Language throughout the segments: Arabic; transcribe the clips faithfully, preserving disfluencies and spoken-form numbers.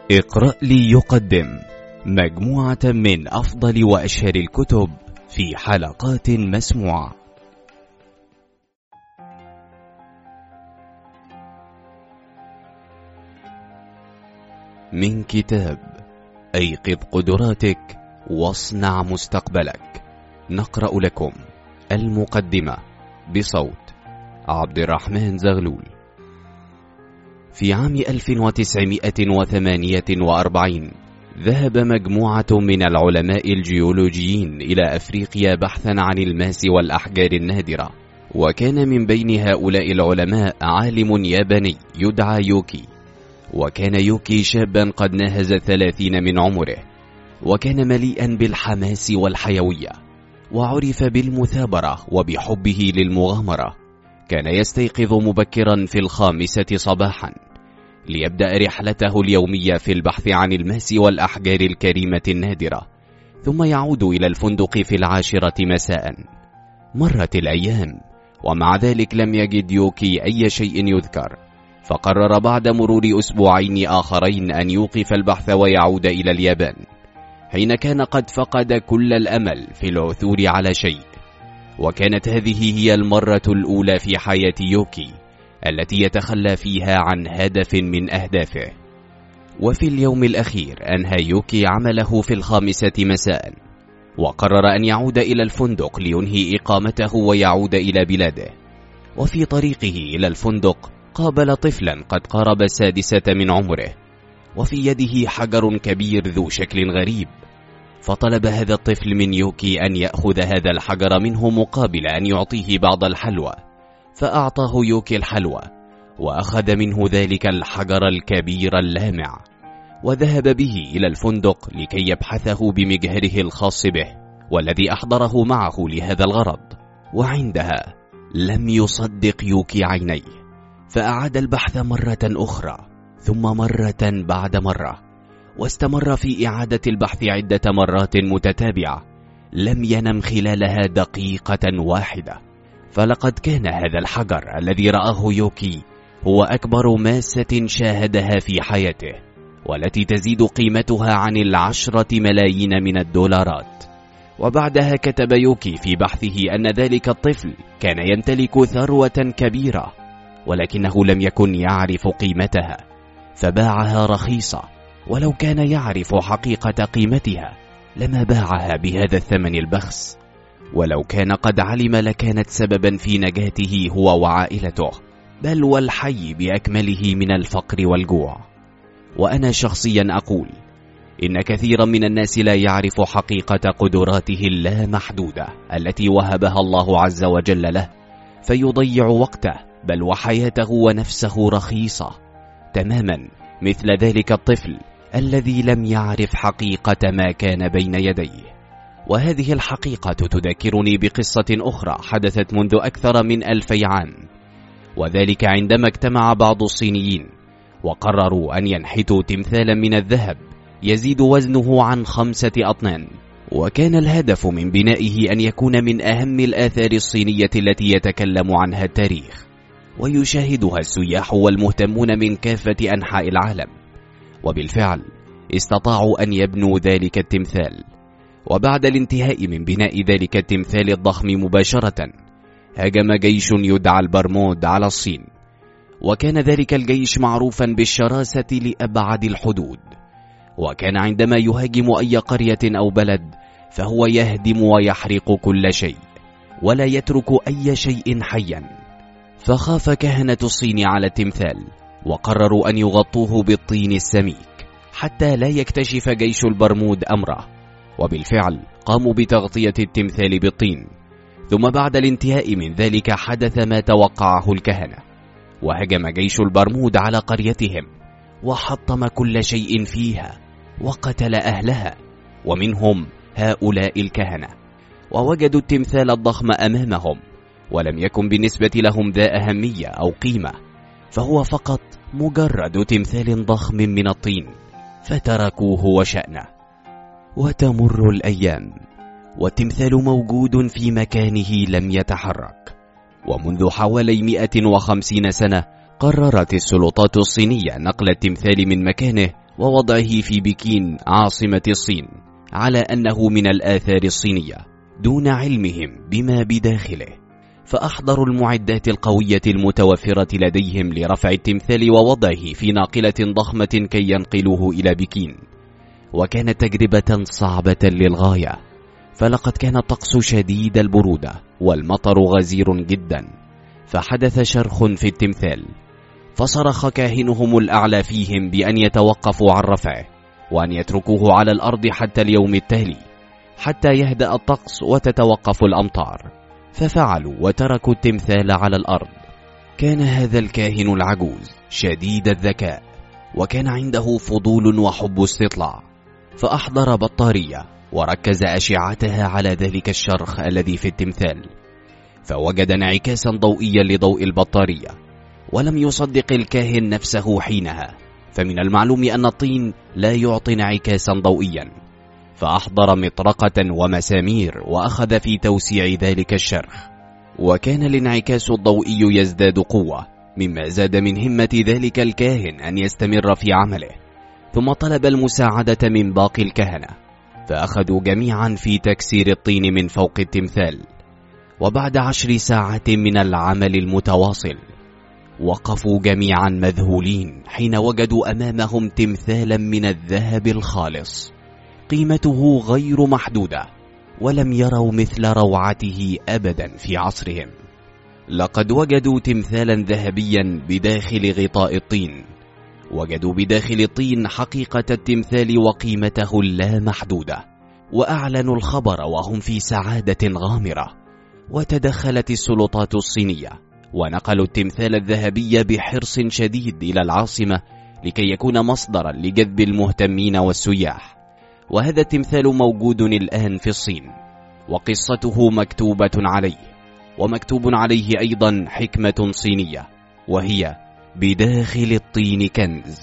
اقرأ لي يقدم مجموعة من أفضل وأشهر الكتب في حلقات مسموعة. من كتاب أيقظ قدراتك واصنع مستقبلك، نقرأ لكم المقدمة بصوت عبد الرحمن زغلول. في عام ألف وتسعمائة وثمانية وأربعين ذهب مجموعة من العلماء الجيولوجيين إلى أفريقيا بحثا عن الماس والأحجار النادرة، وكان من بين هؤلاء العلماء عالم ياباني يدعى يوكي. وكان يوكي شابا قد ناهز الثلاثين من عمره، وكان مليئا بالحماس والحيوية، وعرف بالمثابرة وبحبه للمغامرة. كان يستيقظ مبكرا في الخامسة صباحا ليبدأ رحلته اليومية في البحث عن الماس والأحجار الكريمة النادرة، ثم يعود إلى الفندق في العاشرة مساء. مرت الأيام ومع ذلك لم يجد يوكي أي شيء يذكر، فقرر بعد مرور أسبوعين آخرين أن يوقف البحث ويعود إلى اليابان، حين كان قد فقد كل الأمل في العثور على شيء. وكانت هذه هي المرة الأولى في حياة يوكي التي يتخلى فيها عن هدف من أهدافه. وفي اليوم الأخير أنهى يوكي عمله في الخامسة مساء، وقرر أن يعود إلى الفندق لينهي إقامته ويعود إلى بلاده. وفي طريقه إلى الفندق قابل طفلا قد قارب السادسة من عمره، وفي يده حجر كبير ذو شكل غريب، فطلب هذا الطفل من يوكي أن يأخذ هذا الحجر منه مقابل أن يعطيه بعض الحلوى. فأعطاه يوكي الحلوى وأخذ منه ذلك الحجر الكبير اللامع، وذهب به إلى الفندق لكي يبحثه بمجهره الخاص به والذي أحضره معه لهذا الغرض. وعندها لم يصدق يوكي عينيه، فأعاد البحث مرة أخرى ثم مرة بعد مرة، واستمر في إعادة البحث عدة مرات متتابعة، لم ينم خلالها دقيقة واحدة. فلقد كان هذا الحجر الذي رآه يوكي هو أكبر ماسة شاهدها في حياته، والتي تزيد قيمتها عن العشرة ملايين من الدولارات. وبعدها كتب يوكي في بحثه أن ذلك الطفل كان يمتلك ثروة كبيرة، ولكنه لم يكن يعرف قيمتها فباعها رخيصة، ولو كان يعرف حقيقة قيمتها لما باعها بهذا الثمن البخس. ولو كان قد علم لكانت سببا في نجاته هو وعائلته، بل والحي بأكمله من الفقر والجوع. وأنا شخصيا أقول إن كثيرا من الناس لا يعرف حقيقة قدراته اللامحدودة التي وهبها الله عز وجل له، فيضيع وقته بل وحياته ونفسه رخيصة، تماما مثل ذلك الطفل الذي لم يعرف حقيقة ما كان بين يديه. وهذه الحقيقة تذكرني بقصة أخرى حدثت منذ أكثر من ألفي عام، وذلك عندما اجتمع بعض الصينيين وقرروا أن ينحتوا تمثالا من الذهب يزيد وزنه عن خمسة أطنان. وكان الهدف من بنائه أن يكون من أهم الآثار الصينية التي يتكلم عنها التاريخ ويشاهدها السياح والمهتمون من كافة أنحاء العالم. وبالفعل استطاعوا أن يبنوا ذلك التمثال. وبعد الانتهاء من بناء ذلك التمثال الضخم مباشرة هاجم جيش يدعى البرمود على الصين، وكان ذلك الجيش معروفا بالشراسة لأبعد الحدود. وكان عندما يهاجم أي قرية أو بلد فهو يهدم ويحرق كل شيء ولا يترك أي شيء حيا. فخاف كهنة الصين على التمثال وقرروا أن يغطوه بالطين السميك حتى لا يكتشف جيش البرمود أمره. وبالفعل قاموا بتغطية التمثال بالطين، ثم بعد الانتهاء من ذلك حدث ما توقعه الكهنة، وهجم جيش البرمود على قريتهم وحطم كل شيء فيها وقتل أهلها ومنهم هؤلاء الكهنة. ووجدوا التمثال الضخم أمامهم ولم يكن بالنسبة لهم ذا أهمية أو قيمة، فهو فقط مجرد تمثال ضخم من الطين، فتركوه وشأنه. وتمر الأيام والتمثال موجود في مكانه لم يتحرك. ومنذ حوالي مئة وخمسين سنة قررت السلطات الصينية نقل التمثال من مكانه ووضعه في بكين عاصمة الصين على أنه من الآثار الصينية دون علمهم بما بداخله. فأحضروا المعدات القوية المتوفرة لديهم لرفع التمثال ووضعه في ناقلة ضخمة كي ينقلوه إلى بكين، وكانت تجربة صعبة للغاية، فلقد كان الطقس شديد البرودة والمطر غزير جدا، فحدث شرخ في التمثال، فصرخ كاهنهم الأعلى فيهم بأن يتوقفوا عن رفعه وأن يتركوه على الأرض حتى اليوم التالي حتى يهدأ الطقس وتتوقف الأمطار، ففعلوا وتركوا التمثال على الأرض. كان هذا الكاهن العجوز شديد الذكاء، وكان عنده فضول وحب استطلاع، فأحضر بطارية وركز أشعتها على ذلك الشرخ الذي في التمثال، فوجد انعكاسا ضوئيا لضوء البطارية، ولم يصدق الكاهن نفسه حينها، فمن المعلوم أن الطين لا يعطي انعكاسا ضوئيا، فأحضر مطرقة ومسامير وأخذ في توسيع ذلك الشرخ، وكان الانعكاس الضوئي يزداد قوة، مما زاد من همة ذلك الكاهن أن يستمر في عمله. ثم طلب المساعدة من باقي الكهنة، فأخذوا جميعا في تكسير الطين من فوق التمثال، وبعد عشر ساعات من العمل المتواصل وقفوا جميعا مذهولين حين وجدوا أمامهم تمثالا من الذهب الخالص قيمته غير محدودة، ولم يروا مثل روعته أبدا في عصرهم. لقد وجدوا تمثالا ذهبيا بداخل غطاء الطين، وجدوا بداخل الطين حقيقة التمثال وقيمته اللامحدودة، وأعلنوا الخبر وهم في سعادة غامرة. وتدخلت السلطات الصينية ونقلوا التمثال الذهبي بحرص شديد إلى العاصمة لكي يكون مصدرا لجذب المهتمين والسياح. وهذا التمثال موجود الآن في الصين، وقصته مكتوبة عليه، ومكتوب عليه أيضا حكمة صينية، وهي بداخل الطين كنز.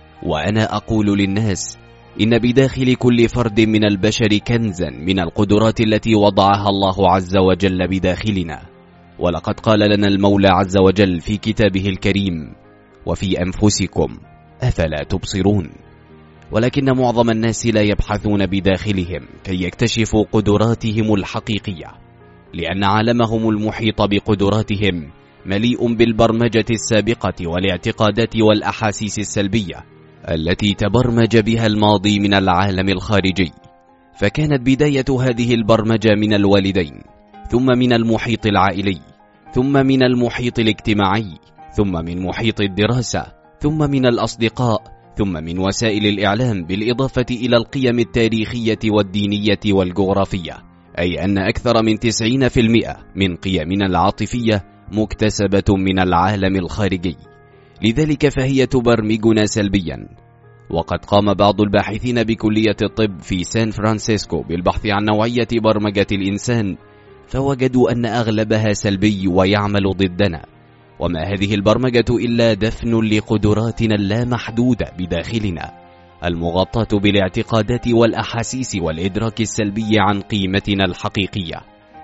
وأنا أقول للناس إن بداخل كل فرد من البشر كنزا من القدرات التي وضعها الله عز وجل بداخلنا. ولقد قال لنا المولى عز وجل في كتابه الكريم: وفي أنفسكم أفلا تبصرون. ولكن معظم الناس لا يبحثون بداخلهم كي يكتشفوا قدراتهم الحقيقية، لأن عالمهم المحيط بقدراتهم مليء بالبرمجة السابقة والاعتقادات والأحاسيس السلبية التي تبرمج بها الماضي من العالم الخارجي. فكانت بداية هذه البرمجة من الوالدين، ثم من المحيط العائلي، ثم من المحيط الاجتماعي، ثم من محيط الدراسة، ثم من الأصدقاء، ثم من وسائل الإعلام، بالإضافة إلى القيم التاريخية والدينية والجغرافية، أي أن أكثر من تسعين بالمئة من قيمنا العاطفية مكتسبة من العالم الخارجي، لذلك فهي تبرمجنا سلبيا. وقد قام بعض الباحثين بكلية الطب في سان فرانسيسكو بالبحث عن نوعية برمجة الإنسان، فوجدوا أن أغلبها سلبي ويعمل ضدنا، وما هذه البرمجة إلا دفن لقدراتنا اللامحدودة بداخلنا، المغطاة بالاعتقادات والأحاسيس والإدراك السلبي عن قيمتنا الحقيقية،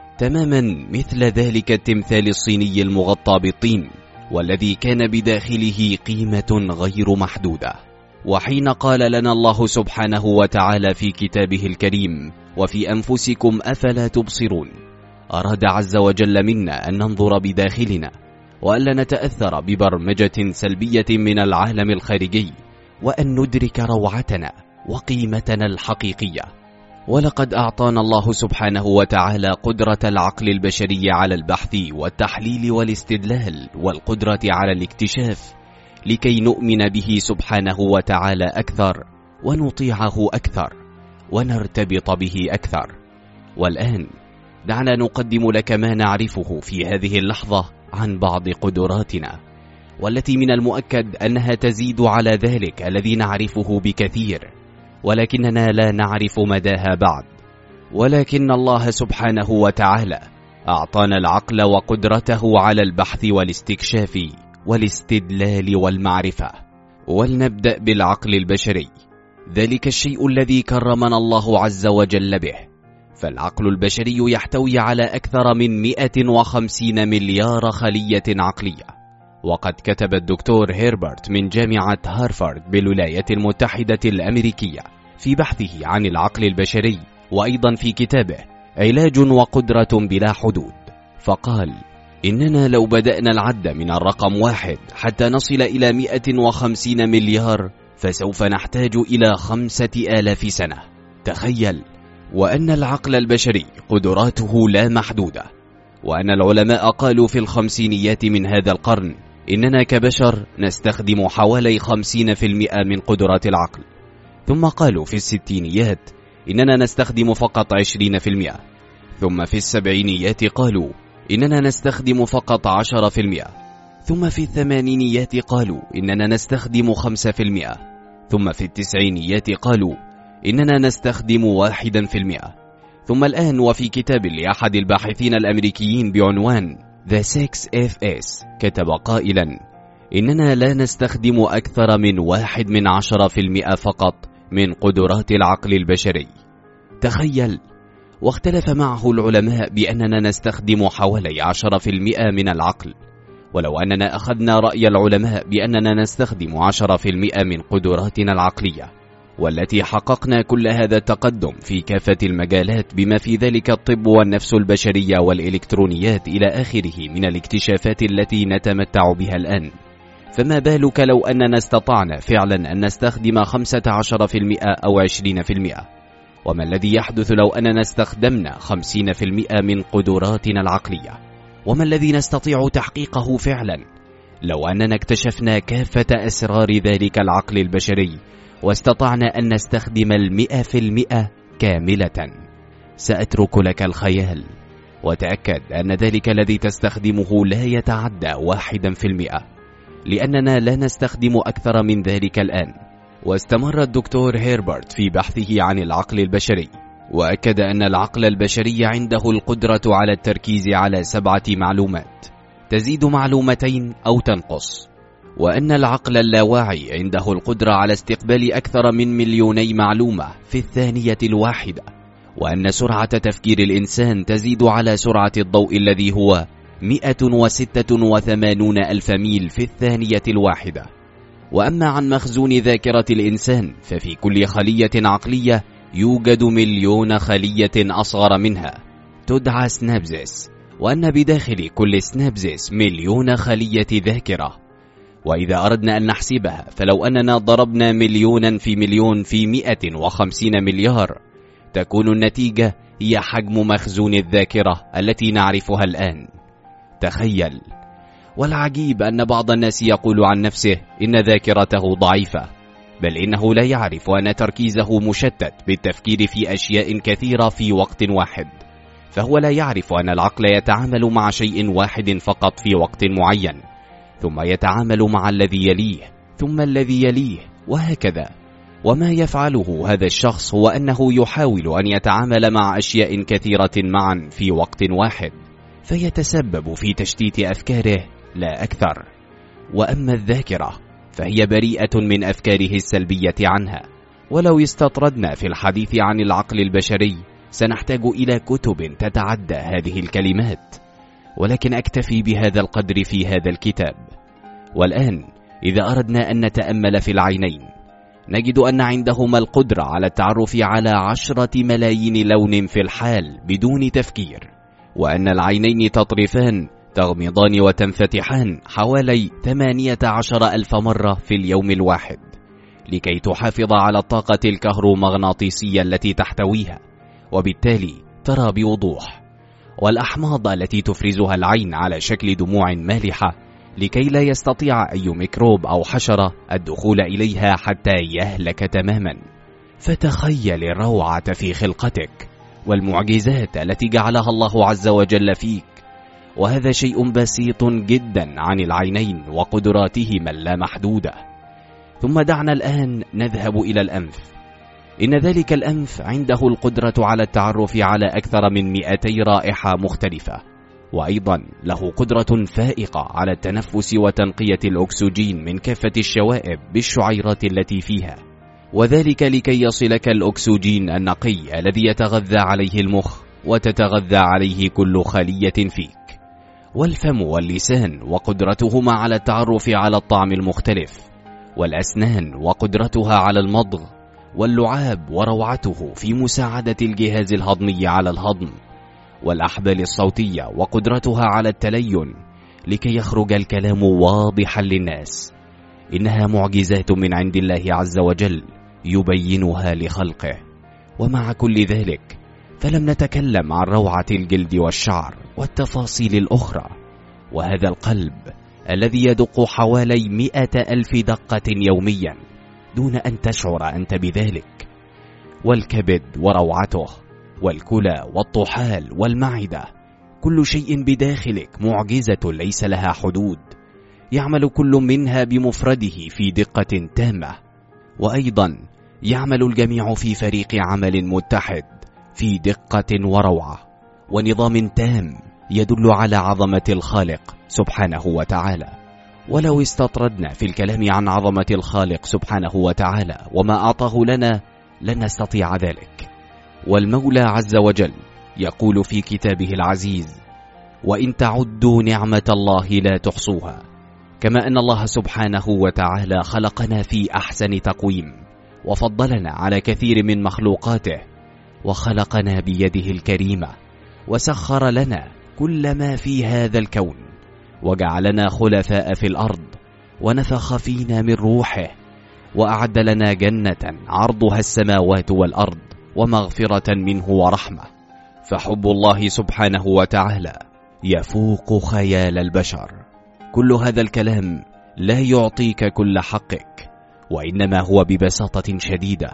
تماما مثل ذلك التمثال الصيني المغطى بالطين، والذي كان بداخله قيمة غير محدودة. وحين قال لنا الله سبحانه وتعالى في كتابه الكريم: وفي أنفسكم أفلا تبصرون، أراد عز وجل منا أن ننظر بداخلنا، وألا نتأثر ببرمجة سلبية من العالم الخارجي، وأن ندرك روعتنا وقيمتنا الحقيقية. ولقد أعطانا الله سبحانه وتعالى قدرة العقل البشري على البحث والتحليل والاستدلال، والقدرة على الاكتشاف، لكي نؤمن به سبحانه وتعالى أكثر، ونطيعه أكثر، ونرتبط به أكثر. والآن دعنا نقدم لك ما نعرفه في هذه اللحظة عن بعض قدراتنا، والتي من المؤكد أنها تزيد على ذلك الذي نعرفه بكثير، ولكننا لا نعرف مداها بعد. ولكن الله سبحانه وتعالى أعطانا العقل وقدرته على البحث والاستكشاف والاستدلال والمعرفة. ولنبدأ بالعقل البشري، ذلك الشيء الذي كرمنا الله عز وجل به. فالعقل البشري يحتوي على أكثر من مئة وخمسين مليار خلية عقلية، وقد كتب الدكتور هيربرت من جامعة هارفارد بالولايات المتحدة الأمريكية في بحثه عن العقل البشري، وأيضا في كتابه علاج وقدرة بلا حدود، فقال: إننا لو بدأنا العد من الرقم واحد حتى نصل إلى مئة وخمسين مليار فسوف نحتاج إلى خمسة آلاف سنة. تخيل، وأن العقل البشري قدراته لا محدودة، وأن العلماء قالوا في الخمسينيات من هذا القرن إننا كبشر نستخدم حوالي خمسين في المئة من قدرات العقل، ثم قالوا في الستينيات إننا نستخدم فقط عشرين في المئة، ثم في السبعينيات قالوا إننا نستخدم فقط عشرة في المئة، ثم في الثمانينيات قالوا إننا نستخدم خمسة في المئة، ثم في التسعينيات قالوا إننا نستخدم واحدا في المئة، ثم الآن وفي كتاب لأحد الباحثين الأمريكيين بعنوان The six إف إس كتب قائلا: إننا لا نستخدم أكثر من واحد من عشرة في المئة فقط من قدرات العقل البشري. تخيل، واختلف معه العلماء بأننا نستخدم حوالي عشرة في المئة من العقل، ولو أننا أخذنا رأي العلماء بأننا نستخدم عشرة في المئة من قدراتنا العقلية، والتي حققنا كل هذا التقدم في كافة المجالات بما في ذلك الطب والنفس البشرية والإلكترونيات إلى آخره من الاكتشافات التي نتمتع بها الآن، فما بالك لو أننا استطعنا فعلا أن نستخدم خمسة عشر في المئة أو عشرين في المئة؟ وما الذي يحدث لو أننا استخدمنا خمسين في المئة من قدراتنا العقلية؟ وما الذي نستطيع تحقيقه فعلا لو أننا اكتشفنا كافة أسرار ذلك العقل البشري واستطعنا أن نستخدم المئة في المئة كاملة؟ سأترك لك الخيال، وتأكد أن ذلك الذي تستخدمه لا يتعدى واحدا في المئة، لأننا لا نستخدم أكثر من ذلك الآن. واستمر الدكتور هيربرت في بحثه عن العقل البشري، وأكد أن العقل البشري عنده القدرة على التركيز على سبعة معلومات تزيد معلومتين أو تنقص، وأن العقل اللاواعي عنده القدرة على استقبال أكثر من مليوني معلومة في الثانية الواحدة، وأن سرعة تفكير الإنسان تزيد على سرعة الضوء الذي هو مئة وستة وثمانون ألف ميل في الثانية الواحدة. وأما عن مخزون ذاكرة الإنسان ففي كل خلية عقلية يوجد مليون خلية أصغر منها تدعى سنابزس، وأن بداخل كل سنابزس مليون خلية ذاكرة. وإذا أردنا أن نحسبها فلو أننا ضربنا مليونا في مليون في مئة وخمسين مليار تكون النتيجة هي حجم مخزون الذاكرة التي نعرفها الآن. تخيل، والعجيب أن بعض الناس يقول عن نفسه إن ذاكرته ضعيفة، بل إنه لا يعرف أن تركيزه مشتت بالتفكير في أشياء كثيرة في وقت واحد، فهو لا يعرف أن العقل يتعامل مع شيء واحد فقط في وقت معين، ثم يتعامل مع الذي يليه ثم الذي يليه وهكذا. وما يفعله هذا الشخص هو أنه يحاول أن يتعامل مع أشياء كثيرة معا في وقت واحد، فيتسبب في تشتيت أفكاره لا أكثر. وأما الذاكرة فهي بريئة من أفكاره السلبية عنها. ولو استطردنا في الحديث عن العقل البشري سنحتاج إلى كتب تتعدى هذه الكلمات، ولكن أكتفي بهذا القدر في هذا الكتاب. والآن إذا أردنا أن نتأمل في العينين نجد أن عندهما القدرة على التعرف على عشرة ملايين لون في الحال بدون تفكير، وأن العينين تطرفان تغمضان وتنفتحان حوالي ثمانية عشر ألف مرة في اليوم الواحد لكي تحافظ على الطاقة الكهرومغناطيسية التي تحتويها، وبالتالي ترى بوضوح. والأحماض التي تفرزها العين على شكل دموع مالحة لكي لا يستطيع أي ميكروب أو حشرة الدخول إليها حتى يهلك تماما. فتخيل الروعة في خلقتك والمعجزات التي جعلها الله عز وجل فيك، وهذا شيء بسيط جدا عن العينين وقدراتهما اللامحدودة. ثم دعنا الآن نذهب إلى الأنف. إن ذلك الأنف عنده القدرة على التعرف على أكثر من مئتي رائحة مختلفة، وأيضا له قدرة فائقة على التنفس وتنقية الأكسجين من كافة الشوائب بالشعيرات التي فيها، وذلك لكي يصلك الأكسجين النقي الذي يتغذى عليه المخ وتتغذى عليه كل خلية فيك. والفم واللسان وقدرتهما على التعرف على الطعم المختلف، والأسنان وقدرتها على المضغ، واللعاب وروعته في مساعدة الجهاز الهضمي على الهضم، والأحبال الصوتية وقدرتها على التلين لكي يخرج الكلام واضحا للناس. إنها معجزات من عند الله عز وجل يبينها لخلقه. ومع كل ذلك فلم نتكلم عن روعة الجلد والشعر والتفاصيل الأخرى، وهذا القلب الذي يدق حوالي مئة ألف دقة يوميا دون أن تشعر أنت بذلك، والكبد وروعته، والكلى والطحال والمعدة، كل شيء بداخلك معجزة ليس لها حدود، يعمل كل منها بمفرده في دقة تامة، وأيضا يعمل الجميع في فريق عمل متحد في دقة وروعة ونظام تام يدل على عظمة الخالق سبحانه وتعالى. ولو استطردنا في الكلام عن عظمة الخالق سبحانه وتعالى وما أعطاه لنا لن نستطيع ذلك. والمولى عز وجل يقول في كتابه العزيز: وإن تعدوا نعمة الله لا تحصوها. كما أن الله سبحانه وتعالى خلقنا في أحسن تقويم وفضلنا على كثير من مخلوقاته، وخلقنا بيده الكريمة، وسخر لنا كل ما في هذا الكون، وجعلنا خلفاء في الأرض، ونفخ فينا من روحه، وأعد لنا جنة عرضها السماوات والأرض ومغفرة منه ورحمة. فحب الله سبحانه وتعالى يفوق خيال البشر. كل هذا الكلام لا يعطيك كل حقك، وإنما هو ببساطة شديدة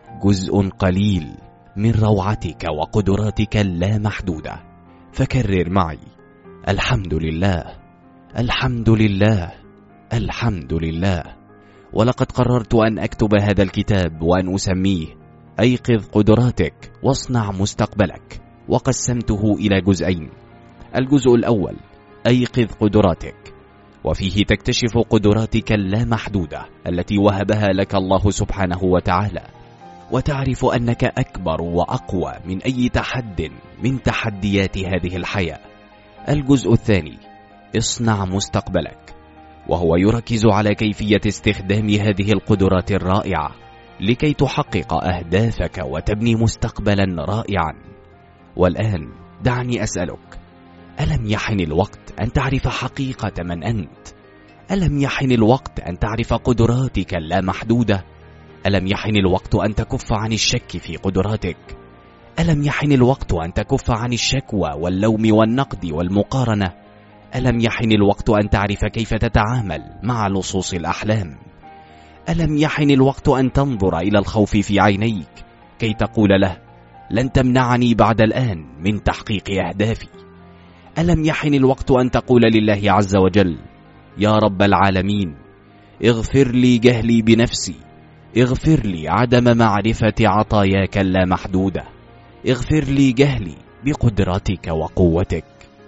جزء قليل من روعتك وقدراتك اللامحدودة. فكرر معي: الحمد لله، الحمد لله، الحمد لله. ولقد قررت أن أكتب هذا الكتاب وأن أسميه أيقظ قدراتك واصنع مستقبلك، وقسمته إلى جزئين. الجزء الأول أيقظ قدراتك، وفيه تكتشف قدراتك اللامحدودة التي وهبها لك الله سبحانه وتعالى، وتعرف أنك أكبر وأقوى من أي تحد من تحديات هذه الحياة. الجزء الثاني اصنع مستقبلك، وهو يركز على كيفية استخدام هذه القدرات الرائعة لكي تحقق أهدافك وتبني مستقبلا رائعا. والآن دعني أسألك: ألم يحن الوقت أن تعرف حقيقة من أنت؟ ألم يحن الوقت أن تعرف قدراتك اللامحدودة؟ ألم يحن الوقت أن تكف عن الشك في قدراتك؟ ألم يحن الوقت أن تكف عن الشكوى واللوم والنقد والمقارنة؟ ألم يحن الوقت أن تعرف كيف تتعامل مع لصوص الأحلام؟ ألم يحن الوقت أن تنظر إلى الخوف في عينيك كي تقول له: لن تمنعني بعد الآن من تحقيق أهدافي؟ ألم يحن الوقت أن تقول لله عز وجل: يا رب العالمين، اغفر لي جهلي بنفسي، اغفر لي عدم معرفة عطاياك اللامحدودة، اغفر لي جهلي بقدرتك وقوتك.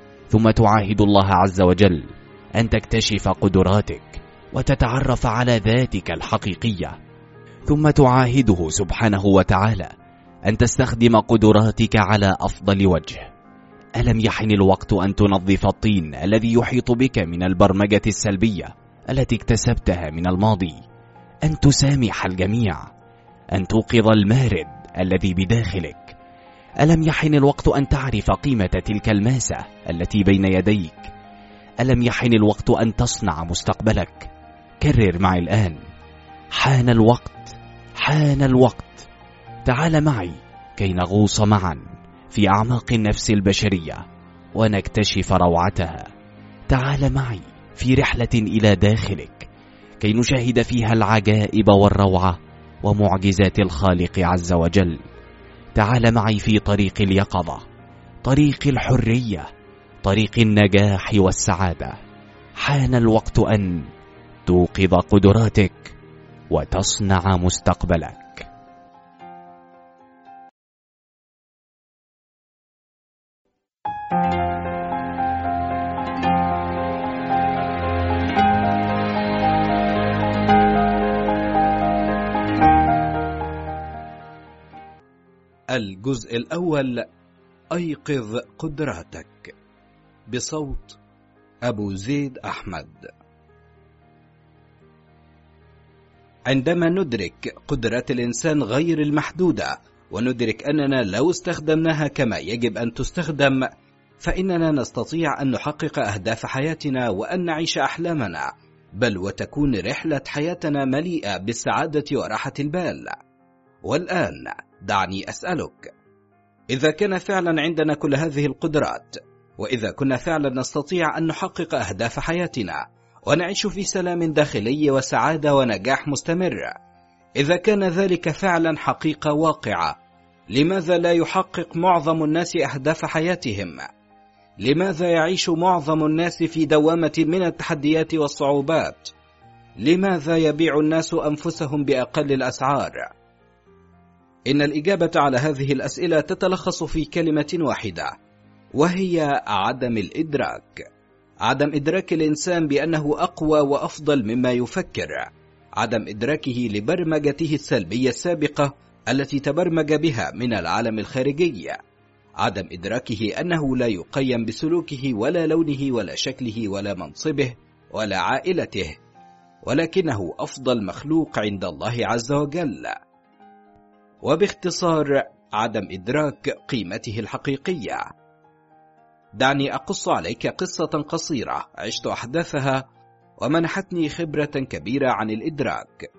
ثم تعاهد الله عز وجل أن تكتشف قدراتك وتتعرف على ذاتك الحقيقية، ثم تعاهده سبحانه وتعالى أن تستخدم قدراتك على أفضل وجه. ألم يحن الوقت أن تنظف الطين الذي يحيط بك من البرمجة السلبية التي اكتسبتها من الماضي؟ أن تسامح الجميع، أن توقظ المارد الذي بداخلك. ألم يحن الوقت أن تعرف قيمة تلك الماسة التي بين يديك؟ ألم يحن الوقت أن تصنع مستقبلك؟ كرر معي الآن: حان الوقت، حان الوقت. تعال معي كي نغوص معا في أعماق النفس البشرية ونكتشف روعتها. تعال معي في رحلة إلى داخلك كي نشاهد فيها العجائب والروعة ومعجزات الخالق عز وجل. تعال معي في طريق اليقظة، طريق الحرية، طريق النجاح والسعادة. حان الوقت أن توقظ قدراتك وتصنع مستقبلك. الجزء الأول: أيقظ قدراتك، بصوت أبو زيد أحمد. عندما ندرك قدرات الإنسان غير المحدودة وندرك أننا لو استخدمناها كما يجب أن تستخدم فإننا نستطيع أن نحقق أهداف حياتنا وأن نعيش أحلامنا، بل وتكون رحلة حياتنا مليئة بالسعادة وراحة البال. والآن دعني أسألك، إذا كان فعلا عندنا كل هذه القدرات، وإذا كنا فعلا نستطيع أن نحقق أهداف حياتنا ونعيش في سلام داخلي وسعادة ونجاح مستمر، إذا كان ذلك فعلا حقيقة واقعة، لماذا لا يحقق معظم الناس أهداف حياتهم؟ لماذا يعيش معظم الناس في دوامة من التحديات والصعوبات؟ لماذا يبيع الناس أنفسهم بأقل الأسعار؟ إن الإجابة على هذه الأسئلة تتلخص في كلمة واحدة، وهي عدم الإدراك. عدم إدراك الإنسان بأنه أقوى وأفضل مما يفكر، عدم إدراكه لبرمجته السلبية السابقة التي تبرمج بها من العالم الخارجي، عدم إدراكه أنه لا يقيم بسلوكه ولا لونه ولا شكله ولا منصبه ولا عائلته، ولكنه أفضل مخلوق عند الله عز وجل. وباختصار عدم إدراك قيمته الحقيقية. دعني أقص عليك قصة قصيرة عشت أحداثها ومنحتني خبرة كبيرة عن الإدراك.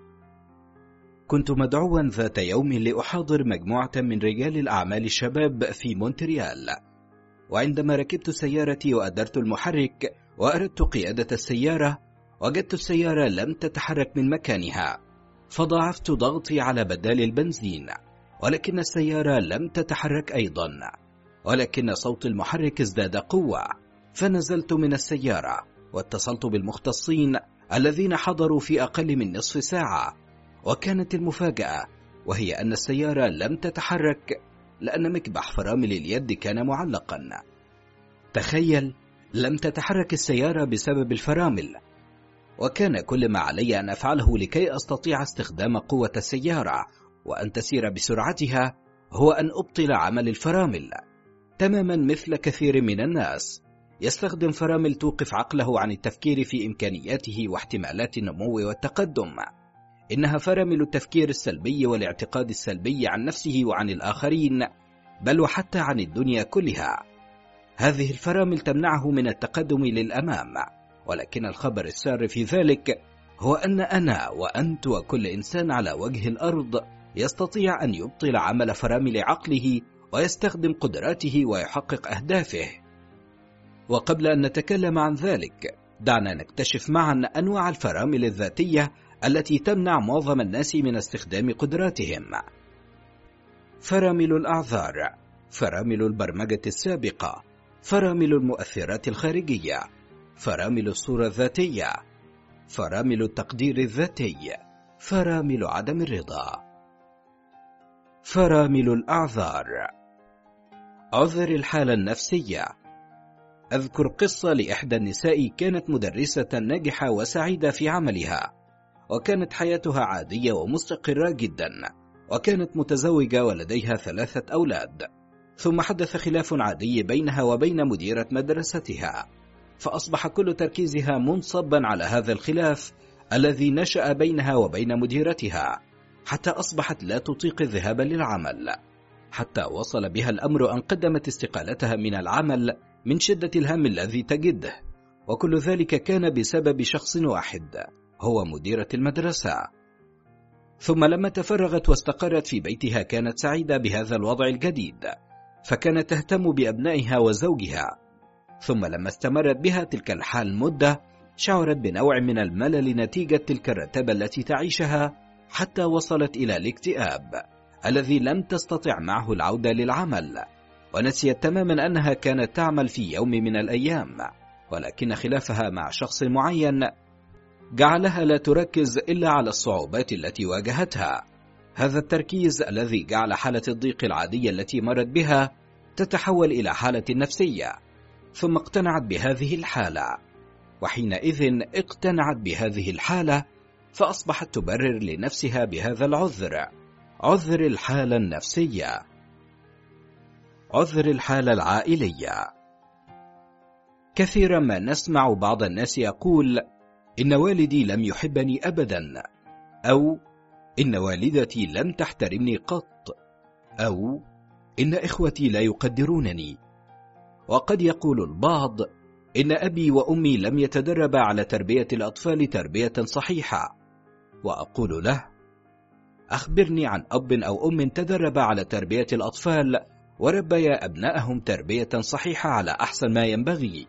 كنت مدعوا ذات يوم لأحاضر مجموعة من رجال الأعمال الشباب في مونتريال، وعندما ركبت سيارتي وأدرت المحرك وأردت قيادة السيارة، وجدت السيارة لم تتحرك من مكانها، فضاعفت ضغطي على بدال البنزين، ولكن السيارة لم تتحرك أيضا، ولكن صوت المحرك ازداد قوة، فنزلت من السيارة واتصلت بالمختصين الذين حضروا في أقل من نصف ساعة. وكانت المفاجأة وهي أن السيارة لم تتحرك لأن مكبح فرامل اليد كان معلقا. تخيل، لم تتحرك السيارة بسبب الفرامل، وكان كل ما علي أن أفعله لكي أستطيع استخدام قوة السيارة وأن تسير بسرعتها هو أن أبطل عمل الفرامل، تماما مثل كثير من الناس يستخدم فرامل توقف عقله عن التفكير في إمكانياته واحتمالات النمو والتقدم. إنها فرامل التفكير السلبي والاعتقاد السلبي عن نفسه وعن الآخرين، بل وحتى عن الدنيا كلها. هذه الفرامل تمنعه من التقدم للأمام، ولكن الخبر السار في ذلك هو أن أنا وأنت وكل إنسان على وجه الأرض يستطيع أن يبطل عمل فرامل عقله ويستخدم قدراته ويحقق أهدافه. وقبل أن نتكلم عن ذلك، دعنا نكتشف معا أنواع الفرامل الذاتية التي تمنع معظم الناس من استخدام قدراتهم. فرامل الأعذار، فرامل البرمجة السابقة، فرامل المؤثرات الخارجية، فرامل الصورة الذاتية، فرامل التقدير الذاتي، فرامل عدم الرضا. فرامل الأعذار. عذر الحالة النفسية. أذكر قصة لإحدى النساء كانت مدرسة ناجحة وسعيدة في عملها، وكانت حياتها عادية ومستقرة جدا، وكانت متزوجة ولديها ثلاثة أولاد. ثم حدث خلاف عادي بينها وبين مديرة مدرستها، فأصبح كل تركيزها منصبا على هذا الخلاف الذي نشأ بينها وبين مديرتها، حتى أصبحت لا تطيق الذهاب للعمل، حتى وصل بها الأمر أن قدمت استقالتها من العمل من شدة الهم الذي تجده، وكل ذلك كان بسبب شخص واحد، هو مديرة المدرسة. ثم لما تفرغت واستقرت في بيتها كانت سعيدة بهذا الوضع الجديد، فكانت تهتم بأبنائها وزوجها. ثم لما استمرت بها تلك الحال مدة، شعرت بنوع من الملل نتيجة تلك الرتابة التي تعيشها، حتى وصلت إلى الاكتئاب الذي لم تستطع معه العودة للعمل، ونسيت تماما أنها كانت تعمل في يوم من الأيام، ولكن خلافها مع شخص معين جعلها لا تركز إلا على الصعوبات التي واجهتها. هذا التركيز الذي جعل حالة الضيق العادية التي مرت بها تتحول إلى حالة نفسية، ثم اقتنعت بهذه الحالة، وحينئذ اقتنعت بهذه الحالة فأصبحت تبرر لنفسها بهذا العذر، عذر الحالة النفسية. عذر الحالة العائلية. كثيرا ما نسمع بعض الناس يقول: إن والدي لم يحبني أبدا، أو إن والدتي لم تحترمني قط، أو إن إخوتي لا يقدرونني. وقد يقول البعض: إن أبي وأمي لم يتدربا على تربية الأطفال تربية صحيحة. وأقول له: أخبرني عن أب أو أم تدرب على تربية الأطفال وربيا أبنائهم تربية صحيحة على أحسن ما ينبغي.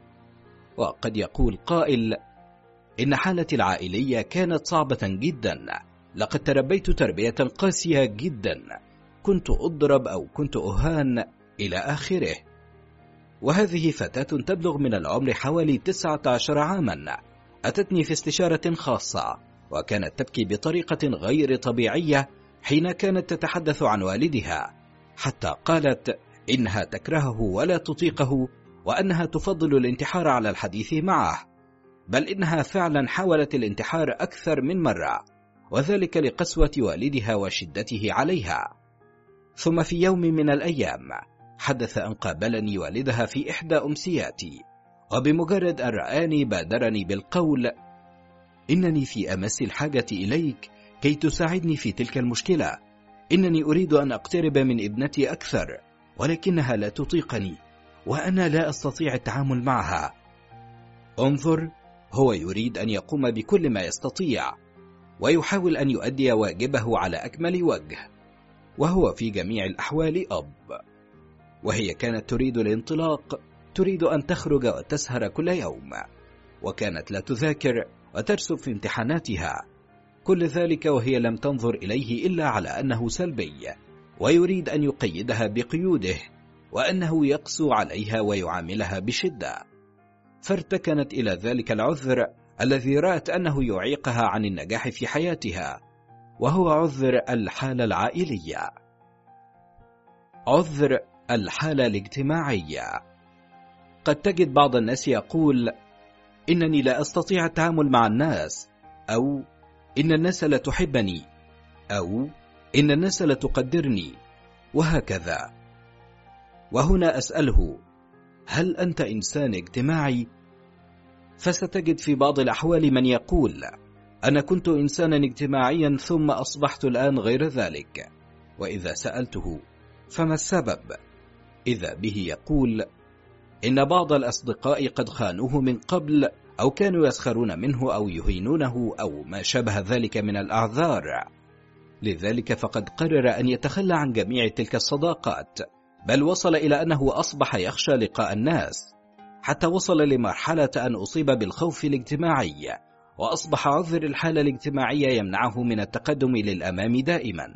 وقد يقول قائل: إن حالتي العائلية كانت صعبة جدا، لقد تربيت تربية قاسية جدا، كنت أضرب أو كنت أهان إلى آخره. وهذه فتاة تبلغ من العمر حوالي تسعة عشر عاما أتتني في استشارة خاصة، وكانت تبكي بطريقة غير طبيعية حين كانت تتحدث عن والدها، حتى قالت إنها تكرهه ولا تطيقه، وأنها تفضل الانتحار على الحديث معه، بل إنها فعلا حاولت الانتحار أكثر من مرة، وذلك لقسوة والدها وشدته عليها. ثم في يوم من الأيام حدث أن قابلني والدها في إحدى أمسياتي، وبمجرد أن رآني بادرني بالقول: إنني في أمس الحاجة إليك كي تساعدني في تلك المشكلة، إنني أريد أن أقترب من ابنتي أكثر، ولكنها لا تطيقني، وأنا لا أستطيع التعامل معها. انظر، هو يريد أن يقوم بكل ما يستطيع، ويحاول أن يؤدي واجبه على أكمل وجه، وهو في جميع الأحوال أب. وهي كانت تريد الانطلاق، تريد أن تخرج وتسهر كل يوم، وكانت لا تذاكر وترسب في امتحاناتها، كل ذلك وهي لم تنظر إليه إلا على أنه سلبي، ويريد أن يقيدها بقيوده، وأنه يقسو عليها ويعاملها بشدة. فارتكنت إلى ذلك العذر الذي رأت أنه يعيقها عن النجاح في حياتها، وهو عذر الحالة العائلية، عذر الحالة الاجتماعية. قد تجد بعض الناس يقول: إنني لا أستطيع التعامل مع الناس، أو إن الناس لا تحبني، أو إن الناس لا تقدرني، وهكذا. وهنا أسأله: هل أنت إنسان اجتماعي؟ فستجد في بعض الأحوال من يقول: أنا كنت إنسانا اجتماعيا ثم أصبحت الآن غير ذلك. وإذا سألته: فما السبب؟ إذا به يقول: إن بعض الأصدقاء قد خانوه من قبل، أو كانوا يسخرون منه أو يهينونه أو ما شابه ذلك من الأعذار، لذلك فقد قرر أن يتخلى عن جميع تلك الصداقات، بل وصل إلى أنه أصبح يخشى لقاء الناس، حتى وصل لمرحلة أن أصيب بالخوف الاجتماعي، وأصبح عذر الحالة الاجتماعية يمنعه من التقدم للأمام دائما.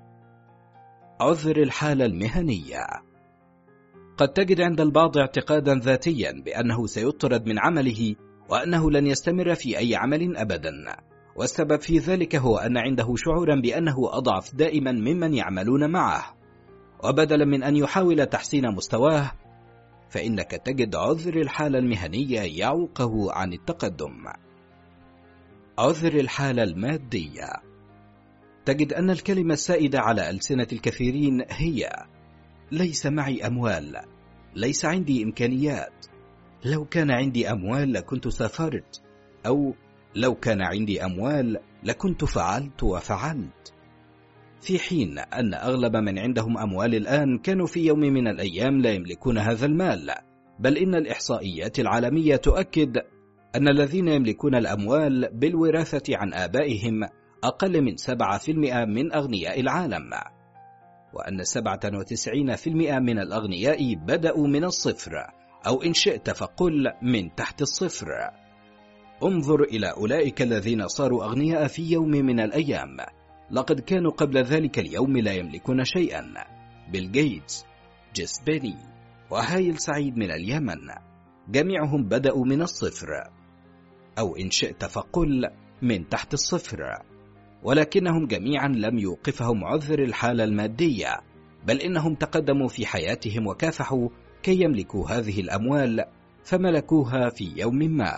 عذر الحالة المهنية. قد تجد عند البعض اعتقادا ذاتيا بأنه سيطرد من عمله، وأنه لن يستمر في أي عمل أبدا، والسبب في ذلك هو أن عنده شعورا بأنه أضعف دائما ممن يعملون معه، وبدلا من أن يحاول تحسين مستواه، فإنك تجد عذر الحالة المهنية يعوقه عن التقدم. عذر الحالة المادية. تجد أن الكلمة السائدة على ألسنة الكثيرين هي: ليس معي أموال، ليس عندي إمكانيات، لو كان عندي أموال لكنت سافرت، أو لو كان عندي أموال لكنت فعلت وفعلت. في حين أن أغلب من عندهم أموال الآن كانوا في يوم من الأيام لا يملكون هذا المال، بل إن الإحصائيات العالمية تؤكد أن الذين يملكون الأموال بالوراثة عن آبائهم أقل من سبعة بالمئة من أغنياء العالم، وأن سبعة وتسعين بالمئة من الأغنياء بدأوا من الصفر، أو إن شئت فقل من تحت الصفر. انظر إلى أولئك الذين صاروا أغنياء في يوم من الأيام، لقد كانوا قبل ذلك اليوم لا يملكون شيئا: بيل جيتس، جيس بيني، وهايل سعيد من اليمن، جميعهم بدأوا من الصفر، أو إن شئت فقل من تحت الصفر، ولكنهم جميعا لم يوقفهم عذر الحالة المادية، بل إنهم تقدموا في حياتهم وكافحوا كي يملكوا هذه الأموال، فملكوها في يوم ما.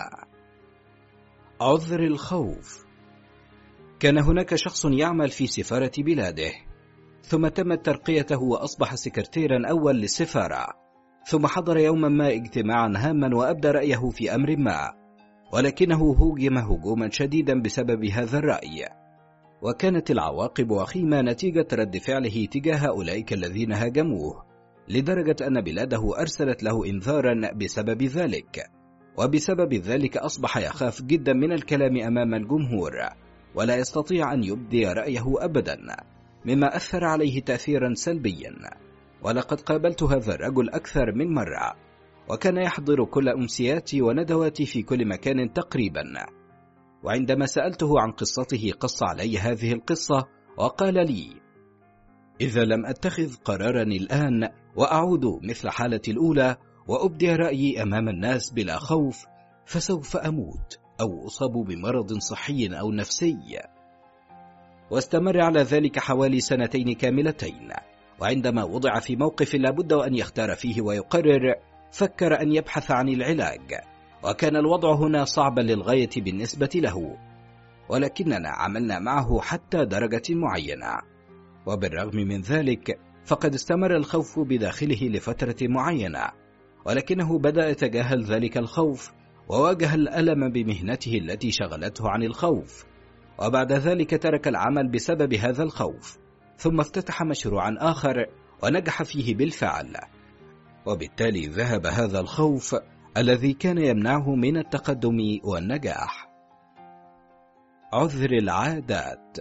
عذر الخوف. كان هناك شخص يعمل في سفارة بلاده، ثم تمت ترقيته وأصبح سكرتيرا أول للسفارة، ثم حضر يوما ما اجتماعا هاما وأبدى رأيه في أمر ما، ولكنه هوجم هجوما شديدا بسبب هذا الرأي، وكانت العواقب وخيمة نتيجة رد فعله تجاه أولئك الذين هاجموه، لدرجة أن بلاده أرسلت له إنذارا بسبب ذلك، وبسبب ذلك أصبح يخاف جدا من الكلام أمام الجمهور، ولا يستطيع أن يبدي رأيه أبدا، مما أثر عليه تأثيرا سلبيا. ولقد قابلت هذا الرجل أكثر من مرة، وكان يحضر كل أمسياتي وندواتي في كل مكان تقريبا، وعندما سألته عن قصته قص علي هذه القصة وقال لي: إذا لم أتخذ قرارا الآن وأعود مثل حالتي الأولى وأبدي رأيي أمام الناس بلا خوف، فسوف أموت أو أصاب بمرض صحي أو نفسي. واستمر على ذلك حوالي سنتين كاملتين، وعندما وضع في موقف لابد أن يختار فيه ويقرر، فكر أن يبحث عن العلاج، وكان الوضع هنا صعبا للغاية بالنسبة له، ولكننا عملنا معه حتى درجة معينة. وبالرغم من ذلك فقد استمر الخوف بداخله لفترة معينة، ولكنه بدأ يتجاهل ذلك الخوف وواجه الألم بمهنته التي شغلته عن الخوف، وبعد ذلك ترك العمل بسبب هذا الخوف، ثم افتتح مشروعا آخر ونجح فيه بالفعل، وبالتالي ذهب هذا الخوف الذي كان يمنعه من التقدم والنجاح. عذر العادات.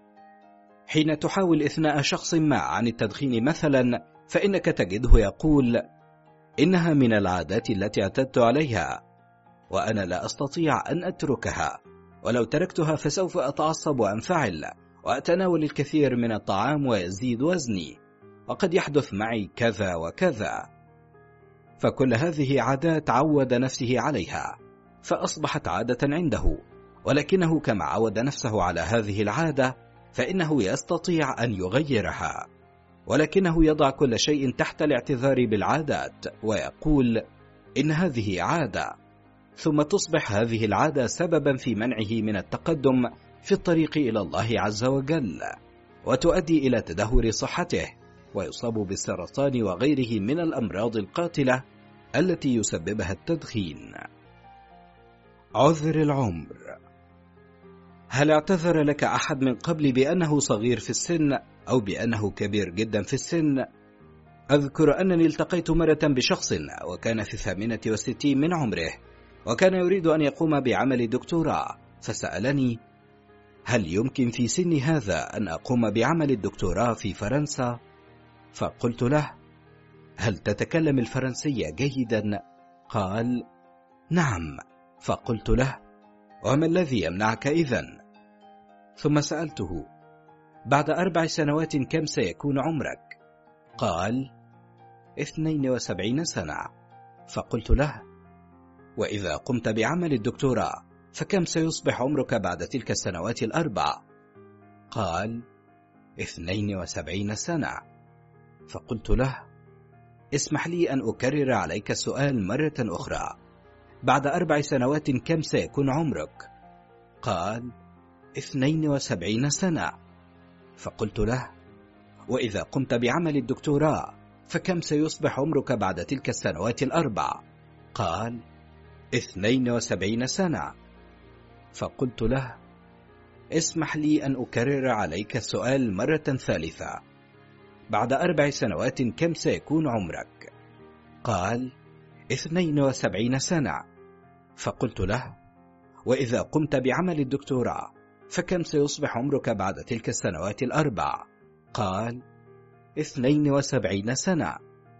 حين تحاول إثناء شخص ما عن التدخين مثلا، فإنك تجده يقول: إنها من العادات التي اعتدت عليها، وأنا لا أستطيع أن أتركها، ولو تركتها فسوف أتعصب وأنفعل وأتناول الكثير من الطعام ويزيد وزني، وقد يحدث معي كذا وكذا. فكل هذه عادات عود نفسه عليها، فأصبحت عادة عنده، ولكنه كما عود نفسه على هذه العادة فإنه يستطيع أن يغيرها، ولكنه يضع كل شيء تحت الاعتذار بالعادات ويقول إن هذه عادة، ثم تصبح هذه العادة سببا في منعه من التقدم في الطريق إلى الله عز وجل، وتؤدي إلى تدهور صحته، ويصاب بالسرطان وغيره من الأمراض القاتلة التي يسببها التدخين. عذر العمر. هل اعتذر لك أحد من قبل بأنه صغير في السن أو بأنه كبير جدا في السن؟ أذكر أنني التقيت مرة بشخص وكان في الثامنة والستين من عمره، وكان يريد أن يقوم بعمل دكتوراه، فسألني: هل يمكن في سني هذا أن أقوم بعمل الدكتوراه في فرنسا؟ فقلت له: هل تتكلم الفرنسية جيدا؟ قال: نعم. فقلت له: وما الذي يمنعك إذن؟ ثم سألته: بعد أربع سنوات كم سيكون عمرك؟ قال: اثنين وسبعين سنة. فقلت له: وإذا قمت بعمل الدكتوراه فكم سيصبح عمرك بعد تلك السنوات الأربع؟ قال: اثنين وسبعين سنة. فقلت له: اسمح لي أن أكرر عليك السؤال مرة أخرى، بعد أربع سنوات كم سيكون عمرك؟ قال: اثنين وسبعين سنة. فقلت له: وإذا قمت بعمل الدكتوراه فكم سيصبح عمرك بعد تلك السنوات الأربع؟ قال: اثنين وسبعين سنة. فقلت له: اسمح لي أن أكرر عليك السؤال مرة ثالثة، بعد أربع سنوات كم سيكون عمرك؟ قال: اثنين وسبعين سنة. فقلت له: وإذا قمت بعمل الدكتوراه فكم سيصبح عمرك بعد تلك السنوات الأربع؟ قال: اثنين وسبعين سنة.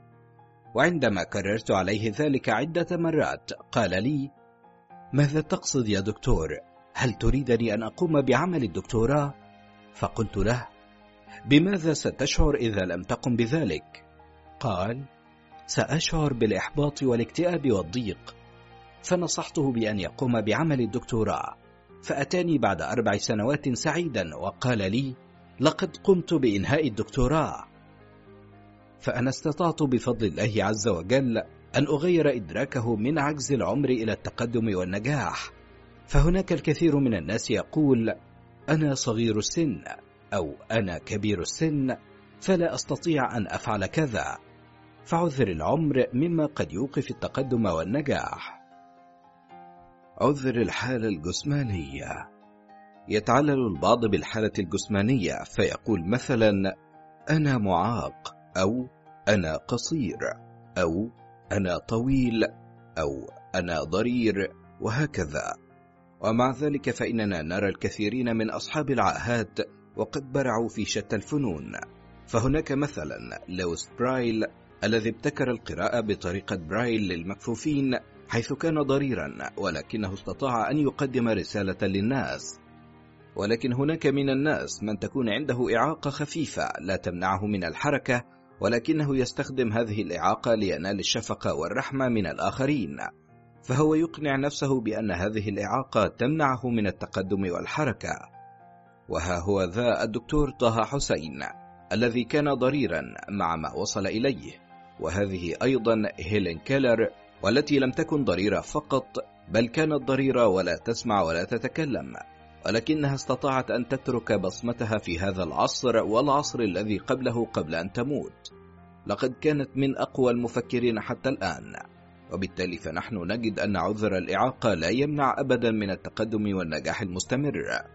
وعندما كررت عليه ذلك عدة مرات قال لي: ماذا تقصد يا دكتور؟ هل تريدني أن أقوم بعمل الدكتوراه؟ فقلت له: بماذا ستشعر إذا لم تقم بذلك؟ قال: سأشعر بالإحباط والاكتئاب والضيق. فنصحته بأن يقوم بعمل الدكتوراه، فأتاني بعد أربع سنوات سعيدا وقال لي: لقد قمت بإنهاء الدكتوراه. فأنا استطعت بفضل الله عز وجل أن أغير إدراكه من عجز العمر إلى التقدم والنجاح. فهناك الكثير من الناس يقول: أنا صغير السن، أو أنا كبير السن، فلا أستطيع أن أفعل كذا. فعذر العمر مما قد يوقف التقدم والنجاح. عذر الحالة الجسمانية. يتعلل البعض بالحالة الجسمانية فيقول مثلا أنا معاق، أو أنا قصير، أو أنا طويل، أو أنا ضرير، وهكذا. ومع ذلك فإننا نرى الكثيرين من أصحاب العاهات وقد برعوا في شتى الفنون. فهناك مثلا لويس برايل الذي ابتكر القراءة بطريقة برايل للمكفوفين، حيث كان ضريرا ولكنه استطاع أن يقدم رسالة للناس. ولكن هناك من الناس من تكون عنده إعاقة خفيفة لا تمنعه من الحركة، ولكنه يستخدم هذه الإعاقة لينال الشفقة والرحمة من الآخرين، فهو يقنع نفسه بأن هذه الإعاقة تمنعه من التقدم والحركة. وها هو ذا الدكتور طه حسين الذي كان ضريرا مع ما وصل إليه، وهذه أيضا هيلين كيلر، والتي لم تكن ضريرة فقط بل كانت ضريرة ولا تسمع ولا تتكلم، ولكنها استطاعت أن تترك بصمتها في هذا العصر والعصر الذي قبله قبل أن تموت. لقد كانت من أقوى المفكرين حتى الآن، وبالتالي فنحن نجد أن عذر الإعاقة لا يمنع أبدا من التقدم والنجاح المستمر.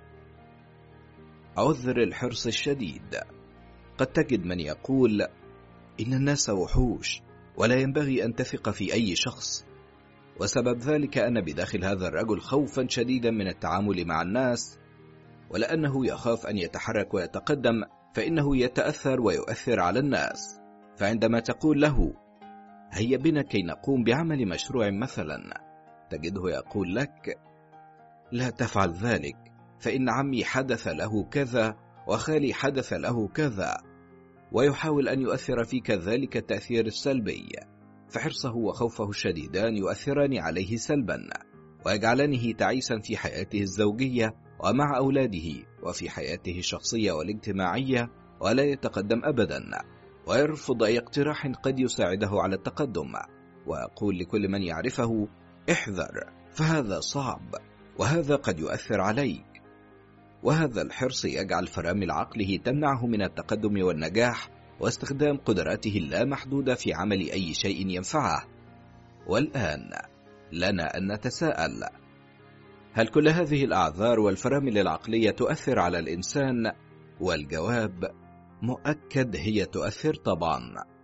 عذر الحرص الشديد. قد تجد من يقول إن الناس وحوش ولا ينبغي أن تثق في أي شخص، وسبب ذلك أن بداخل هذا الرجل خوفا شديدا من التعامل مع الناس، ولأنه يخاف أن يتحرك ويتقدم فإنه يتأثر ويؤثر على الناس. فعندما تقول له هيا بنا كي نقوم بعمل مشروع مثلا، تجده يقول لك لا تفعل ذلك، فإن عمي حدث له كذا وخالي حدث له كذا، ويحاول أن يؤثر فيك ذلك التأثير السلبي. فحرصه وخوفه الشديدان يؤثران عليه سلبا ويجعلانه تعيسا في حياته الزوجية ومع أولاده وفي حياته الشخصية والاجتماعية، ولا يتقدم أبدا، ويرفض أي اقتراح قد يساعده على التقدم، ويقول لكل من يعرفه احذر فهذا صعب وهذا قد يؤثر عليك. وهذا الحرص يجعل فرامل عقله تمنعه من التقدم والنجاح واستخدام قدراته اللامحدودة في عمل أي شيء ينفعه. والآن لنا أن نتساءل، هل كل هذه الأعذار والفرامل العقلية تؤثر على الإنسان؟ والجواب مؤكد هي تؤثر طبعا.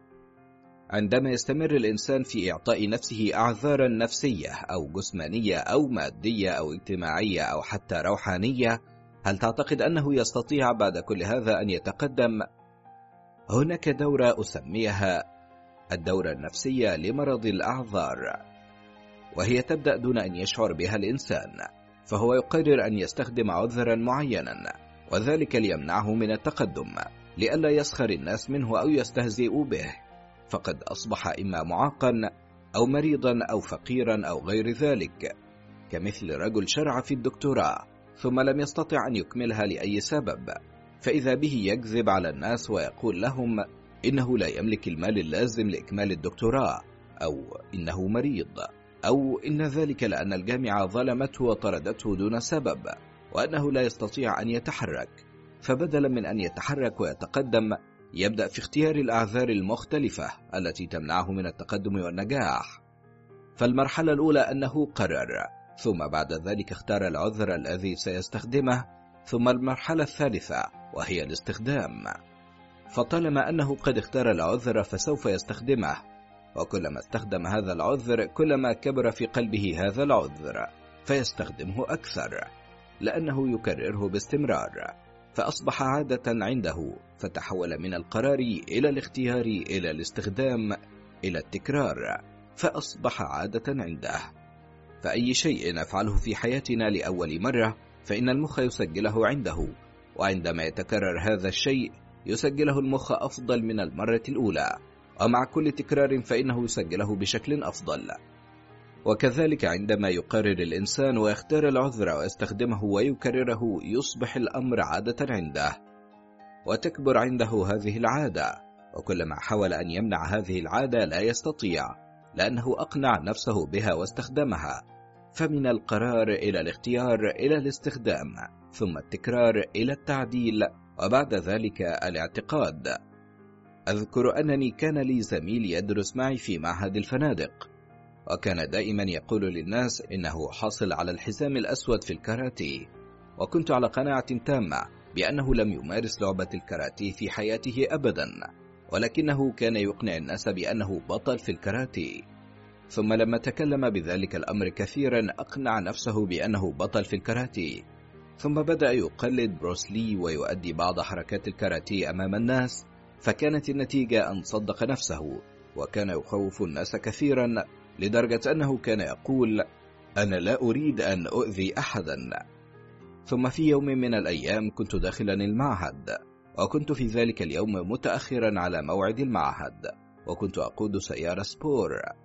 عندما يستمر الإنسان في إعطاء نفسه أعذارا نفسية أو جسمانية أو مادية أو اجتماعية أو حتى روحانية، هل تعتقد أنه يستطيع بعد كل هذا أن يتقدم؟ هناك دورة أسميها الدورة النفسية لمرض الأعذار، وهي تبدأ دون أن يشعر بها الإنسان، فهو يقرر أن يستخدم عذرا معينا، وذلك ليمنعه من التقدم، لئلا يسخر الناس منه أو يستهزئوا به، فقد أصبح إما معاقا أو مريضا أو فقيرا أو غير ذلك، كمثل رجل شرع في الدكتوراه ثم لم يستطع أن يكملها لأي سبب، فإذا به يكذب على الناس ويقول لهم إنه لا يملك المال اللازم لإكمال الدكتوراه، أو إنه مريض، أو إن ذلك لأن الجامعة ظلمته وطردته دون سبب، وأنه لا يستطيع أن يتحرك. فبدلا من أن يتحرك ويتقدم يبدأ في اختيار الأعذار المختلفة التي تمنعه من التقدم والنجاح. فالمرحلة الأولى أنه قرر، ثم بعد ذلك اختار العذر الذي سيستخدمه، ثم المرحلة الثالثة وهي الاستخدام. فطالما أنه قد اختار العذر فسوف يستخدمه، وكلما استخدم هذا العذر كلما كبر في قلبه هذا العذر فيستخدمه أكثر، لأنه يكرره باستمرار، فأصبح عادة عنده، فتحول من القرار إلى الاختيار إلى الاستخدام إلى التكرار، فأصبح عادة عنده. فأي شيء نفعله في حياتنا لأول مرة فإن المخ يسجله عنده، وعندما يتكرر هذا الشيء يسجله المخ أفضل من المرة الأولى، ومع كل تكرار فإنه يسجله بشكل أفضل. وكذلك عندما يقرر الإنسان ويختار العذر ويستخدمه ويكرره يصبح الأمر عادة عنده، وتكبر عنده هذه العادة، وكلما حاول أن يمنع هذه العادة لا يستطيع، لأنه أقنع نفسه بها واستخدمها. فمن القرار إلى الاختيار إلى الاستخدام، ثم التكرار إلى التعديل، وبعد ذلك الاعتقاد. أذكر أنني كان لي زميل يدرس معي في معهد الفنادق، وكان دائما يقول للناس إنه حاصل على الحزام الأسود في الكاراتيه، وكنت على قناعة تامة بأنه لم يمارس لعبة الكاراتيه في حياته أبدا، ولكنه كان يقنع الناس بأنه بطل في الكاراتيه. ثم لما تكلم بذلك الأمر كثيرا أقنع نفسه بأنه بطل في الكاراتيه، ثم بدأ يقلد بروسلي ويؤدي بعض حركات الكاراتيه أمام الناس، فكانت النتيجة أن صدق نفسه، وكان يخوف الناس كثيرا لدرجة أنه كان يقول: أنا لا أريد أن أؤذي أحدا. ثم في يوم من الأيام كنت داخلا المعهد، وكنت في ذلك اليوم متأخرا على موعد المعهد، وكنت أقود سيارة سبور،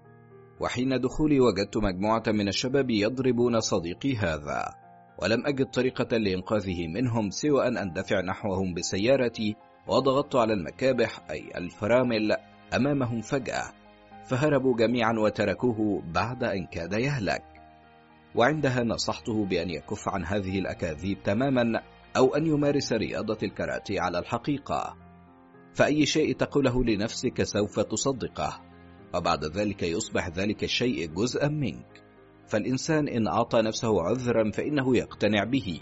وحين دخولي وجدت مجموعة من الشباب يضربون صديقي هذا، ولم أجد طريقة لإنقاذه منهم سوى أن أندفع نحوهم بسيارتي، وضغطت على المكابح أي الفرامل أمامهم فجأة، فهربوا جميعا وتركوه بعد أن كاد يهلك. وعندها نصحته بأن يكف عن هذه الأكاذيب تماما، أو أن يمارس رياضة الكاراتيه على الحقيقة، فأي شيء تقوله لنفسك سوف تصدقه، وبعد ذلك يصبح ذلك الشيء جزءا منك. فالإنسان إن أعطى نفسه عذرا فإنه يقتنع به،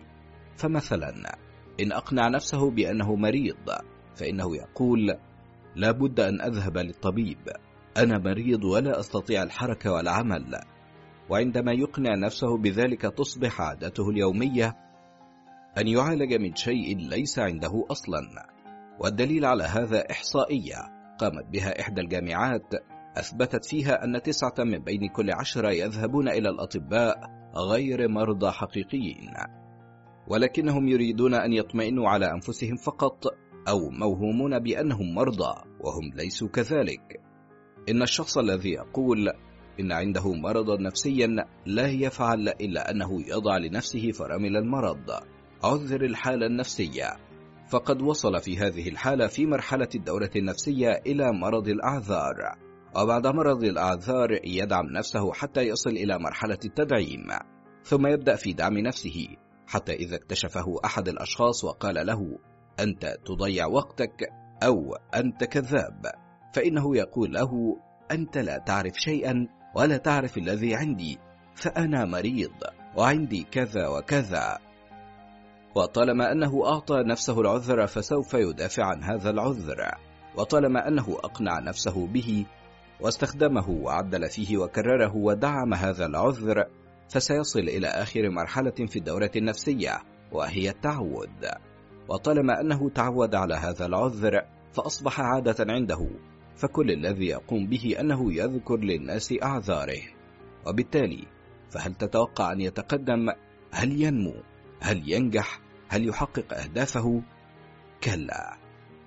فمثلا إن أقنع نفسه بأنه مريض فإنه يقول: لا بد أن أذهب للطبيب، أنا مريض ولا أستطيع الحركة والعمل. وعندما يقنع نفسه بذلك تصبح عادته اليومية أن يعالج من شيء ليس عنده أصلا. والدليل على هذا إحصائية قامت بها إحدى الجامعات أثبتت فيها أن تسعة من بين كل عشرة يذهبون إلى الأطباء غير مرضى حقيقيين، ولكنهم يريدون أن يطمئنوا على أنفسهم فقط، أو موهومون بأنهم مرضى وهم ليسوا كذلك. إن الشخص الذي يقول إن عنده مرضا نفسيا لا يفعل إلا أنه يضع لنفسه فرامل المرض، عذر الحالة النفسية، فقد وصل في هذه الحالة في مرحلة الدورة النفسية إلى مرض الأعذار، وبعد مرض الأعذار يدعم نفسه حتى يصل إلى مرحلة التدعيم، ثم يبدأ في دعم نفسه حتى إذا اكتشفه أحد الأشخاص وقال له: أنت تضيع وقتك، أو أنت كذاب، فإنه يقول له: أنت لا تعرف شيئا ولا تعرف الذي عندي، فأنا مريض وعندي كذا وكذا. وطالما أنه أعطى نفسه العذر فسوف يدافع عن هذا العذر، وطالما أنه أقنع نفسه به واستخدمه وعدل فيه وكرره ودعم هذا العذر، فسيصل إلى آخر مرحلة في الدورة النفسية وهي التعود. وطالما أنه تعود على هذا العذر فأصبح عادة عنده، فكل الذي يقوم به أنه يذكر للناس أعذاره، وبالتالي فهل تتوقع أن يتقدم؟ هل ينمو؟ هل ينجح؟ هل يحقق أهدافه؟ كلا،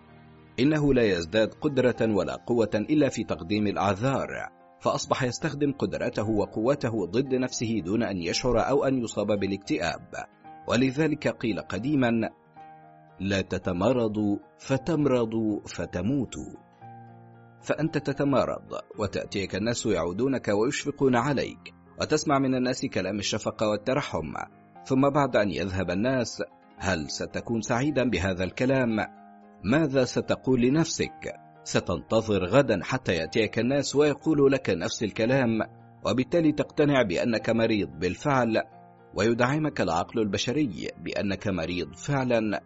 إنه لا يزداد قدرة ولا قوة إلا في تقديم الأعذار، فأصبح يستخدم قدرته وقوته ضد نفسه دون أن يشعر أو أن يصاب بالاكتئاب. ولذلك قيل قديما: لا تتمرضوا فتمرضوا فتموتوا. فأنت تتمرض وتأتيك الناس يعودونك ويشفقون عليك، وتسمع من الناس كلام الشفقة والترحم، ثم بعد أن يذهب الناس هل ستكون سعيدا بهذا الكلام؟ ماذا ستقول لنفسك؟ ستنتظر غدا حتى يأتيك الناس ويقولوا لك نفس الكلام، وبالتالي تقتنع بأنك مريض بالفعل، ويدعمك العقل البشري بأنك مريض فعلا.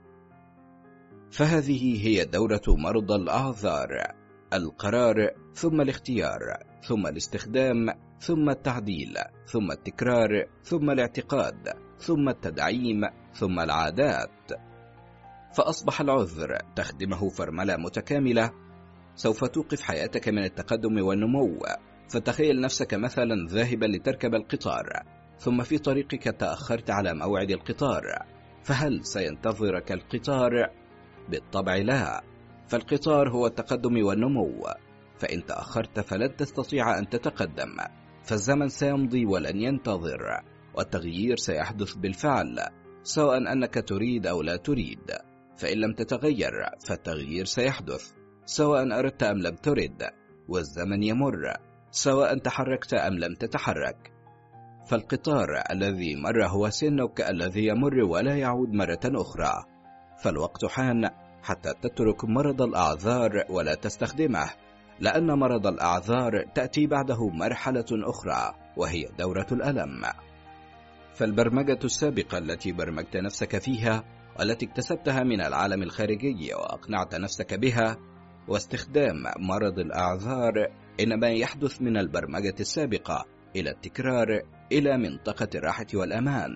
فهذه هي دورة مرضى الأعذار: القرار، ثم الاختيار، ثم الاستخدام، ثم التعديل، ثم التكرار، ثم الاعتقاد، ثم التدعيم، ثم العادات. فأصبح العذر تخدمه فرملة متكاملة سوف توقف حياتك من التقدم والنمو. فتخيل نفسك مثلا ذاهبا لتركب القطار، ثم في طريقك تأخرت على موعد القطار، فهل سينتظرك القطار؟ بالطبع لا، فالقطار هو التقدم والنمو، فإن تأخرت فلن تستطيع أن تتقدم، فالزمن سيمضي ولن ينتظر، والتغيير سيحدث بالفعل سواء أنك تريد أو لا تريد. فإن لم تتغير فالتغيير سيحدث سواء أردت أم لم ترد، والزمن يمر سواء تحركت أم لم تتحرك. فالقطار الذي مر هو سنك الذي يمر ولا يعود مرة أخرى، فالوقت حان حتى تترك مرض الأعذار ولا تستخدمه، لأن مرض الأعذار تأتي بعده مرحلة أخرى وهي دورة الألم. فالبرمجة السابقة التي برمجت نفسك فيها والتي اكتسبتها من العالم الخارجي وأقنعت نفسك بها، واستخدام مرض الأعذار إنما يحدث من البرمجة السابقة إلى التكرار إلى منطقة الراحة والأمان.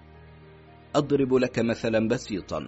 أضرب لك مثلا بسيطا.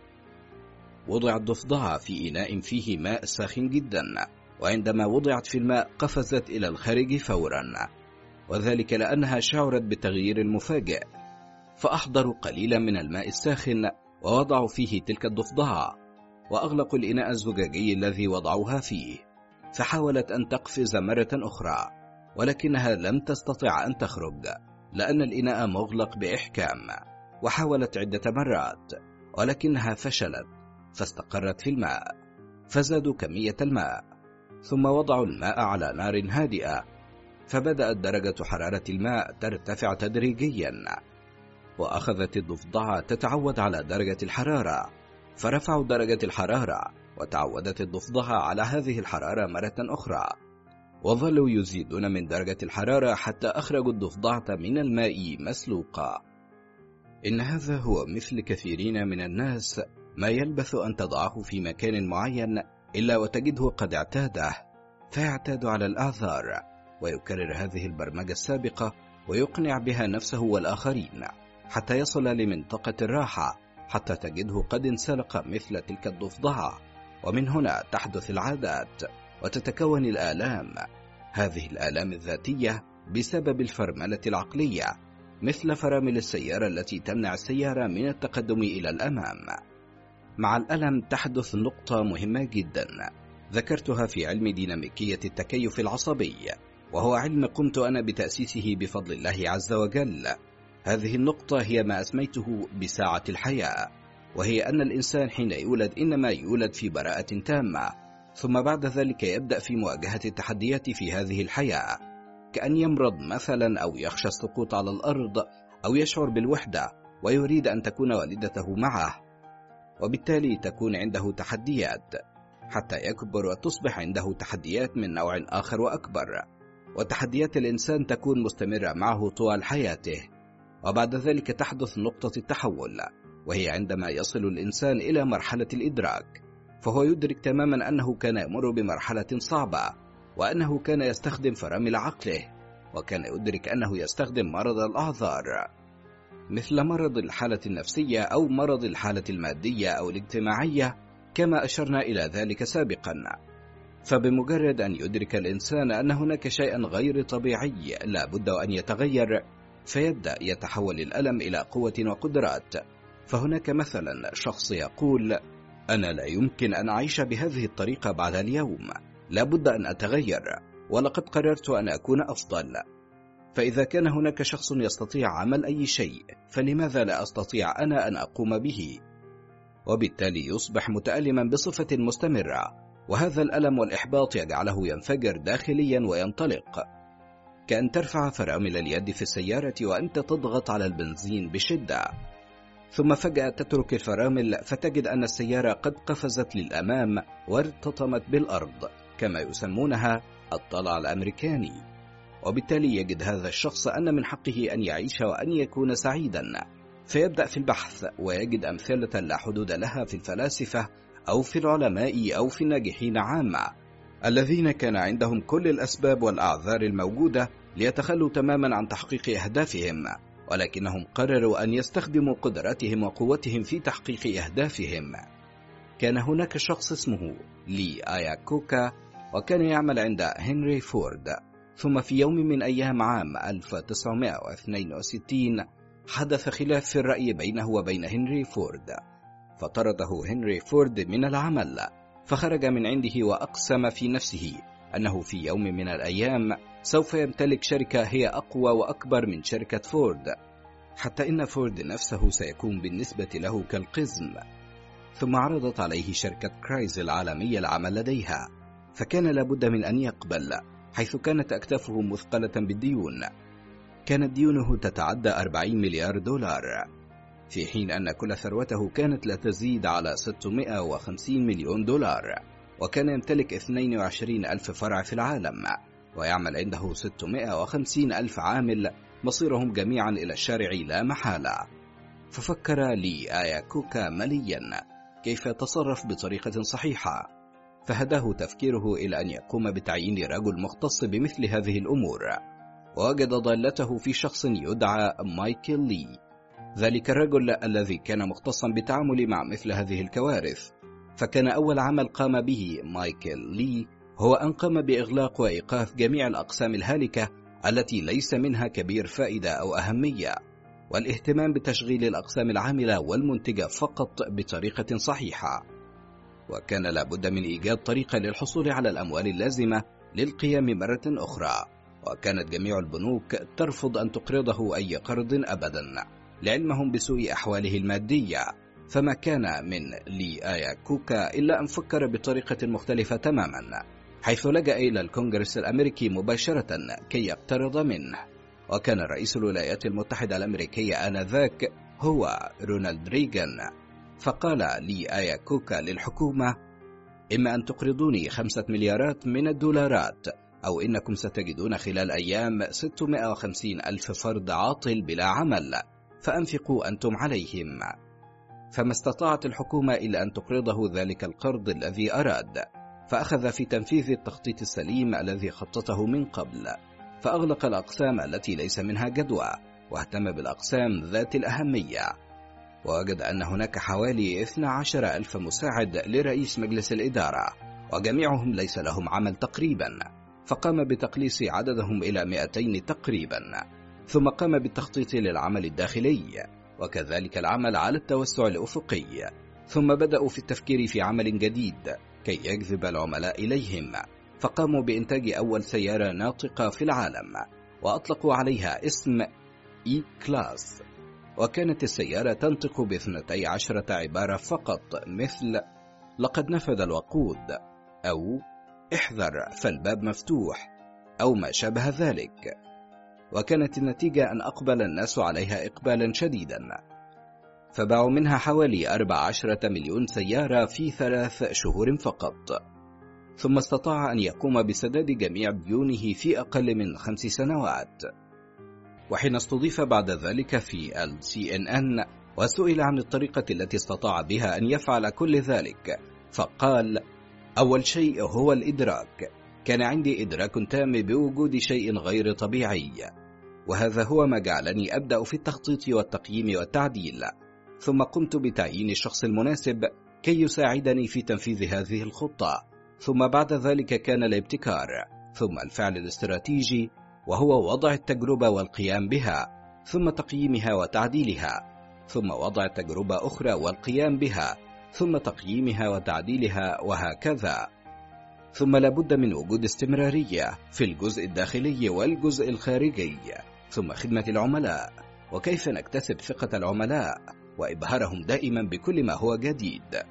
وضع الضفدعة في إناء فيه ماء ساخن جدا، وعندما وضعت في الماء قفزت إلى الخارج فورا، وذلك لأنها شعرت بالتغيير المفاجئ. فأحضروا قليلا من الماء الساخن ووضعوا فيه تلك الضفدعة، وأغلقوا الإناء الزجاجي الذي وضعوها فيه، فحاولت أن تقفز مرة أخرى، ولكنها لم تستطع أن تخرج لأن الإناء مغلق بإحكام. وحاولت عدة مرات ولكنها فشلت، فاستقرت في الماء، فزادوا كمية الماء، ثم وضعوا الماء على نار هادئة، فبدأت درجة حرارة الماء ترتفع تدريجيا، وأخذت الضفدعة تتعود على درجة الحرارة، فرفعوا درجة الحرارة، وتعودت الضفدعة على هذه الحرارة مرة أخرى، وظلوا يزيدون من درجة الحرارة حتى أخرجوا الضفدعة من الماء مسلوقة. إن هذا هو مثل كثيرين من الناس، ما يلبث أن تضعه في مكان معين إلا وتجده قد اعتاده، فيعتاد على الأعذار ويكرر هذه البرمجة السابقة ويقنع بها نفسه والآخرين حتى يصل لمنطقة الراحة، حتى تجده قد انسلق مثل تلك الضفدعة. ومن هنا تحدث العادات وتتكون الآلام، هذه الآلام الذاتية بسبب الفرملة العقلية، مثل فرامل السيارة التي تمنع السيارة من التقدم إلى الأمام. مع الألم تحدث نقطة مهمة جدا ذكرتها في علم ديناميكية التكيف العصبي، وهو علم قمت أنا بتأسيسه بفضل الله عز وجل. هذه النقطة هي ما أسميته بساعة الحياة، وهي أن الإنسان حين يولد إنما يولد في براءة تامة، ثم بعد ذلك يبدأ في مواجهة التحديات في هذه الحياة، كأن يمرض مثلا أو يخشى السقوط على الأرض أو يشعر بالوحدة ويريد أن تكون والدته معه، وبالتالي تكون عنده تحديات حتى يكبر وتصبح عنده تحديات من نوع آخر وأكبر، وتحديات الإنسان تكون مستمرة معه طوال حياته. وبعد ذلك تحدث نقطة التحول، وهي عندما يصل الإنسان إلى مرحلة الإدراك، فهو يدرك تماما أنه كان يمر بمرحلة صعبة، وأنه كان يستخدم فرامل عقله، وكان يدرك أنه يستخدم مرض الأعذار مثل مرض الحالة النفسية أو مرض الحالة المادية أو الاجتماعية كما أشرنا إلى ذلك سابقا. فبمجرد أن يدرك الإنسان أن هناك شيئا غير طبيعي لا بد أن يتغير، فيبدأ يتحول الألم إلى قوة وقدرات. فهناك مثلا شخص يقول: أنا لا يمكن أن أعيش بهذه الطريقة بعد اليوم، لا بد أن أتغير، ولقد قررت أن أكون أفضل. فإذا كان هناك شخص يستطيع عمل أي شيء، فلماذا لا أستطيع أنا أن أقوم به؟ وبالتالي يصبح متألما بصفة مستمرة، وهذا الألم والإحباط يجعله ينفجر داخليا وينطلق، كأن ترفع فرامل اليد في السيارة وأنت تضغط على البنزين بشدة، ثم فجأة تترك الفرامل فتجد أن السيارة قد قفزت للأمام وارتطمت بالأرض، كما يسمونها الطلع الأمريكاني. وبالتالي يجد هذا الشخص أن من حقه أن يعيش وأن يكون سعيدا، فيبدأ في البحث ويجد أمثلة لا حدود لها في الفلاسفة أو في العلماء أو في الناجحين عامة، الذين كان عندهم كل الأسباب والأعذار الموجودة ليتخلوا تماما عن تحقيق أهدافهم، ولكنهم قرروا أن يستخدموا قدراتهم وقوتهم في تحقيق أهدافهم. كان هناك شخص اسمه لي آياكوكا، وكان يعمل عند هنري فورد. ثم في يوم من أيام عام ألف وتسعمائة واثنين وستين حدث خلاف في الرأي بينه وبين هنري فورد، فطرده هنري فورد من العمل، فخرج من عنده وأقسم في نفسه أنه في يوم من الأيام سوف يمتلك شركة هي أقوى وأكبر من شركة فورد، حتى إن فورد نفسه سيكون بالنسبة له كالقزم. ثم عرضت عليه شركة كرايز العالمية العمل لديها، فكان لابد من أن يقبل، حيث كانت أكتافه مثقلة بالديون، كانت ديونه تتعدى أربعين مليار دولار. في حين أن كل ثروته كانت لا تزيد على ستمائة وخمسين مليون دولار، وكان يمتلك اثنين وعشرين ألف فرع في العالم، ويعمل عنده ستمائة وخمسين ألف عامل مصيرهم جميعا إلى الشارع لا محالة. ففكر لي آياكوكا مليا كيف يتصرف بطريقة صحيحة، فهداه تفكيره إلى أن يقوم بتعيين رجل مختص بمثل هذه الأمور، ووجد ضالته في شخص يدعى مايكل لي، ذلك الرجل الذي كان مختصا بالتعامل مع مثل هذه الكوارث. فكان أول عمل قام به مايكل لي هو أن قام بإغلاق وإيقاف جميع الأقسام الهالكة التي ليس منها كبير فائدة أو أهمية، والاهتمام بتشغيل الأقسام العاملة والمنتجة فقط بطريقة صحيحة. وكان لابد من إيجاد طريقة للحصول على الأموال اللازمة للقيام مرة أخرى، وكانت جميع البنوك ترفض أن تقرضه أي قرض أبدا لعلمهم بسوء أحواله المادية. فما كان من لي آياكوكا إلا أن فكر بطريقة مختلفة تماما، حيث لجأ إلى الكونغرس الأمريكي مباشرة كي يقترض منه. وكان رئيس الولايات المتحدة الأمريكية آنذاك هو رونالد ريغان. فقال لي آياكوكا للحكومة: إما أن تقرضوني خمسة مليارات من الدولارات، أو إنكم ستجدون خلال أيام ستمائة وخمسين ألف فرد عاطل بلا عمل، فأنفقوا أنتم عليهم. فما استطاعت الحكومة إلا أن تقرضه ذلك القرض الذي أراد، فأخذ في تنفيذ التخطيط السليم الذي خططه من قبل، فأغلق الأقسام التي ليس منها جدوى، واهتم بالأقسام ذات الأهمية. ووجد أن هناك حوالي اثني عشر ألف مساعد لرئيس مجلس الإدارة، وجميعهم ليس لهم عمل تقريبا، فقام بتقليص عددهم إلى مئتين تقريبا. ثم قام بالتخطيط للعمل الداخلي، وكذلك العمل على التوسع الأفقي. ثم بدأوا في التفكير في عمل جديد كي يجذب العملاء إليهم، فقاموا بإنتاج أول سيارة ناطقة في العالم، وأطلقوا عليها اسم إي كلاس. وكانت السيارة تنطق باثنتي عشرة عبارة فقط، مثل لقد نفذ الوقود، أو احذر فالباب مفتوح، أو ما شابه ذلك. وكانت النتيجة أن أقبل الناس عليها إقبالا شديدا، فباعوا منها حوالي أربع عشرة مليون سيارة في ثلاث شهور فقط. ثم استطاع أن يقوم بسداد جميع ديونه في أقل من خمس سنوات. وحين استضيف بعد ذلك في ال سي إن إن وسئل عن الطريقة التي استطاع بها أن يفعل كل ذلك، فقال: أول شيء هو الإدراك. كان عندي إدراك تام بوجود شيء غير طبيعي، وهذا هو ما جعلني أبدأ في التخطيط والتقييم والتعديل. ثم قمت بتعيين الشخص المناسب كي يساعدني في تنفيذ هذه الخطة. ثم بعد ذلك كان الابتكار، ثم الفعل الاستراتيجي، وهو وضع التجربة والقيام بها، ثم تقييمها وتعديلها، ثم وضع تجربة أخرى والقيام بها، ثم تقييمها وتعديلها، وهكذا. ثم لابد من وجود استمرارية في الجزء الداخلي والجزء الخارجي، ثم خدمة العملاء، وكيف نكتسب ثقة العملاء وإبهارهم دائما بكل ما هو جديد.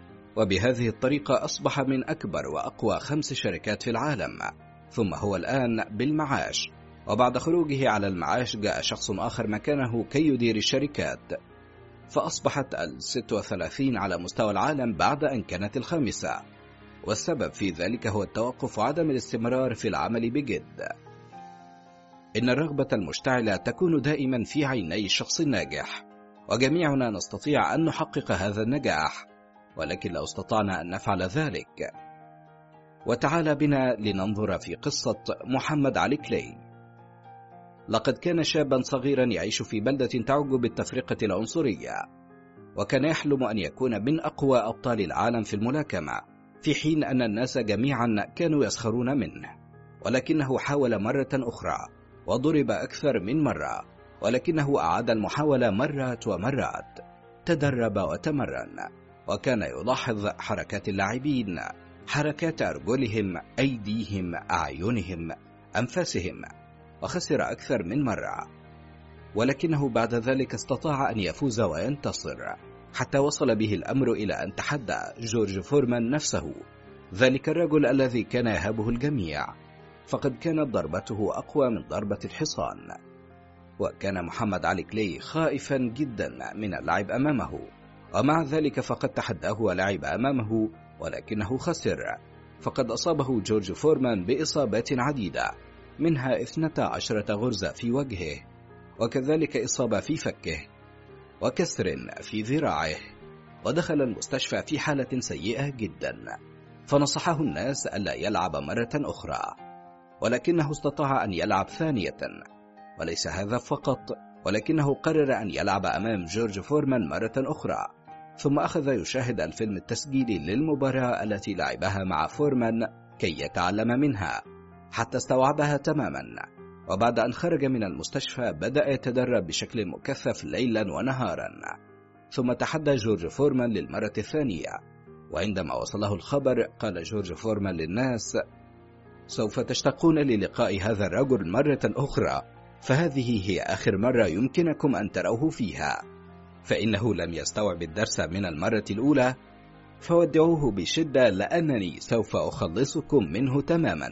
وبهذه الطريقة أصبح من أكبر وأقوى خمس شركات في العالم. ثم هو الآن بالمعاش، وبعد خروجه على المعاش جاء شخص آخر مكانه كي يدير الشركات، فأصبحت الست وثلاثين على مستوى العالم بعد أن كانت الخامسة. والسبب في ذلك هو التوقف وعدم الاستمرار في العمل بجد. إن الرغبة المشتعلة تكون دائما في عيني الشخص الناجح، وجميعنا نستطيع أن نحقق هذا النجاح، ولكن لو استطعنا أن نفعل ذلك. وتعال بنا لننظر في قصة محمد علي كلاي. لقد كان شابا صغيرا يعيش في بلدة تعج بالتفرقة العنصرية، وكان يحلم أن يكون من أقوى أبطال العالم في الملاكمة، في حين أن الناس جميعا كانوا يسخرون منه. ولكنه حاول مرة أخرى، وضرب أكثر من مرة، ولكنه أعاد المحاولة مرات ومرات. تدرب وتمرن، وكان يلاحظ حركات اللاعبين، حركات أرجلهم، أيديهم، أعينهم، أنفاسهم، وخسر أكثر من مرة. ولكنه بعد ذلك استطاع أن يفوز وينتصر، حتى وصل به الأمر إلى أن تحدى جورج فورمان نفسه، ذلك الرجل الذي كان يهابه الجميع، فقد كانت ضربته أقوى من ضربة الحصان. وكان محمد علي كلاي خائفا جدا من اللعب أمامه، ومع ذلك فقد تحداه ولعب أمامه ولكنه خسر، فقد أصابه جورج فورمان بإصابات عديدة، منها اثنتا عشرة غرزة في وجهه، وكذلك إصابة في فكه وكسر في ذراعه، ودخل المستشفى في حالة سيئة جدا، فنصحه الناس ألا يلعب مرة أخرى، ولكنه استطاع أن يلعب ثانية. وليس هذا فقط، ولكنه قرر أن يلعب أمام جورج فورمان مرة أخرى، ثم أخذ يشاهد الفيلم التسجيلي للمباراة التي لعبها مع فورمان كي يتعلم منها حتى استوعبها تماما. وبعد أن خرج من المستشفى بدأ يتدرب بشكل مكثف ليلا ونهارا، ثم تحدى جورج فورمان للمرة الثانية، وعندما وصله الخبر قال جورج فورمان للناس: سوف تشتاقون للقاء هذا الرجل مرة أخرى، فهذه هي آخر مرة يمكنكم أن تروه فيها، فإنه لم يستوعب الدرس من المرة الأولى، فودعوه بشدة لأنني سوف أخلصكم منه تماما.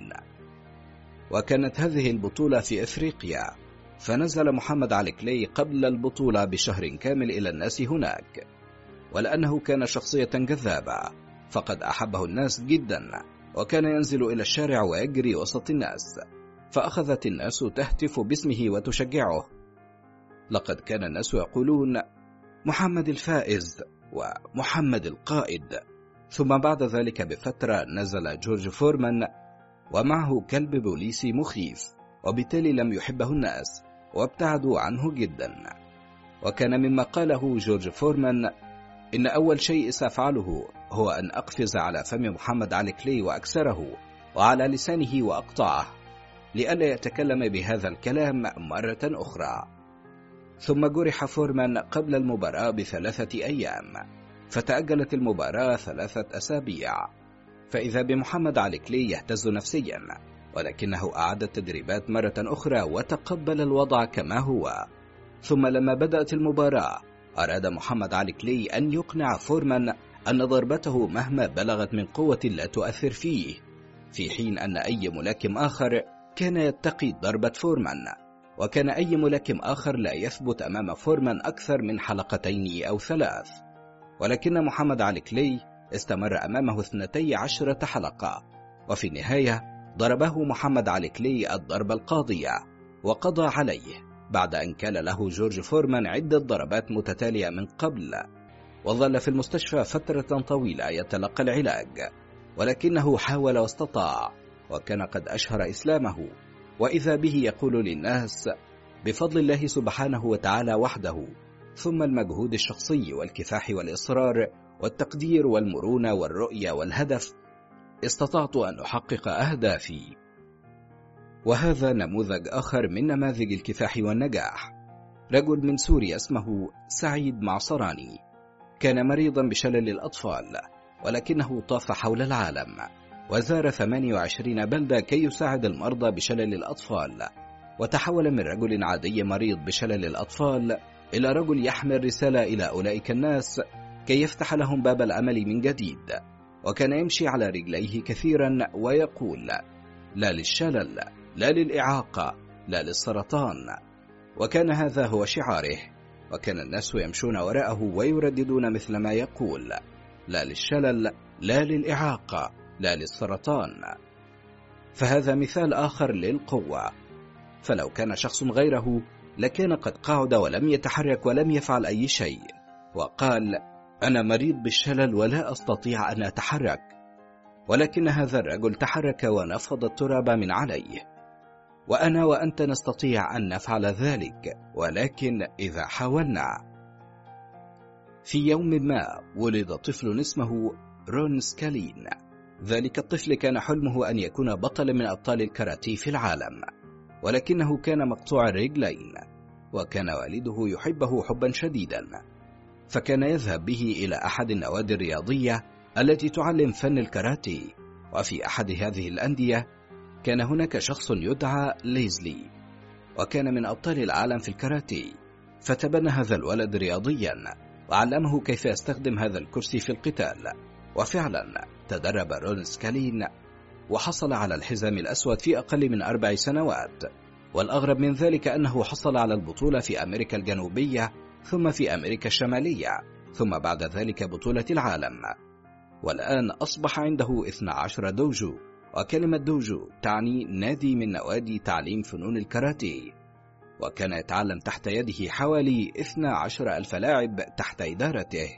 وكانت هذه البطولة في إفريقيا، فنزل محمد علي كلاي قبل البطولة بشهر كامل إلى الناس هناك، ولأنه كان شخصية جذابة فقد أحبه الناس جدا، وكان ينزل إلى الشارع ويجري وسط الناس، فأخذت الناس تهتف باسمه وتشجعه. لقد كان الناس يقولون محمد الفائز ومحمد القائد. ثم بعد ذلك بفترة نزل جورج فورمان ومعه كلب بوليسي مخيف، وبالتالي لم يحبه الناس وابتعدوا عنه جدا. وكان مما قاله جورج فورمان: إن أول شيء سأفعله هو أن أقفز على فم محمد علي كلاي وأكسره، وعلى لسانه وأقطعه، لئلا يتكلم بهذا الكلام مرة أخرى. ثم جرح فورمان قبل المباراة بثلاثة أيام، فتأجلت المباراة ثلاثة أسابيع، فإذا بمحمد علي كلاي يهتز نفسيا، ولكنه أعاد التدريبات مرة أخرى وتقبل الوضع كما هو. ثم لما بدأت المباراة أراد محمد علي كلاي أن يقنع فورمان أن ضربته مهما بلغت من قوة لا تؤثر فيه، في حين أن أي ملاكم آخر كان يتقي ضربة فورمان، وكان أي ملاكم آخر لا يثبت أمام فورمان أكثر من حلقتين أو ثلاث. ولكن محمد علي كلاي استمر أمامه اثنتي عشرة حلقة، وفي النهاية ضربه محمد علي كلاي الضربة القاضية وقضى عليه، بعد أن كان له جورج فورمان عدة ضربات متتالية من قبل، وظل في المستشفى فترة طويلة يتلقى العلاج، ولكنه حاول واستطاع، وكان قد أشهر إسلامه، وإذا به يقول للناس: بفضل الله سبحانه وتعالى وحده، ثم المجهود الشخصي والكفاح والإصرار والتقدير والمرونة والرؤية والهدف، استطعت أن أحقق أهدافي. وهذا نموذج آخر من نماذج الكفاح والنجاح. رجل من سوريا اسمه سعيد معصراني، كان مريضا بشلل الأطفال، ولكنه طاف حول العالم وزار ثمانية وعشرين بلدة كي يساعد المرضى بشلل الأطفال، وتحول من رجل عادي مريض بشلل الأطفال إلى رجل يحمل رسالة إلى أولئك الناس كي يفتح لهم باب الأمل من جديد. وكان يمشي على رجليه كثيرا ويقول: لا للشلل، لا للإعاقة، لا للسرطان. وكان هذا هو شعاره، وكان الناس يمشون وراءه ويرددون مثل ما يقول: لا للشلل، لا للإعاقة، لا للسرطان. فهذا مثال آخر للقوة، فلو كان شخص غيره لكان قد قعد ولم يتحرك ولم يفعل أي شيء، وقال: أنا مريض بالشلل ولا أستطيع أن أتحرك. ولكن هذا الرجل تحرك ونفض التراب من عليه. وأنا وأنت نستطيع أن نفعل ذلك، ولكن إذا حاولنا. في يوم ما ولد طفل اسمه رون سكالين. ذلك الطفل كان حلمه أن يكون بطل من أبطال الكاراتيه في العالم، ولكنه كان مقطوع الرجلين، وكان والده يحبه حبا شديدا، فكان يذهب به إلى أحد النوادي الرياضية التي تعلم فن الكاراتيه. وفي أحد هذه الأندية كان هناك شخص يدعى ليزلي، وكان من أبطال العالم في الكاراتيه، فتبنى هذا الولد رياضيا وعلمه كيف يستخدم هذا الكرسي في القتال. وفعلا تدرب رون سكالين وحصل على الحزام الأسود في أقل من أربع سنوات، والأغرب من ذلك أنه حصل على البطولة في أمريكا الجنوبية، ثم في أمريكا الشمالية، ثم بعد ذلك بطولة العالم. والآن أصبح عنده اثنا عشر دوجو، وكلمة دوجو تعني نادي من نوادي تعليم فنون الكاراتيه، وكان يتعلم تحت يده حوالي اثنا عشر ألف لاعب تحت إدارته.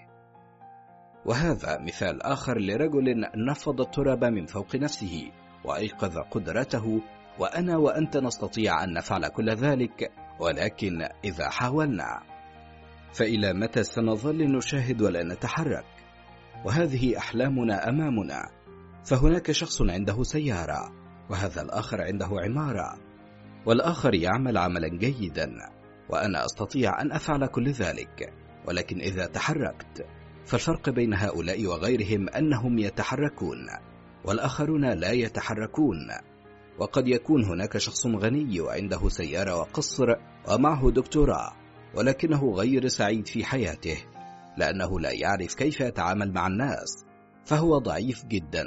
وهذا مثال آخر لرجل نفض التراب من فوق نفسه وأيقظ قدرته، وأنا وأنت نستطيع أن نفعل كل ذلك، ولكن إذا حاولنا. فإلى متى سنظل نشاهد ولا نتحرك؟ وهذه أحلامنا أمامنا، فهناك شخص عنده سيارة، وهذا الآخر عنده عمارة، والآخر يعمل عملا جيدا، وأنا أستطيع أن أفعل كل ذلك. ولكن إذا تحركت، فالفرق بين هؤلاء وغيرهم أنهم يتحركون والآخرون لا يتحركون. وقد يكون هناك شخص غني وعنده سيارة وقصر ومعه دكتوراه، ولكنه غير سعيد في حياته لأنه لا يعرف كيف يتعامل مع الناس، فهو ضعيف جدا.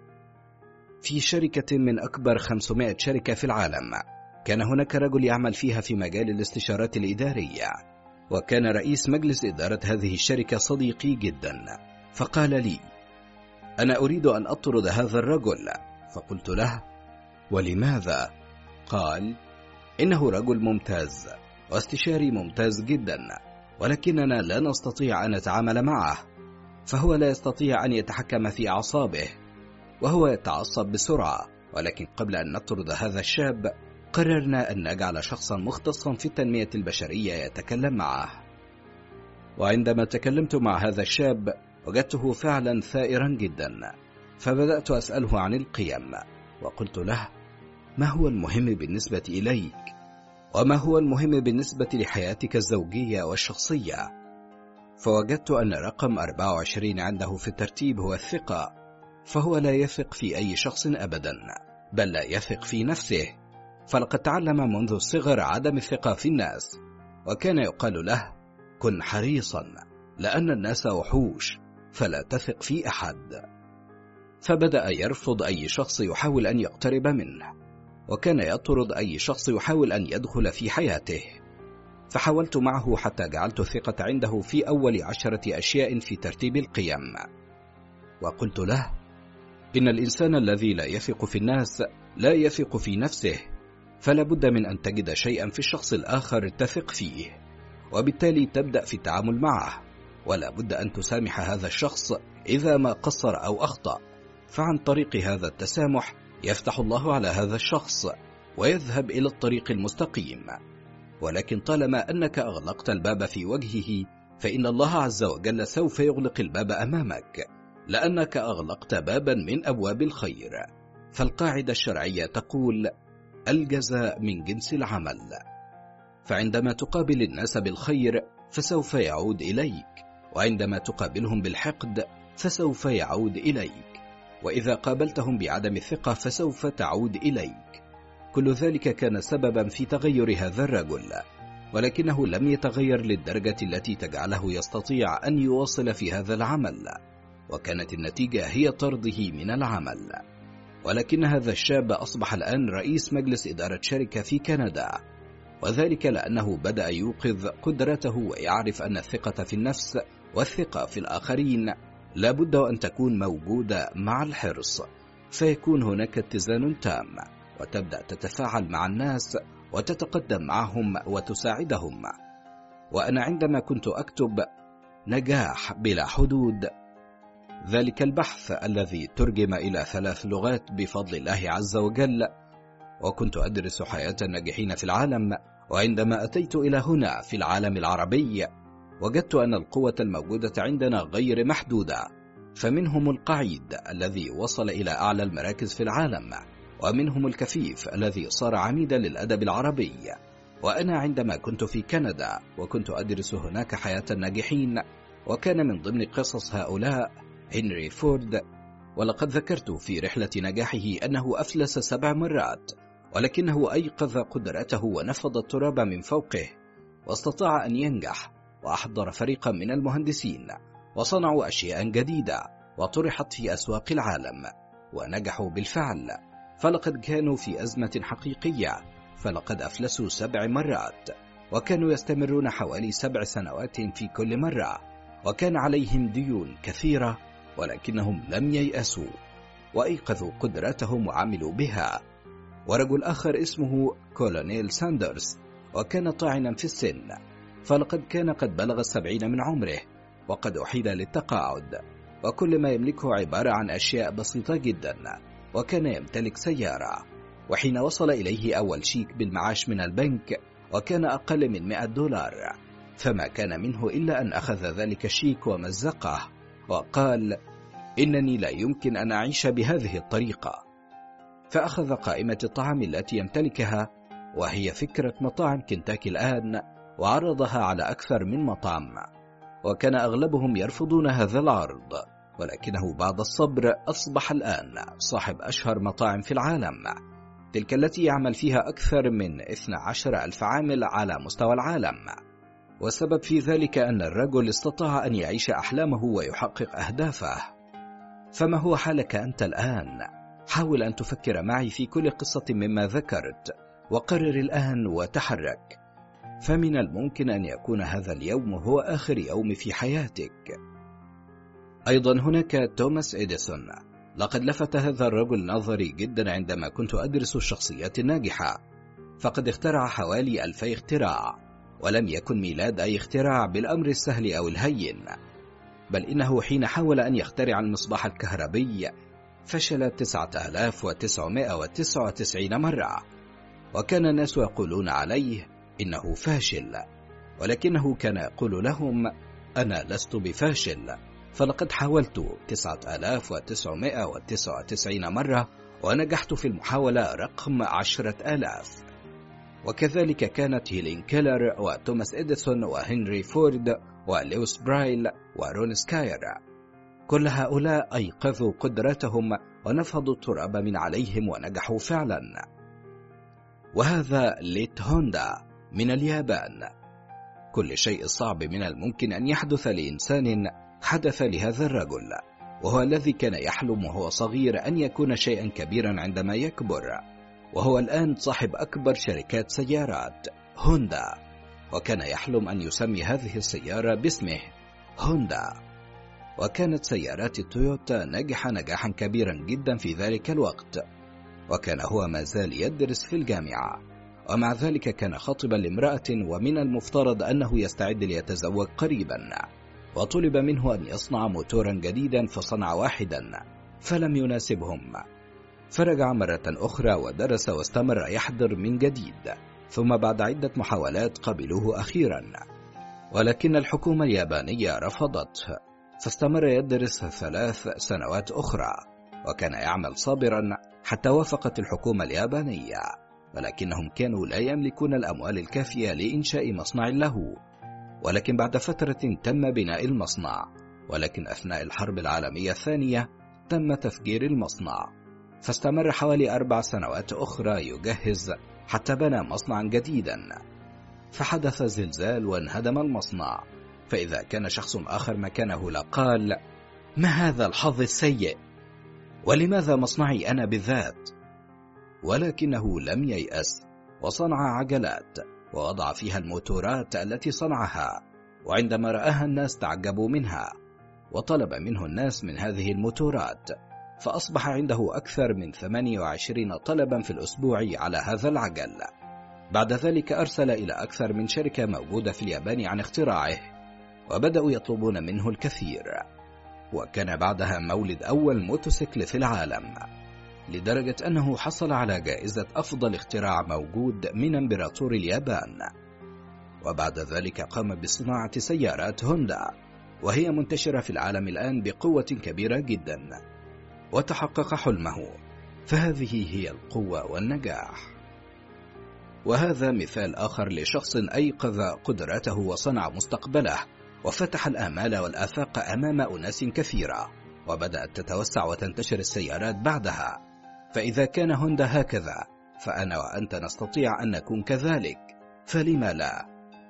في شركة من أكبر خمسمائة شركة في العالم، كان هناك رجل يعمل فيها في مجال الاستشارات الإدارية، وكان رئيس مجلس إدارة هذه الشركة صديقي جدا، فقال لي: أنا أريد أن أطرد هذا الرجل. فقلت له: ولماذا؟ قال: إنه رجل ممتاز واستشاري ممتاز جدا، ولكننا لا نستطيع أن نتعامل معه، فهو لا يستطيع أن يتحكم في أعصابه، وهو يتعصب بسرعة. ولكن قبل أن نطرد هذا الشاب، قررنا أن نجعل شخصا مختصا في التنمية البشرية يتكلم معه. وعندما تكلمت مع هذا الشاب، وجدته فعلا ثائرا جدا، فبدأت أسأله عن القيم، وقلت له: ما هو المهم بالنسبة إليك؟ وما هو المهم بالنسبة لحياتك الزوجية والشخصية؟ فوجدت أن رقم أربعة وعشرين عنده في الترتيب هو الثقة، فهو لا يثق في أي شخص أبدا، بل لا يثق في نفسه، فلقد تعلم منذ الصغر عدم الثقة في الناس، وكان يقال له: كن حريصا، لأن الناس وحوش، فلا تثق في أحد. فبدأ يرفض أي شخص يحاول أن يقترب منه، وكان يطرد أي شخص يحاول أن يدخل في حياته. فحاولت معه حتى جعلت الثقة عنده في أول عشرة أشياء في ترتيب القيم، وقلت له: إن الإنسان الذي لا يثق في الناس لا يثق في نفسه، فلا بد من أن تجد شيئا في الشخص الآخر تثق فيه، وبالتالي تبدأ في التعامل معه، ولا بد أن تسامح هذا الشخص إذا ما قصر أو أخطأ، فعن طريق هذا التسامح يفتح الله على هذا الشخص ويذهب إلى الطريق المستقيم. ولكن طالما أنك أغلقت الباب في وجهه، فإن الله عز وجل سوف يغلق الباب أمامك، لأنك أغلقت بابا من أبواب الخير. فالقاعدة الشرعية تقول: الجزاء من جنس العمل. فعندما تقابل الناس بالخير فسوف يعود إليك، وعندما تقابلهم بالحقد فسوف يعود إليك، وإذا قابلتهم بعدم الثقة فسوف تعود إليك. كل ذلك كان سببا في تغير هذا الرجل، ولكنه لم يتغير للدرجة التي تجعله يستطيع أن يواصل في هذا العمل، وكانت النتيجة هي طرده من العمل. ولكن هذا الشاب أصبح الآن رئيس مجلس إدارة شركة في كندا، وذلك لأنه بدأ يوقظ قدرته ويعرف أن الثقة في النفس والثقة في الآخرين لابد أن تكون موجودة مع الحرص، فيكون هناك اتزان تام، وتبدأ تتفاعل مع الناس وتتقدم معهم وتساعدهم. وأنا عندما كنت أكتب نجاح بلا حدود، ذلك البحث الذي ترجم إلى ثلاث لغات بفضل الله عز وجل، وكنت أدرس حياة الناجحين في العالم، وعندما أتيت إلى هنا في العالم العربي وجدت أن القوة الموجودة عندنا غير محدودة، فمنهم القعيد الذي وصل إلى أعلى المراكز في العالم، ومنهم الكفيف الذي صار عميدا للأدب العربي. وأنا عندما كنت في كندا وكنت أدرس هناك حياة الناجحين، وكان من ضمن قصص هؤلاء هنري فورد، ولقد ذكرت في رحلة نجاحه أنه أفلس سبع مرات، ولكنه أيقظ قدرته ونفض التراب من فوقه، واستطاع أن ينجح، وأحضر فريقا من المهندسين وصنعوا أشياء جديدة وطرحت في أسواق العالم ونجحوا بالفعل. فلقد كانوا في أزمة حقيقية، فلقد أفلسوا سبع مرات، وكانوا يستمرون حوالي سبع سنوات في كل مرة، وكان عليهم ديون كثيرة، ولكنهم لم ييأسوا وأيقظوا قدرتهم وعملوا بها. ورجل آخر اسمه كولونيل ساندرز، وكان طاعنا في السن، فلقد كان قد بلغ السبعين من عمره، وقد أحيل للتقاعد، وكل ما يملكه عبارة عن أشياء بسيطة جدا، وكان يمتلك سيارة. وحين وصل إليه أول شيك بالمعاش من البنك وكان أقل من مئة دولار، فما كان منه إلا أن أخذ ذلك الشيك ومزقه وقال: إنني لا يمكن أن أعيش بهذه الطريقة. فأخذ قائمة الطعام التي يمتلكها، وهي فكرة مطاعم كنتاكي الآن، وعرضها على أكثر من مطعم، وكان أغلبهم يرفضون هذا العرض، ولكنه بعد الصبر أصبح الآن صاحب أشهر مطاعم في العالم، تلك التي يعمل فيها أكثر من اثني عشر ألف عامل على مستوى العالم. والسبب في ذلك أن الرجل استطاع أن يعيش أحلامه ويحقق أهدافه. فما هو حالك أنت الآن؟ حاول أن تفكر معي في كل قصة مما ذكرت، وقرر الآن وتحرك، فمن الممكن أن يكون هذا اليوم هو آخر يوم في حياتك. أيضا هناك توماس إديسون، لقد لفت هذا الرجل نظري جدا عندما كنت أدرس الشخصيات الناجحة، فقد اخترع حوالي ألفي اختراع، ولم يكن ميلاد أي اختراع بالأمر السهل أو الهين، بل إنه حين حاول أن يخترع المصباح الكهربي فشل تسعة آلاف وتسعمائة وتسعة وتسعين مرة، وكان الناس يقولون عليه إنه فاشل، ولكنه كان يقول لهم: أنا لست بفاشل، فلقد حاولت تسعة آلاف وتسعمائة وتسعة وتسعين مرة ونجحت في المحاولة رقم عشرة آلاف. وكذلك كانت هيلين كيلر وتوماس إديسون وهنري فورد ولويس برايل ورون سكاير، كل هؤلاء أيقظوا قدرتهم ونفضوا التراب من عليهم ونجحوا فعلا. وهذا ليت هوندا من اليابان. كل شيء صعب من الممكن أن يحدث لإنسان حدث لهذا الرجل، وهو الذي كان يحلم وهو صغير أن يكون شيئا كبيرا عندما يكبر، وهو الآن صاحب أكبر شركات سيارات هوندا، وكان يحلم أن يسمي هذه السيارة باسمه هوندا. وكانت سيارات التويوتا ناجحة نجاحا كبيرا جدا في ذلك الوقت، وكان هو ما زال يدرس في الجامعة، ومع ذلك كان خاطبا لامرأة ومن المفترض أنه يستعد ليتزوج قريبا، وطلب منه أن يصنع موتورا جديدا فصنع واحدا فلم يناسبهم، فرجع مرة أخرى ودرس واستمر يحضر من جديد، ثم بعد عدة محاولات قبلوه أخيرا، ولكن الحكومة اليابانية رفضته، فاستمر يدرس ثلاث سنوات أخرى، وكان يعمل صابرا حتى وافقت الحكومة اليابانية، ولكنهم كانوا لا يملكون الأموال الكافية لإنشاء مصنع له. ولكن بعد فترة تم بناء المصنع، ولكن أثناء الحرب العالمية الثانية تم تفجير المصنع، فاستمر حوالي أربع سنوات أخرى يجهز حتى بنى مصنعا جديدا، فحدث زلزال وانهدم المصنع، فإذا كان شخص آخر مكانه لقال: ما هذا الحظ السيء؟ ولماذا مصنعي أنا بالذات؟ ولكنه لم ييأس، وصنع عجلات ووضع فيها الموتورات التي صنعها، وعندما رآها الناس تعجبوا منها، وطلب منه الناس من هذه الموتورات، فأصبح عنده أكثر من ثمانية وعشرين طلبا في الأسبوع على هذا العجل. بعد ذلك أرسل إلى أكثر من شركة موجودة في اليابان عن اختراعه، وبدأوا يطلبون منه الكثير، وكان بعدها مولد أول موتوسيكل في العالم، لدرجة أنه حصل على جائزة أفضل اختراع موجود من إمبراطور اليابان. وبعد ذلك قام بصناعة سيارات هوندا، وهي منتشرة في العالم الآن بقوة كبيرة جدا، وتحقق حلمه، فهذه هي القوة والنجاح. وهذا مثال آخر لشخص أيقظ قدرته وصنع مستقبله، وفتح الآمال والآفاق أمام أناس كثيرة، وبدأت تتوسع وتنتشر السيارات بعدها. فإذا كان هوندا هكذا، فأنا وأنت نستطيع أن نكون كذلك، فلما لا؟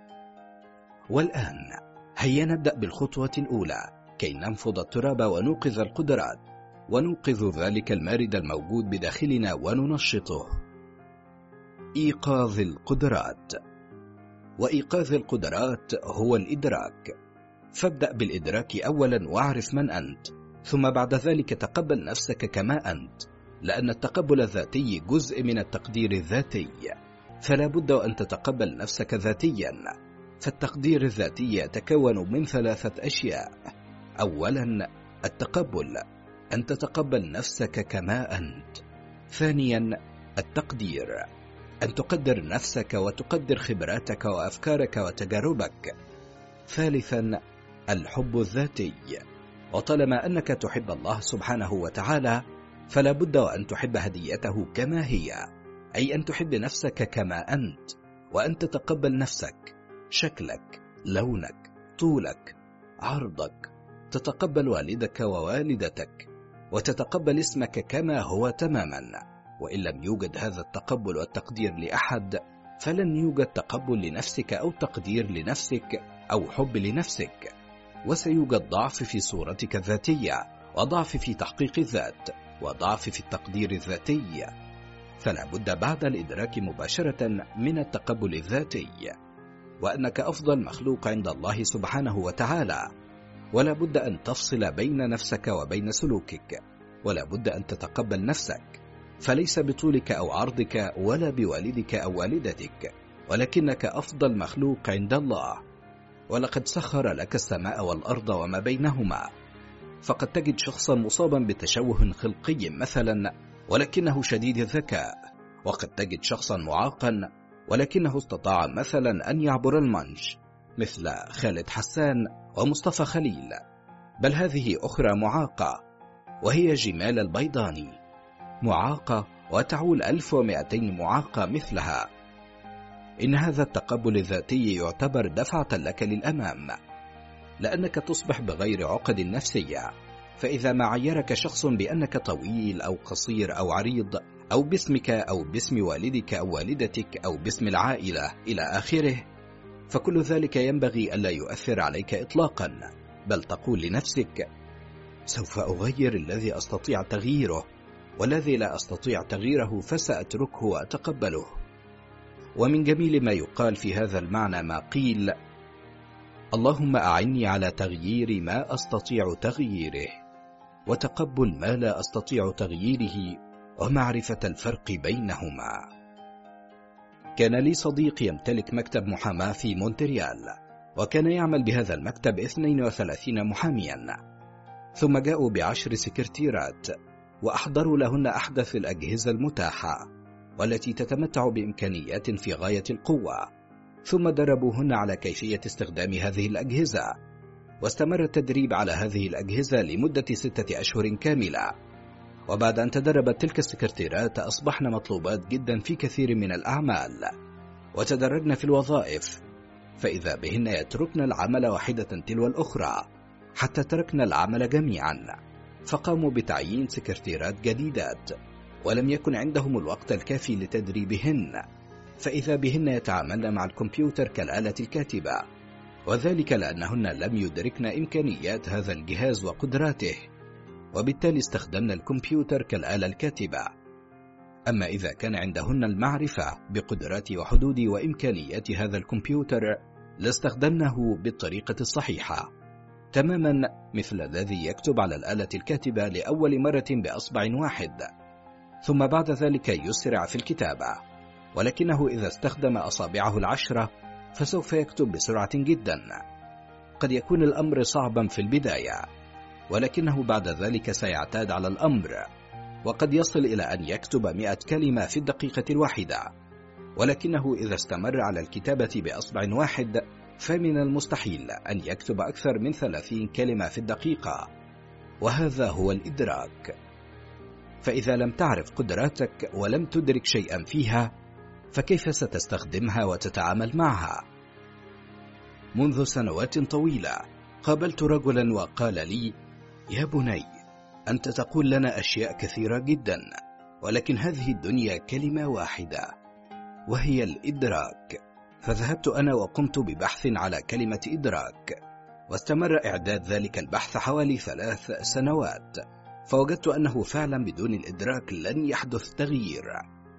والآن هيا نبدأ بالخطوة الأولى كي ننفض التراب ونوقظ القدرات، وننقذ ذلك المارد الموجود بداخلنا وننشطه. إيقاظ القدرات. وإيقاظ القدرات هو الإدراك. فابدأ بالإدراك أولا واعرف من أنت، ثم بعد ذلك تقبل نفسك كما أنت، لأن التقبل الذاتي جزء من التقدير الذاتي، فلا بد أن تتقبل نفسك ذاتيا. فالتقدير الذاتي يتكون من ثلاثة أشياء. أولا التقبل، أن تتقبل نفسك كما أنت. ثانيا التقدير، أن تقدر نفسك وتقدر خبراتك وأفكارك وتجاربك. ثالثا الحب الذاتي، وطالما أنك تحب الله سبحانه وتعالى فلا بد أن تحب هديته كما هي، أي أن تحب نفسك كما أنت، وأن تتقبل نفسك، شكلك، لونك، طولك، عرضك، تتقبل والدك ووالدتك، وتتقبل اسمك كما هو تماما. وإن لم يوجد هذا التقبل والتقدير لأحد فلن يوجد تقبل لنفسك أو تقدير لنفسك أو حب لنفسك، وسيوجد ضعف في صورتك الذاتية، وضعف في تحقيق الذات، وضعف في التقدير الذاتي. فلا بد بعد الإدراك مباشرة من التقبل الذاتي، وأنك أفضل مخلوق عند الله سبحانه وتعالى، ولا بد أن تفصل بين نفسك وبين سلوكك، ولا بد أن تتقبل نفسك، فليس بطولك أو عرضك ولا بوالدك أو والدتك، ولكنك أفضل مخلوق عند الله. ولقد سخر لك السماء والأرض وما بينهما. فقد تجد شخصا مصابا بتشوه خلقي مثلا ولكنه شديد الذكاء، وقد تجد شخصا معاقا ولكنه استطاع مثلا أن يعبر المنش، مثل خالد حسان ومصطفى خليل. بل هذه أخرى معاقة وهي جمال البيضاني، معاقة وتعول ألف ومئتين معاقة مثلها. إن هذا التقبل الذاتي يعتبر دفعة لك للأمام، لأنك تصبح بغير عقد نفسية. فإذا ما عيرك شخص بأنك طويل أو قصير أو عريض أو باسمك أو باسم والدك أو والدتك أو باسم العائلة إلى آخره، فكل ذلك ينبغي ألا يؤثر عليك إطلاقا، بل تقول لنفسك: سوف أغير الذي أستطيع تغييره، والذي لا أستطيع تغييره فسأتركه وأتقبله. ومن جميل ما يقال في هذا المعنى ما قيل: اللهم أعني على تغيير ما أستطيع تغييره، وتقبل ما لا أستطيع تغييره، ومعرفة الفرق بينهما. كان لي صديق يمتلك مكتب محاماة في مونتريال، وكان يعمل بهذا المكتب اثنين وثلاثين محاميا، ثم جاءوا بعشر سكرتيرات وأحضروا لهن أحدث الأجهزة المتاحة والتي تتمتع بإمكانيات في غاية القوة، ثم دربوهن على كيفية استخدام هذه الأجهزة، واستمر التدريب على هذه الأجهزة لمدة ستة أشهر كاملة. وبعد أن تدربت تلك السكرتيرات أصبحن مطلوبات جدا في كثير من الأعمال، وتدرجن في الوظائف، فإذا بهن يتركن العمل واحدة تلو الأخرى حتى تركن العمل جميعا، فقاموا بتعيين سكرتيرات جديدات، ولم يكن عندهم الوقت الكافي لتدريبهن، فإذا بهن يتعاملن مع الكمبيوتر كالآلة الكاتبة، وذلك لأنهن لم يدركن إمكانيات هذا الجهاز وقدراته، وبالتالي استخدمن الكمبيوتر كالآلة الكاتبة. أما إذا كان عندهن المعرفة بقدرات وحدود وإمكانيات هذا الكمبيوتر لاستخدمنه بالطريقة الصحيحة، تماما مثل الذي يكتب على الآلة الكاتبة لأول مرة بأصبع واحد، ثم بعد ذلك يسرع في الكتابة، ولكنه إذا استخدم أصابعه العشرة فسوف يكتب بسرعة جدا. قد يكون الأمر صعبا في البداية، ولكنه بعد ذلك سيعتاد على الأمر، وقد يصل إلى أن يكتب مئة كلمة في الدقيقة الواحدة، ولكنه إذا استمر على الكتابة بأصبع واحد فمن المستحيل أن يكتب أكثر من ثلاثين كلمة في الدقيقة. وهذا هو الإدراك. فإذا لم تعرف قدراتك ولم تدرك شيئا فيها فكيف ستستخدمها وتتعامل معها؟ منذ سنوات طويلة قابلت رجلا وقال لي: يا بني، أنت تقول لنا أشياء كثيرة جدا، ولكن هذه الدنيا كلمة واحدة وهي الإدراك. فذهبت أنا وقمت ببحث على كلمة إدراك، واستمر إعداد ذلك البحث حوالي ثلاث سنوات، فوجدت أنه فعلا بدون الإدراك لن يحدث تغيير.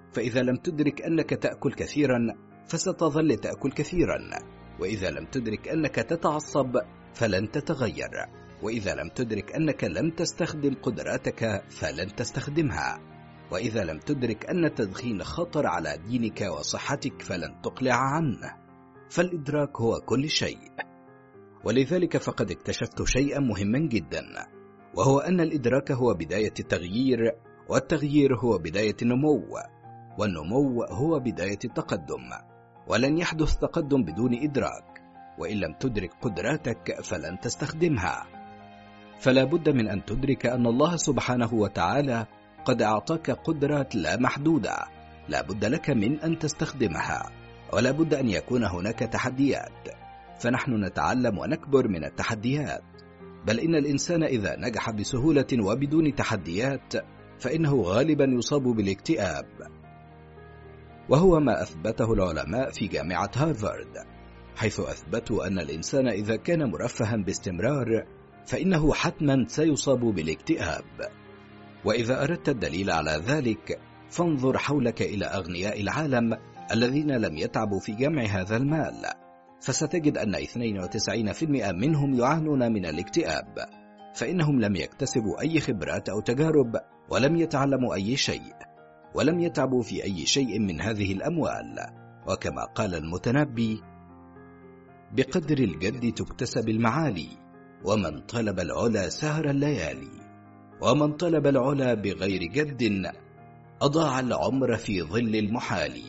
فإذا لم تدرك أنك تأكل كثيرا فستظل تأكل كثيرا، وإذا لم تدرك أنك تتعصب فلن تتغير، وإذا لم تدرك أنك لم تستخدم قدراتك فلن تستخدمها، وإذا لم تدرك أن التدخين خطر على دينك وصحتك فلن تقلع عنه. فالإدراك هو كل شيء. ولذلك فقد اكتشفت شيئا مهما جدا، وهو أن الإدراك هو بداية التغيير، والتغيير هو بداية النمو، والنمو هو بداية التقدم، ولن يحدث تقدم بدون إدراك، وإن لم تدرك قدراتك فلن تستخدمها. فلا بد من أن تدرك أن الله سبحانه وتعالى قد أعطاك قدرات لا محدودة، لا بد لك من أن تستخدمها، ولا بد أن يكون هناك تحديات، فنحن نتعلم ونكبر من التحديات، بل إن الإنسان إذا نجح بسهولة وبدون تحديات فإنه غالبا يصاب بالاكتئاب، وهو ما أثبته العلماء في جامعة هارفارد، حيث أثبتوا أن الإنسان إذا كان مرفها باستمرار فإنه حتما سيصاب بالاكتئاب. وإذا أردت الدليل على ذلك فانظر حولك إلى أغنياء العالم الذين لم يتعبوا في جمع هذا المال، فستجد أن اثنين وتسعين بالمئة منهم يعانون من الاكتئاب، فإنهم لم يكتسبوا أي خبرات أو تجارب، ولم يتعلموا أي شيء، ولم يتعبوا في أي شيء من هذه الأموال. وكما قال المتنبي: بقدر الجد تكتسب المعالي، ومن طلب العلا سهر الليالي، ومن طلب العلا بغير جد أضاع العمر في ظل المحال.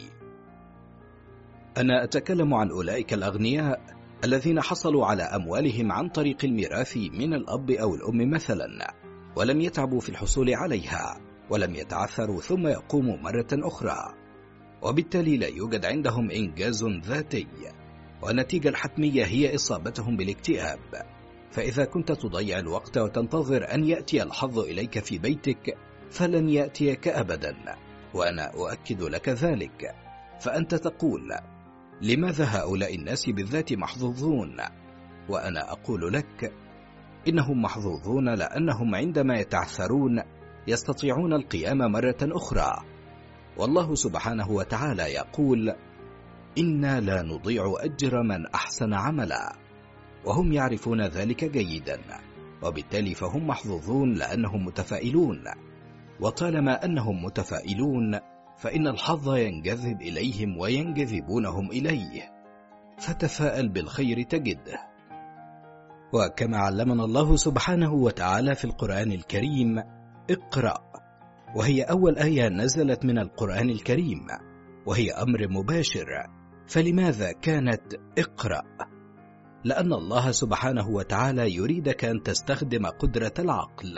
أنا أتكلم عن أولئك الأغنياء الذين حصلوا على أموالهم عن طريق الميراث من الأب أو الأم مثلا، ولم يتعبوا في الحصول عليها، ولم يتعثروا ثم يقوموا مرة أخرى، وبالتالي لا يوجد عندهم إنجاز ذاتي، والنتيجة الحتمية هي إصابتهم بالاكتئاب. فإذا كنت تضيع الوقت وتنتظر أن يأتي الحظ إليك في بيتك فلن يأتيك أبدا، وأنا أؤكد لك ذلك. فأنت تقول: لماذا هؤلاء الناس بالذات محظوظون؟ وأنا أقول لك: إنهم محظوظون لأنهم عندما يتعثرون يستطيعون القيام مرة أخرى. والله سبحانه وتعالى يقول: إنا لا نضيع أجر من أحسن عملا، وهم يعرفون ذلك جيدا، وبالتالي فهم محظوظون لأنهم متفائلون، وطالما أنهم متفائلون فإن الحظ ينجذب إليهم وينجذبونهم إليه، فتفاءل بالخير تجده. وكما علمنا الله سبحانه وتعالى في القرآن الكريم: اقرأ، وهي أول آية نزلت من القرآن الكريم، وهي أمر مباشر. فلماذا كانت اقرأ؟ لأن الله سبحانه وتعالى يريدك أن تستخدم قدرة العقل.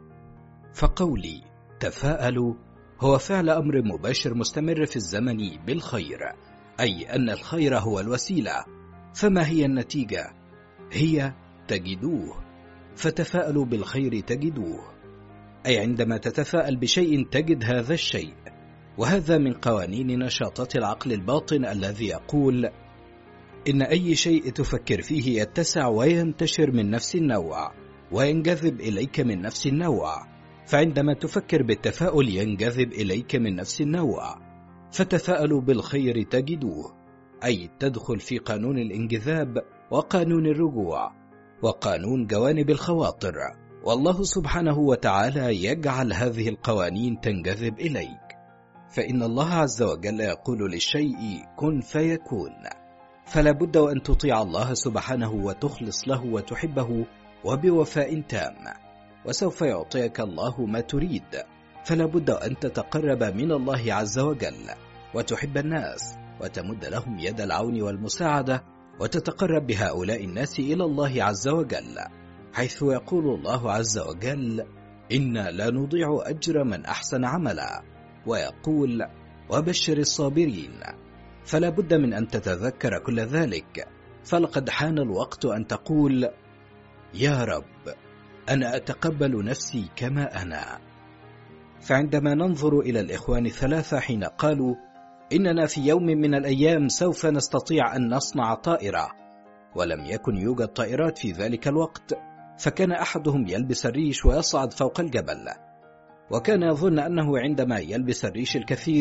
فقولي تفاءلوا هو فعل أمر مباشر مستمر في الزمن بالخير، أي أن الخير هو الوسيلة. فما هي النتيجة؟ هي تجدوه، فتفاءلوا بالخير تجدوه، أي عندما تتفاءل بشيء تجد هذا الشيء. وهذا من قوانين نشاطات العقل الباطن الذي يقول إن أي شيء تفكر فيه يتسع وينتشر من نفس النوع، وينجذب إليك من نفس النوع. فعندما تفكر بالتفاؤل ينجذب إليك من نفس النوع. فتفاءلوا بالخير تجدوه، أي تدخل في قانون الانجذاب وقانون الرجوع وقانون جوانب الخواطر، والله سبحانه وتعالى يجعل هذه القوانين تنجذب إليك. فإن الله عز وجل يقول للشيء كن فيكون، فلا بد أن تطيع الله سبحانه وتخلص له وتحبه وبوفاء تام، وسوف يعطيك الله ما تريد. فلا بد أن تتقرب من الله عز وجل وتحب الناس وتمد لهم يد العون والمساعدة، وتتقرب بهؤلاء الناس إلى الله عز وجل، حيث يقول الله عز وجل إنا لا نضيع أجر من أحسن عملا، ويقول وبشر الصابرين. فلا بد من أن تتذكر كل ذلك، فلقد حان الوقت أن تقول يا رب أنا أتقبل نفسي كما أنا. فعندما ننظر إلى الإخوان الثلاثة حين قالوا إننا في يوم من الأيام سوف نستطيع أن نصنع طائرة، ولم يكن يوجد طائرات في ذلك الوقت، فكان أحدهم يلبس الريش ويصعد فوق الجبل، وكان يظن أنه عندما يلبس الريش الكثير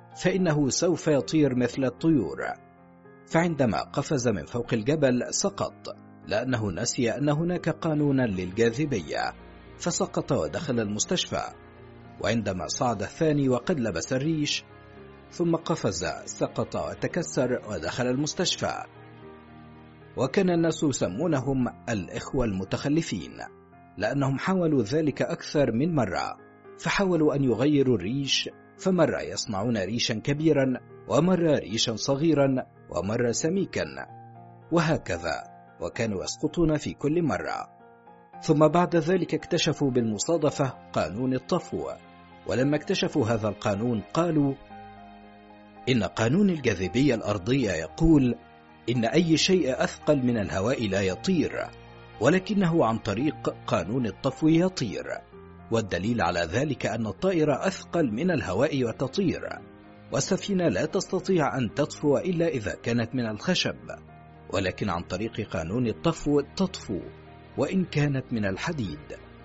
فإنه سوف يطير مثل الطيور. فعندما قفز من فوق الجبل سقط، لأنه نسي أن هناك قانونا للجاذبية، فسقط ودخل المستشفى. وعندما صعد الثاني وقد لبس الريش ثم قفز سقط وتكسر ودخل المستشفى. وكان الناس يسمونهم الإخوة المتخلفين، لأنهم حاولوا ذلك أكثر من مرة، فحاولوا أن يغيروا الريش، فمرة يصنعون ريشا كبيرا، ومرة ريشا صغيرا، ومرة سميكا، وهكذا، وكانوا يسقطون في كل مرة. ثم بعد ذلك اكتشفوا بالمصادفة قانون الطفو، ولما اكتشفوا هذا القانون قالوا إن قانون الجاذبية الأرضية يقول إن أي شيء أثقل من الهواء لا يطير، ولكنه عن طريق قانون الطفو يطير. والدليل على ذلك أن الطائرة أثقل من الهواء وتطير، والسفينة لا تستطيع أن تطفو إلا إذا كانت من الخشب، ولكن عن طريق قانون الطفو تطفو وإن كانت من الحديد.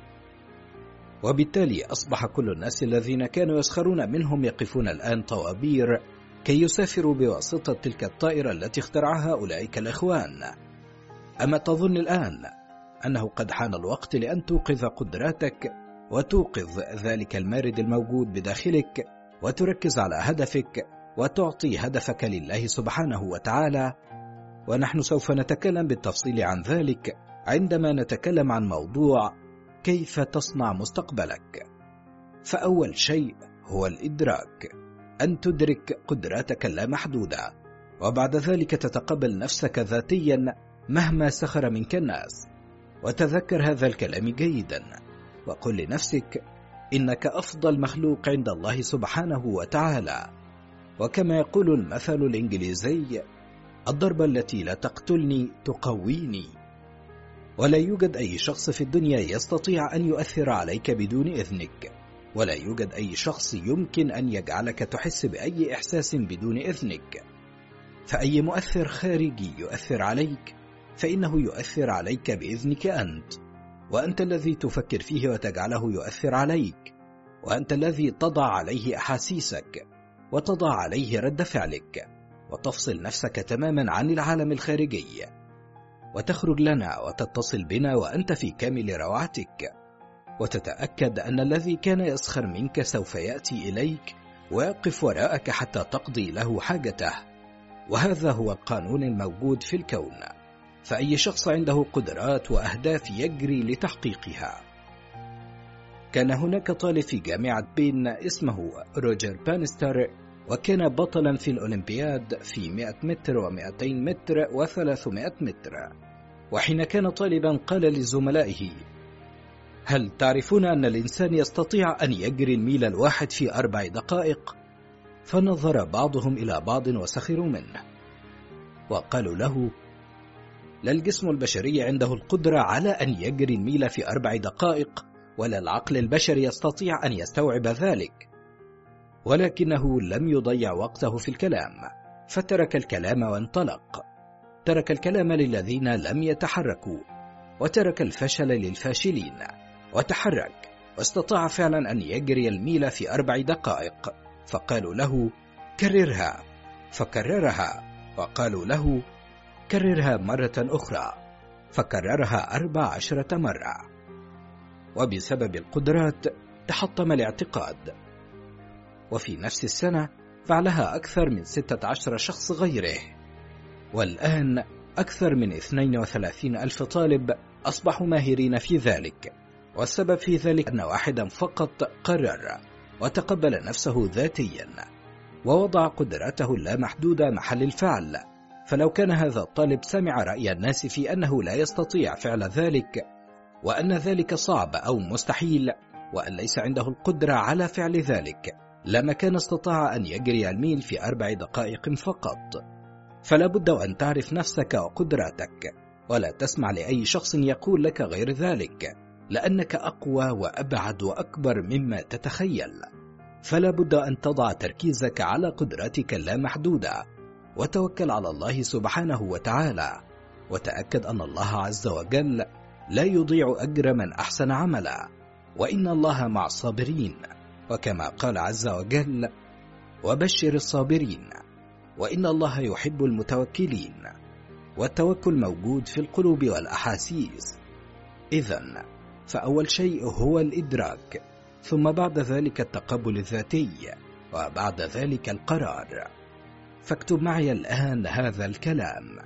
وبالتالي أصبح كل الناس الذين كانوا يسخرون منهم يقفون الآن طوابير كي يسافروا بواسطة تلك الطائرة التي اخترعها أولئك الإخوان. أما تظن الآن أنه قد حان الوقت لأن توقظ قدراتك وتوقظ ذلك المارد الموجود بداخلك، وتركز على هدفك وتعطي هدفك لله سبحانه وتعالى؟ ونحن سوف نتكلم بالتفصيل عن ذلك عندما نتكلم عن موضوع كيف تصنع مستقبلك. فأول شيء هو الإدراك، أن تدرك قدراتك اللامحدودة، وبعد ذلك تتقبل نفسك ذاتيا مهما سخر منك الناس. وتذكر هذا الكلام جيدا، وقل لنفسك إنك أفضل مخلوق عند الله سبحانه وتعالى. وكما يقول المثل الإنجليزي: الضربة التي لا تقتلني تقويني. ولا يوجد أي شخص في الدنيا يستطيع أن يؤثر عليك بدون إذنك، ولا يوجد أي شخص يمكن أن يجعلك تحس بأي إحساس بدون إذنك. فأي مؤثر خارجي يؤثر عليك فإنه يؤثر عليك بإذنك أنت، وأنت الذي تفكر فيه وتجعله يؤثر عليك، وأنت الذي تضع عليه أحاسيسك وتضع عليه رد فعلك، وتفصل نفسك تماما عن العالم الخارجي، وتخرج لنا وتتصل بنا وأنت في كامل روعتك، وتتأكد أن الذي كان يسخر منك سوف يأتي إليك ويقف وراءك حتى تقضي له حاجته. وهذا هو القانون الموجود في الكون، فأي شخص عنده قدرات وأهداف يجري لتحقيقها. كان هناك طالب في جامعة بين اسمه روجر بانستر، وكان بطلا في الأولمبياد في مئة متر ومئتين متر وثلاثمائة متر. وحين كان طالبا قال لزملائه: هل تعرفون أن الإنسان يستطيع أن يجري الميل الواحد في أربع دقائق؟ فنظر بعضهم إلى بعض وسخروا منه، وقالوا له: لا الجسم البشري عنده القدرة على أن يجري الميل في أربع دقائق، ولا العقل البشري يستطيع أن يستوعب ذلك. ولكنه لم يضيع وقته في الكلام، فترك الكلام وانطلق. ترك الكلام للذين لم يتحركوا، وترك الفشل للفاشلين، وتحرك واستطاع فعلا أن يجري الميل في أربع دقائق. فقالوا له: كررها. فكررها، وقالوا له: كررها مرة أخرى. فكررها أربع عشرة مرة. وبسبب القدرات تحطم الاعتقاد. وفي نفس السنة فعلها أكثر من ستة عشر شخص غيره. والآن أكثر من اثنين وثلاثين ألف طالب أصبحوا ماهرين في ذلك. والسبب في ذلك أن واحدا فقط قرر وتقبل نفسه ذاتيا، ووضع قدراته اللامحدودة محل الفعل. فلو كان هذا الطالب سمع رأي الناس في أنه لا يستطيع فعل ذلك، وأن ذلك صعب أو مستحيل، وأن ليس عنده القدرة على فعل ذلك، لما كان استطاع أن يجري الميل في أربع دقائق فقط. فلا بد أن تعرف نفسك وقدراتك، ولا تسمع لأي شخص يقول لك غير ذلك، لأنك أقوى وأبعد وأكبر مما تتخيل. فلا بد أن تضع تركيزك على قدراتك اللامحدودة، وتوكل على الله سبحانه وتعالى، وتأكد أن الله عز وجل لا يضيع أجر من أحسن عملا، وإن الله مع الصابرين. وكما قال عز وجل: وبشر الصابرين، وإن الله يحب المتوكلين، والتوكل موجود في القلوب والأحاسيس. إذن فأول شيء هو الإدراك، ثم بعد ذلك التقبل الذاتي، وبعد ذلك القرار. فاكتب معي الآن هذا الكلام: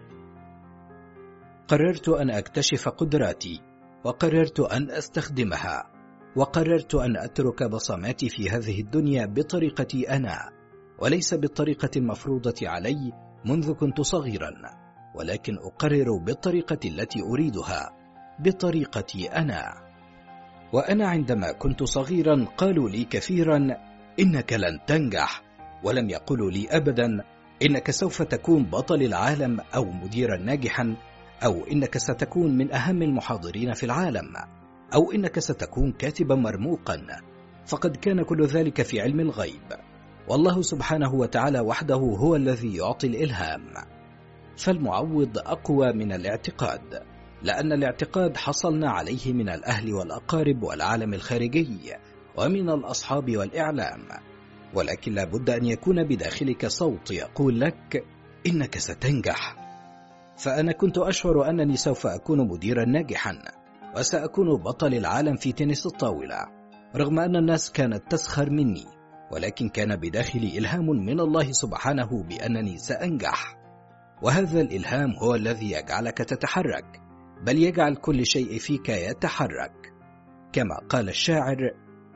قررت أن أكتشف قدراتي، وقررت أن أستخدمها، وقررت أن أترك بصماتي في هذه الدنيا بطريقتي أنا، وليس بالطريقة المفروضة علي منذ كنت صغيرا، ولكن أقرر بالطريقة التي أريدها، بطريقتي أنا. وأنا عندما كنت صغيرا قالوا لي كثيرا: إنك لن تنجح، ولم يقولوا لي أبدا إنك سوف تكون بطل العالم أو مديرا ناجحا، أو إنك ستكون من أهم المحاضرين في العالم، أو إنك ستكون كاتبا مرموقا، فقد كان كل ذلك في علم الغيب، والله سبحانه وتعالى وحده هو الذي يعطي الإلهام. فالمعوض أقوى من الاعتقاد، لأن الاعتقاد حصلنا عليه من الأهل والأقارب والعالم الخارجي ومن الأصحاب والإعلام، ولكن لا بد أن يكون بداخلك صوت يقول لك إنك ستنجح. فأنا كنت أشعر أنني سوف أكون مديرا ناجحا، وسأكون بطل العالم في تنس الطاولة، رغم أن الناس كانت تسخر مني، ولكن كان بداخلي إلهام من الله سبحانه بأنني سأنجح. وهذا الإلهام هو الذي يجعلك تتحرك، بل يجعل كل شيء فيك يتحرك. كما قال الشاعر: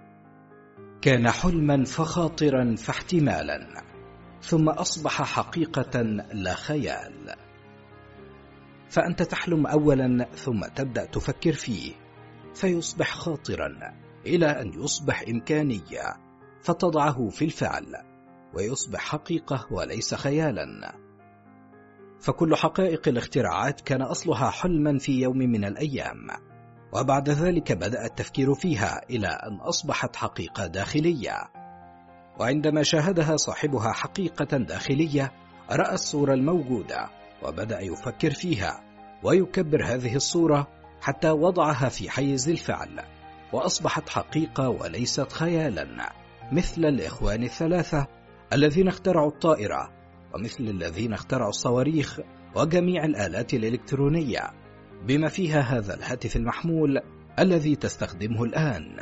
كان حلما فخاطرا فاحتمالا، ثم أصبح حقيقة لا خيال. فأنت تحلم أولا، ثم تبدأ تفكر فيه، فيصبح خاطرا إلى أن يصبح إمكانية، فتضعه في الفعل ويصبح حقيقة وليس خيالا. فكل حقائق الاختراعات كان أصلها حلما في يوم من الأيام، وبعد ذلك بدأ التفكير فيها إلى أن أصبحت حقيقة داخلية. وعندما شاهدها صاحبها حقيقة داخلية، رأى الصورة الموجودة وبدأ يفكر فيها ويكبر هذه الصورة حتى وضعها في حيز الفعل، وأصبحت حقيقة وليست خيالا، مثل الإخوان الثلاثة الذين اخترعوا الطائرة، ومثل الذين اخترعوا الصواريخ وجميع الآلات الإلكترونية، بما فيها هذا الهاتف المحمول الذي تستخدمه الآن.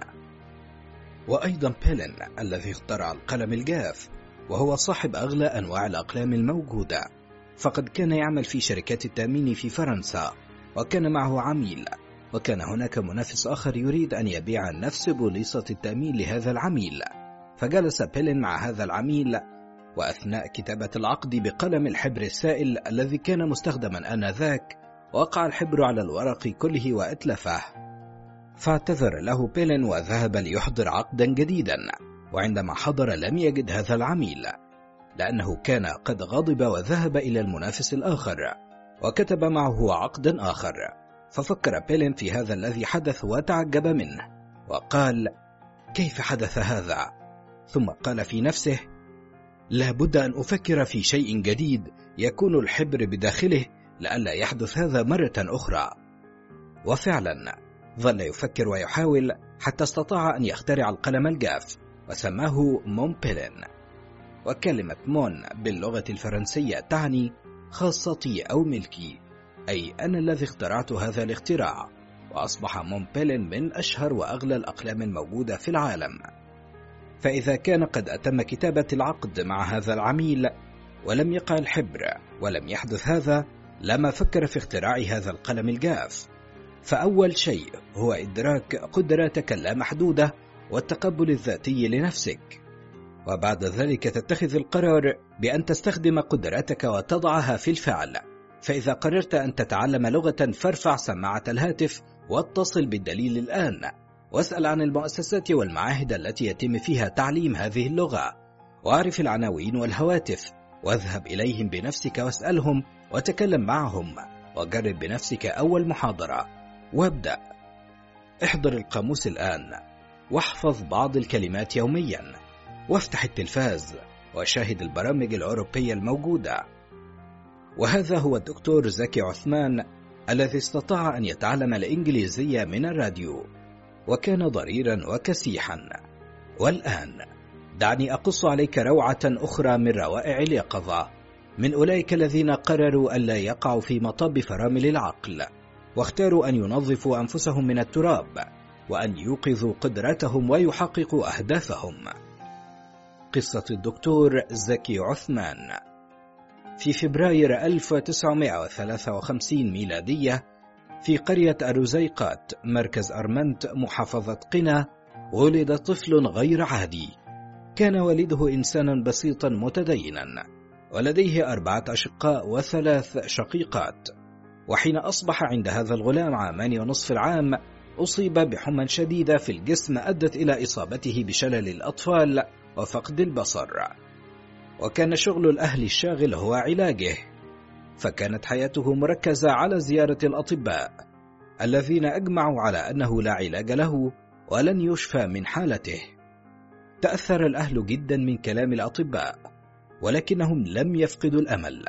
وأيضا بيلين الذي اخترع القلم الجاف، وهو صاحب أغلى أنواع الأقلام الموجودة، فقد كان يعمل في شركات التأمين في فرنسا، وكان معه عميل، وكان هناك منافس آخر يريد أن يبيع نفس بوليصة التأمين لهذا العميل. فجلس بيلين مع هذا العميل، وأثناء كتابة العقد بقلم الحبر السائل الذي كان مستخدما آنذاك، وقع الحبر على الورق كله وأتلفه. فاعتذر له بيلين وذهب ليحضر عقدا جديدا، وعندما حضر لم يجد هذا العميل، لأنه كان قد غضب وذهب إلى المنافس الآخر وكتب معه عقدا آخر. ففكر بيلين في هذا الذي حدث وتعجب منه، وقال: كيف حدث هذا؟ ثم قال في نفسه: لا بد أن أفكر في شيء جديد يكون الحبر بداخله لئلا يحدث هذا مرة أخرى. وفعلا ظل يفكر ويحاول حتى استطاع أن يخترع القلم الجاف، وسماه مون بيلين. وكلمة مون باللغة الفرنسية تعني خاصتي أو ملكي، أي أنا الذي اخترعت هذا الاختراع. وأصبح مون بيلين من أشهر وأغلى الأقلام الموجودة في العالم. فإذا كان قد أتم كتابة العقد مع هذا العميل ولم يقع الحبر ولم يحدث هذا، لما فكر في اختراع هذا القلم الجاف. فأول شيء هو إدراك قدراتك اللامحدودة والتقبل الذاتي لنفسك، وبعد ذلك تتخذ القرار بأن تستخدم قدراتك وتضعها في الفعل. فإذا قررت أن تتعلم لغة، فارفع سماعة الهاتف واتصل بالدليل الآن، واسأل عن المؤسسات والمعاهد التي يتم فيها تعليم هذه اللغة، واعرف العناوين والهواتف، واذهب إليهم بنفسك واسألهم وتكلم معهم، وجرب بنفسك أول محاضرة، وابدأ. احضر القاموس الآن، واحفظ بعض الكلمات يوميا، وافتح التلفاز وشاهد البرامج الأوروبية الموجودة. وهذا هو الدكتور زكي عثمان الذي استطاع أن يتعلم الإنجليزية من الراديو، وكان ضريرا وكسيحا. والآن دعني أقص عليك روعة أخرى من روائع اليقظة، من أولئك الذين قرروا ألا يقعوا في مطب فرامل العقل، واختاروا أن ينظفوا أنفسهم من التراب، وأن يوقظوا قدرتهم ويحققوا أهدافهم. قصة الدكتور زكي عثمان. في فبراير ألف وتسعمائة وثلاثة وخمسين ميلادية، في قرية أروزيقات مركز أرمنت محافظة قنا، ولد طفل غير عادي. كان والده إنسانا بسيطا متدينا، ولديه أربعة أشقاء وثلاث شقيقات. وحين أصبح عند هذا الغلام عامان ونصف العام، أصيب بحمى شديدة في الجسم أدت إلى إصابته بشلل الأطفال وفقد البصر، وكان شغل الأهل الشاغل هو علاجه، فكانت حياته مركزة على زيارة الأطباء الذين أجمعوا على أنه لا علاج له ولن يشفى من حالته. تأثر الأهل جدا من كلام الأطباء، ولكنهم لم يفقدوا الأمل.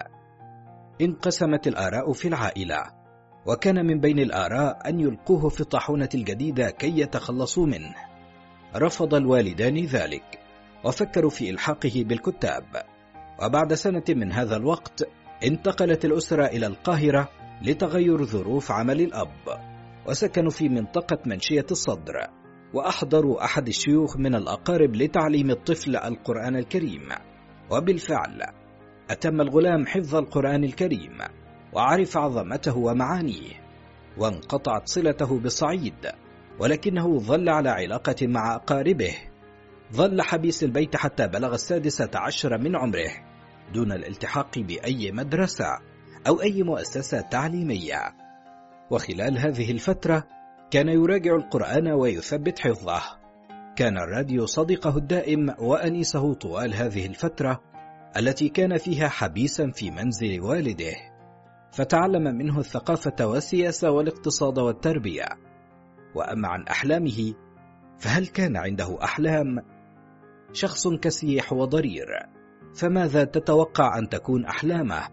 انقسمت الآراء في العائلة، وكان من بين الآراء أن يلقوه في الطاحونة الجديدة كي يتخلصوا منه. رفض الوالدان ذلك، وفكروا في إلحاقه بالكتاب. وبعد سنة من هذا الوقت انتقلت الأسرة إلى القاهرة لتغير ظروف عمل الأب، وسكنوا في منطقة منشية الصدر، وأحضروا أحد الشيوخ من الأقارب لتعليم الطفل القرآن الكريم. وبالفعل أتم الغلام حفظ القرآن الكريم، وعرف عظمته ومعانيه، وانقطعت صلته بالصعيد، ولكنه ظل على علاقة مع أقاربه. ظل حبيس البيت حتى بلغ السادسة عشر من عمره، دون الالتحاق بأي مدرسة أو أي مؤسسة تعليمية. وخلال هذه الفترة كان يراجع القرآن ويثبت حفظه. كان الراديو صديقه الدائم وأنيسه طوال هذه الفترة التي كان فيها حبيسا في منزل والده، فتعلم منه الثقافة والسياسة والاقتصاد والتربية. وأما عن أحلامه، فهل كان عنده أحلام؟ شخص كسيح وضرير، فماذا تتوقع أن تكون أحلامه؟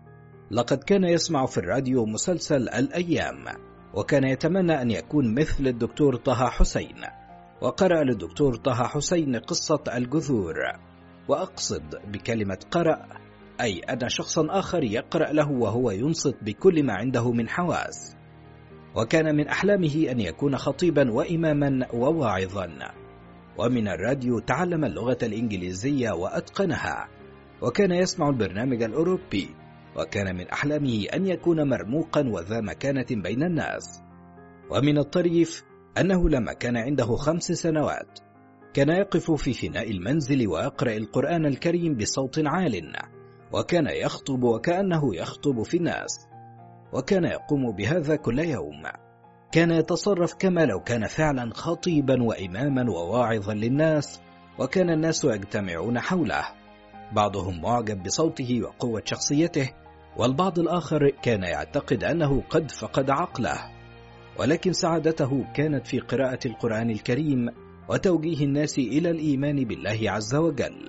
لقد كان يسمع في الراديو مسلسل الأيام، وكان يتمنى أن يكون مثل الدكتور طه حسين، وقرأ للدكتور طه حسين قصة الجذور. وأقصد بكلمة قرأ أي أن شخصا آخر يقرأ له وهو ينصت بكل ما عنده من حواس. وكان من أحلامه أن يكون خطيبا وإماما وواعظا. ومن الراديو تعلم اللغة الإنجليزية وأتقنها، وكان يسمع البرنامج الأوروبي، وكان من أحلامه أن يكون مرموقا وذا مكانة بين الناس. ومن الطريف أنه لما كان عنده خمس سنوات كان يقف في فناء المنزل ويقرأ القرآن الكريم بصوت عال، وكان يخطب وكأنه يخطب في الناس، وكان يقوم بهذا كل يوم. كان يتصرف كما لو كان فعلا خطيبا وإماما وواعظا للناس، وكان الناس يجتمعون حوله، بعضهم معجب بصوته وقوة شخصيته، والبعض الآخر كان يعتقد أنه قد فقد عقله. ولكن سعادته كانت في قراءة القرآن الكريم وتوجيه الناس إلى الإيمان بالله عز وجل.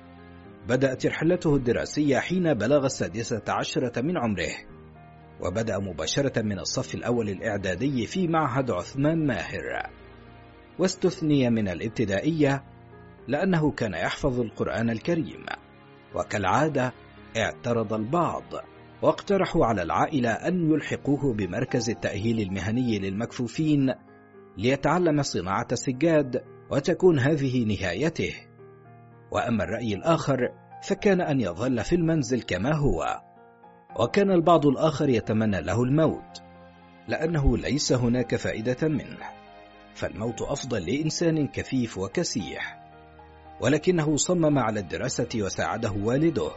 بدأت رحلته الدراسية حين بلغ السادسة عشرة من عمره، وبدأ مباشرة من الصف الأول الإعدادي في معهد عثمان ماهر، واستثني من الابتدائية لأنه كان يحفظ القرآن الكريم. وكالعادة اعترض البعض، واقترحوا على العائلة أن يلحقوه بمركز التأهيل المهني للمكفوفين ليتعلم صناعة السجاد، وتكون هذه نهايته. وأما الرأي الآخر فكان أن يظل في المنزل كما هو. وكان البعض الآخر يتمنى له الموت، لأنه ليس هناك فائدة منه، فالموت أفضل لإنسان كفيف وكسيح. ولكنه صمم على الدراسة وساعده والده.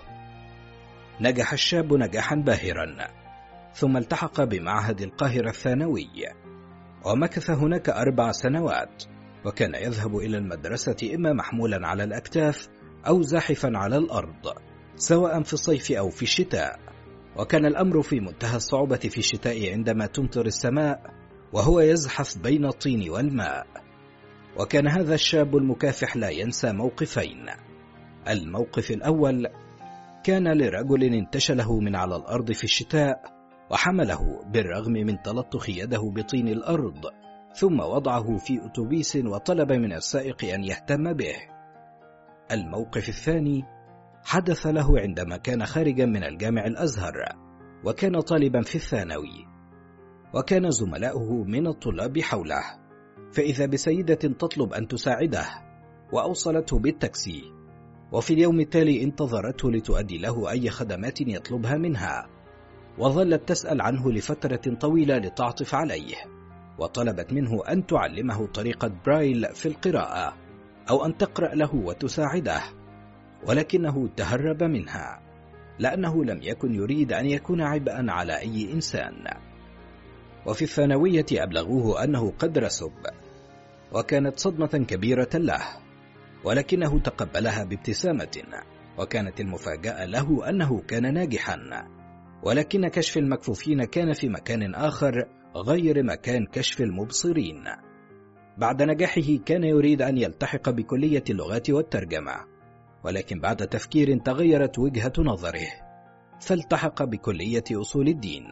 نجح الشاب نجاحا باهرا، ثم التحق بمعهد القاهرة الثانوي، ومكث هناك أربع سنوات، وكان يذهب إلى المدرسة إما محمولا على الأكتاف أو زاحفا على الأرض، سواء في الصيف أو في الشتاء. وكان الأمر في منتهى الصعوبة في الشتاء عندما تمطر السماء وهو يزحف بين الطين والماء. وكان هذا الشاب المكافح لا ينسى موقفين. الموقف الأول كان لرجل انتشله من على الأرض في الشتاء، وحمله بالرغم من تلطخ يده بطين الأرض، ثم وضعه في أتوبيس وطلب من السائق أن يهتم به. الموقف الثاني حدث له عندما كان خارجا من الجامع الأزهر وكان طالبا في الثانوي، وكان زملاؤه من الطلاب حوله، فإذا بسيدة تطلب أن تساعده وأوصلته بالتاكسي، وفي اليوم التالي انتظرته لتؤدي له أي خدمات يطلبها منها، وظلت تسأل عنه لفترة طويلة لتعطف عليه، وطلبت منه أن تعلمه طريقة برايل في القراءة أو أن تقرأ له وتساعده، ولكنه تهرب منها لأنه لم يكن يريد أن يكون عبئا على أي إنسان. وفي الثانوية أبلغوه أنه قد رسب، وكانت صدمة كبيرة له، ولكنه تقبلها بابتسامة، وكانت المفاجأة له أنه كان ناجحا، ولكن كشف المكفوفين كان في مكان آخر غير مكان كشف المبصرين. بعد نجاحه كان يريد أن يلتحق بكلية اللغات والترجمة، ولكن بعد تفكير تغيرت وجهة نظره فالتحق بكلية أصول الدين.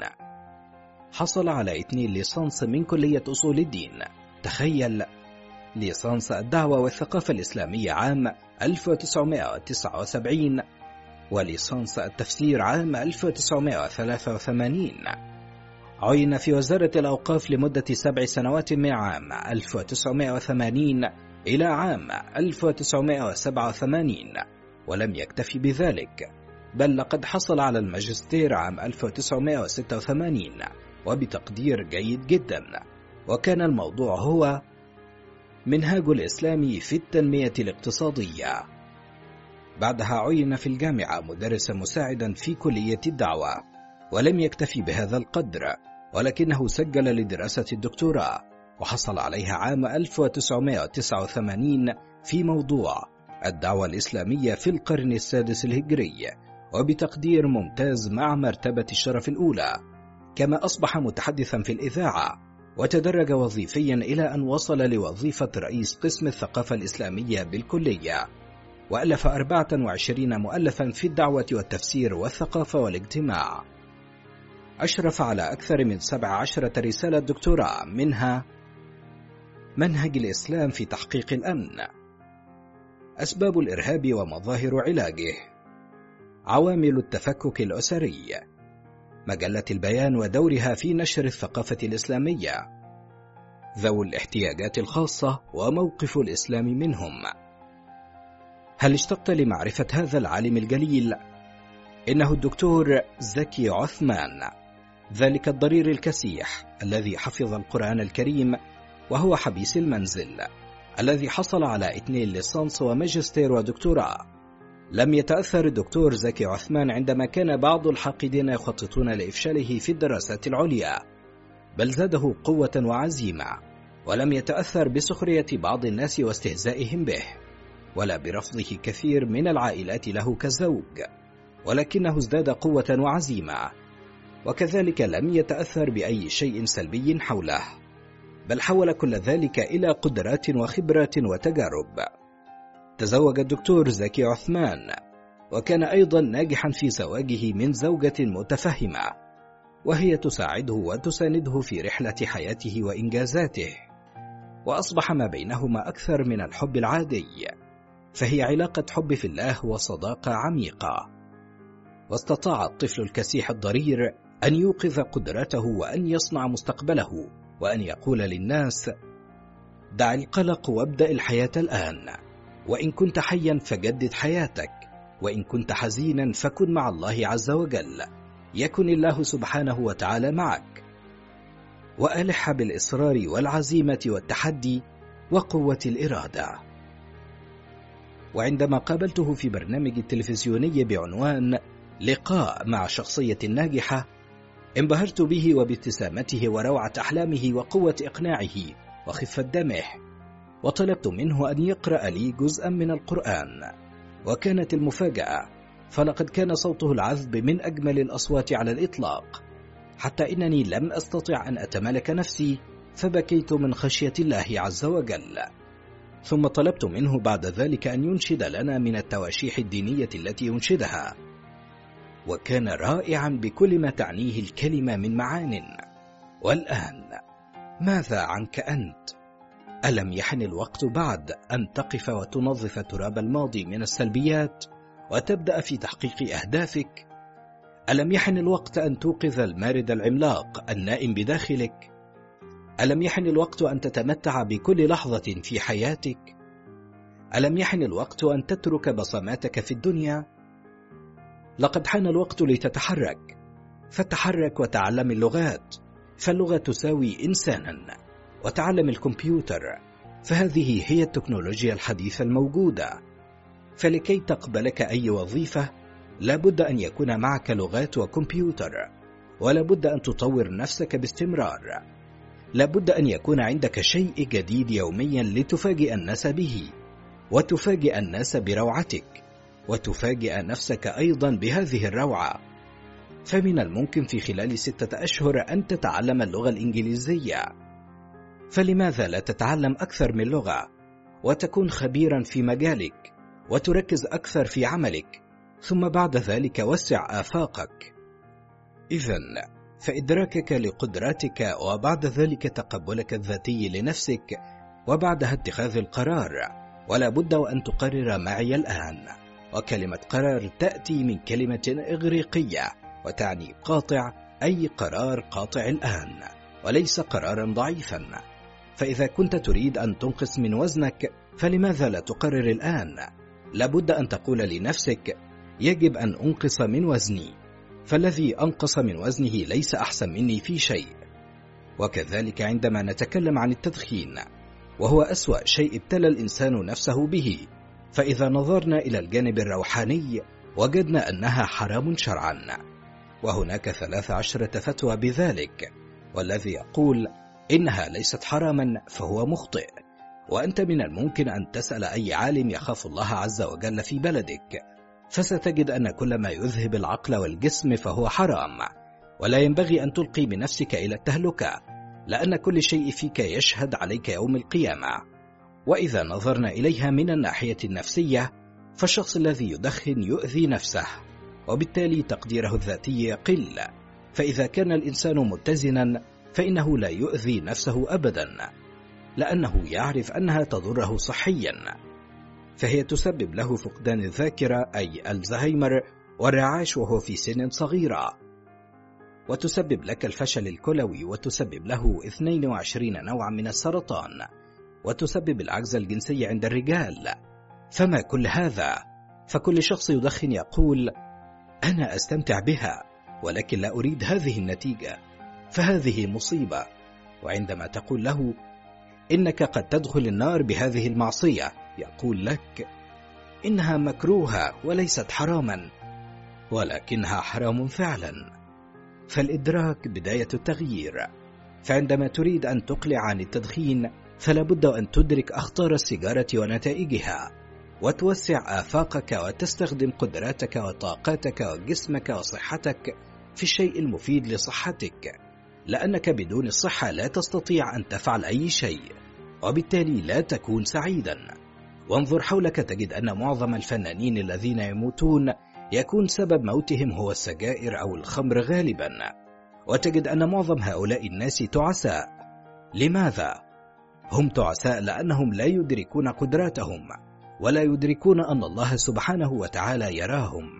حصل على اثنين ليسانس من كلية أصول الدين، تخيل، ليسانس الدعوة والثقافة الإسلامية عام ألف وتسعمائة وتسعة وسبعين وليسانس التفسير عام ألف وتسعمائة وثلاثة وثمانين. عين في وزارة الأوقاف لمدة سبع سنوات من عام ألف وتسعمائة وثمانين إلى عام ألف وتسعمائة وسبعة وثمانين، ولم يكتفي بذلك، بل لقد حصل على الماجستير عام ألف وتسعمائة وستة وثمانين وبتقدير جيد جدا، وكان الموضوع هو منهاج الإسلام في التنمية الاقتصادية. بعدها عين في الجامعة مدرسا مساعدا في كلية الدعوة، ولم يكتفي بهذا القدر، ولكنه سجل لدراسة الدكتوراه وحصل عليها عام ألف وتسعمائة وتسعة وثمانين في موضوع الدعوة الإسلامية في القرن السادس الهجري، وبتقدير ممتاز مع مرتبة الشرف الأولى. كما أصبح متحدثا في الإذاعة، وتدرج وظيفيا إلى أن وصل لوظيفة رئيس قسم الثقافة الإسلامية بالكلية، وألف أربعة وعشرين مؤلفا في الدعوة والتفسير والثقافة والاجتماع. أشرف على أكثر من سبع عشرة رسالة دكتوراه، منها منهج الإسلام في تحقيق الأمن، أسباب الإرهاب ومظاهر علاجه، عوامل التفكك الأسري، مجلة البيان ودورها في نشر الثقافة الإسلامية، ذوي الاحتياجات الخاصة وموقف الإسلام منهم. هل اشتقت لمعرفة هذا العالم الجليل؟ إنه الدكتور زكي عثمان، ذلك الضرير الكسيح الذي حفظ القرآن الكريم وهو حبيس المنزل، الذي حصل على اثنين ليسانس وماجستير ودكتوراه. لم يتأثر الدكتور زكي عثمان عندما كان بعض الحاقدين يخططون لإفشاله في الدراسات العليا، بل زاده قوة وعزيمة، ولم يتأثر بسخرية بعض الناس واستهزائهم به، ولا برفضه كثير من العائلات له كزوج، ولكنه ازداد قوة وعزيمة. وكذلك لم يتأثر بأي شيء سلبي حوله، بل حول كل ذلك إلى قدرات وخبرات وتجارب. تزوج الدكتور زكي عثمان، وكان أيضا ناجحا في زواجه من زوجة متفهمة، وهي تساعده وتسانده في رحلة حياته وإنجازاته، وأصبح ما بينهما أكثر من الحب العادي، فهي علاقة حب في الله وصداقة عميقة. واستطاع الطفل الكسيح الضرير أن يوقظ قدرته وأن يصنع مستقبله، وأن يقول للناس: دع القلق وابدأ الحياة الآن، وإن كنت حيا فجدد حياتك، وإن كنت حزينا فكن مع الله عز وجل، يكن الله سبحانه وتعالى معك. وألح بالإصرار والعزيمة والتحدي وقوة الإرادة. وعندما قابلته في برنامج التلفزيوني بعنوان لقاء مع شخصية ناجحة، انبهرت به وبابتسامته وروعة أحلامه وقوة إقناعه وخفة دمه، وطلبت منه أن يقرأ لي جزءا من القرآن. وكانت المفاجأة، فلقد كان صوته العذب من أجمل الأصوات على الإطلاق، حتى إنني لم أستطع أن أتمالك نفسي، فبكيت من خشية الله عز وجل. ثم طلبت منه بعد ذلك أن ينشد لنا من التواشيح الدينية التي ينشدها، وكان رائعا بكل ما تعنيه الكلمة من معان. والآن ماذا عنك أنت؟ ألم يحن الوقت بعد أن تقف وتنظف تراب الماضي من السلبيات وتبدأ في تحقيق أهدافك؟ ألم يحن الوقت أن توقظ المارد العملاق النائم بداخلك؟ ألم يحن الوقت أن تتمتع بكل لحظة في حياتك؟ ألم يحن الوقت أن تترك بصماتك في الدنيا؟ لقد حان الوقت لتتحرك، فتحرك وتعلم اللغات، فاللغة تساوي إنسانا، وتعلم الكمبيوتر، فهذه هي التكنولوجيا الحديثة الموجودة. فلكي تقبلك أي وظيفة لابد أن يكون معك لغات وكمبيوتر، ولابد أن تطور نفسك باستمرار، لابد أن يكون عندك شيء جديد يوميا لتفاجئ الناس به، وتفاجئ الناس بروعتك، وتفاجئ نفسك أيضا بهذه الروعة. فمن الممكن في خلال ستة أشهر أن تتعلم اللغة الإنجليزية، فلماذا لا تتعلم أكثر من لغة وتكون خبيرا في مجالك وتركز أكثر في عملك، ثم بعد ذلك وسع آفاقك؟ إذن فإدراكك لقدراتك وبعد ذلك تقبلك الذاتي لنفسك وبعدها اتخاذ القرار، ولا بد وأن تقرر معي الآن. وكلمة قرار تأتي من كلمة إغريقية وتعني قاطع، أي قرار قاطع الآن وليس قرارا ضعيفا. فإذا كنت تريد أن تنقص من وزنك فلماذا لا تقرر الآن؟ لابد أن تقول لنفسك يجب أن أنقص من وزني، فالذي أنقص من وزنه ليس أحسن مني في شيء. وكذلك عندما نتكلم عن التدخين، وهو أسوأ شيء ابتلى الإنسان نفسه به، فإذا نظرنا إلى الجانب الروحاني وجدنا أنها حرام شرعا، وهناك ثلاث عشرة فتوى بذلك، والذي يقول إنها ليست حراما فهو مخطئ. وأنت من الممكن أن تسأل أي عالم يخاف الله عز وجل في بلدك، فستجد أن كل ما يذهب العقل والجسم فهو حرام، ولا ينبغي أن تلقي بنفسك إلى التهلكة، لأن كل شيء فيك يشهد عليك يوم القيامة. وإذا نظرنا إليها من الناحية النفسية، فالشخص الذي يدخن يؤذي نفسه، وبالتالي تقديره الذاتي يقل. فإذا كان الإنسان متزنا فإنه لا يؤذي نفسه أبدا، لأنه يعرف أنها تضره صحيا، فهي تسبب له فقدان الذاكرة أي الزهايمر والرعاش وهو في سن صغيرة، وتسبب لك الفشل الكلوي، وتسبب له اثنين وعشرين نوعا من السرطان، وتسبب العجز الجنسي عند الرجال. فما كل هذا؟ فكل شخص يدخن يقول أنا أستمتع بها ولكن لا أريد هذه النتيجة، فهذه مصيبة. وعندما تقول له إنك قد تدخل النار بهذه المعصية، يقول لك إنها مكروهة وليست حراما، ولكنها حرام فعلا. فالإدراك بداية التغيير. فعندما تريد أن تقلع عن التدخين فلا بد أن تدرك أخطار السيجارة ونتائجها، وتوسع آفاقك وتستخدم قدراتك وطاقاتك وجسمك وصحتك في الشيء المفيد لصحتك، لأنك بدون الصحة لا تستطيع أن تفعل أي شيء، وبالتالي لا تكون سعيدا. وانظر حولك تجد أن معظم الفنانين الذين يموتون يكون سبب موتهم هو السجائر أو الخمر غالبا، وتجد أن معظم هؤلاء الناس تعساء. لماذا؟ هم تعساء لأنهم لا يدركون قدراتهم، ولا يدركون أن الله سبحانه وتعالى يراهم.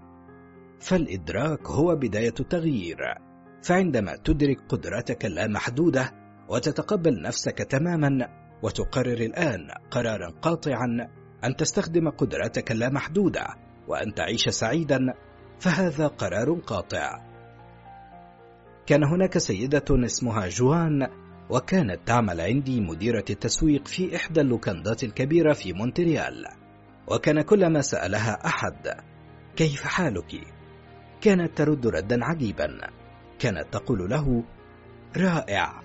فالإدراك هو بداية التغيير. فعندما تدرك قدراتك اللامحدودة وتتقبل نفسك تماما، وتقرر الآن قرارا قاطعا أن تستخدم قدراتك اللامحدودة وأن تعيش سعيدا، فهذا قرار قاطع. كان هناك سيدة اسمها جوان، وكانت تعمل عندي مديرة التسويق في إحدى اللوكندات الكبيرة في مونتريال، وكان كلما سألها أحد كيف حالك كانت ترد ردا عجيبا، كانت تقول له رائع،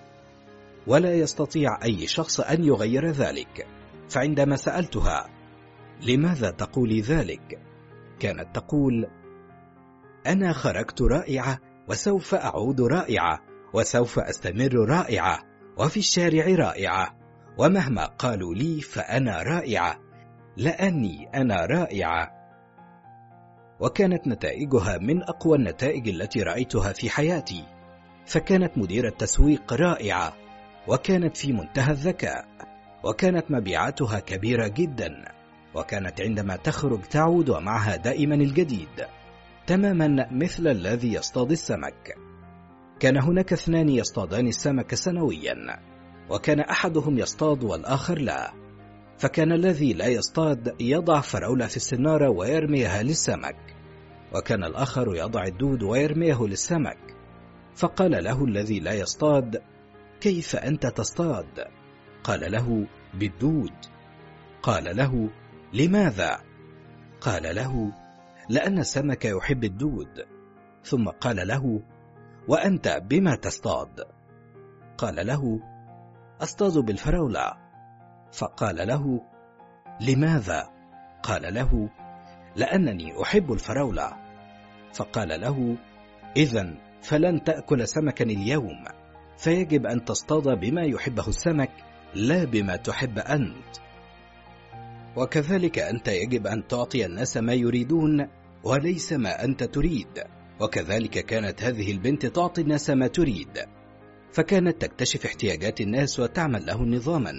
ولا يستطيع أي شخص أن يغير ذلك. فعندما سألتها لماذا تقولي ذلك، كانت تقول أنا خرجت رائعة وسوف أعود رائعة وسوف أستمر رائعة وفي الشارع رائعة، ومهما قالوا لي فأنا رائعة لأني أنا رائعة. وكانت نتائجها من أقوى النتائج التي رأيتها في حياتي، فكانت مديرة تسويق رائعة، وكانت في منتهى الذكاء، وكانت مبيعاتها كبيرة جدا، وكانت عندما تخرج تعود ومعها دائما الجديد، تماما مثل الذي يصطاد السمك. كان هناك اثنان يصطادان السمك سنويا، وكان أحدهم يصطاد والآخر لا، فكان الذي لا يصطاد يضع فراولة في السنارة ويرميها للسمك، وكان الآخر يضع الدود ويرميه للسمك. فقال له الذي لا يصطاد: كيف أنت تصطاد؟ قال له: بالدود. قال له: لماذا؟ قال له: لأن السمك يحب الدود. ثم قال له: وأنت بما تصطاد؟ قال له: أصطاد بالفراولة. فقال له: لماذا؟ قال له: لأنني أحب الفراولة. فقال له: إذن فلن تأكل سمكا اليوم، فيجب أن تصطاد بما يحبه السمك لا بما تحب أنت. وكذلك أنت يجب أن تعطي الناس ما يريدون وليس ما أنت تريد. وكذلك كانت هذه البنت تعطي الناس ما تريد، فكانت تكتشف احتياجات الناس وتعمل له نظاما،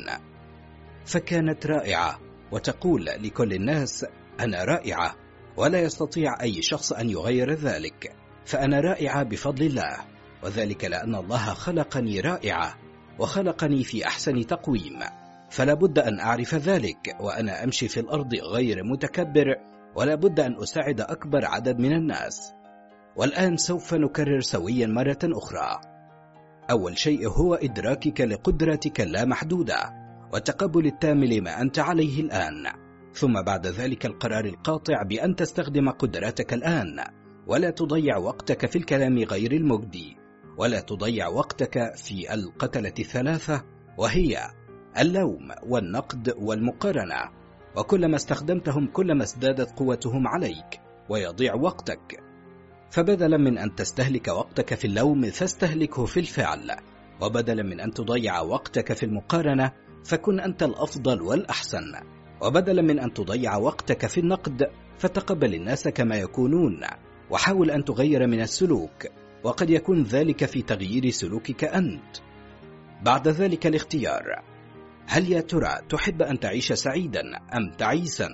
فكانت رائعة وتقول لكل الناس: أنا رائعة، ولا يستطيع أي شخص أن يغير ذلك، فأنا رائعة بفضل الله، وذلك لأن الله خلقني رائعة وخلقني في أحسن تقويم، فلا بد أن أعرف ذلك وأنا أمشي في الأرض غير متكبر، ولا بد أن أساعد أكبر عدد من الناس. والآن سوف نكرر سويا مرة أخرى. أول شيء هو إدراكك لقدرتك اللامحدودة والتقبل التام لما أنت عليه الآن، ثم بعد ذلك القرار القاطع بأن تستخدم قدراتك الآن، ولا تضيع وقتك في الكلام غير المجدي، ولا تضيع وقتك في القتلة الثلاثة، وهي اللوم والنقد والمقارنة، وكلما استخدمتهم كلما ازدادت قوتهم عليك ويضيع وقتك. فبدلا من أن تستهلك وقتك في اللوم فاستهلكه في الفعل، وبدلا من أن تضيع وقتك في المقارنة فكن أنت الأفضل والأحسن، وبدلا من أن تضيع وقتك في النقد فتقبل الناس كما يكونون، وحاول أن تغير من السلوك، وقد يكون ذلك في تغيير سلوكك أنت. بعد ذلك الاختيار: هل يا ترى تحب أن تعيش سعيدا أم تعيسا؟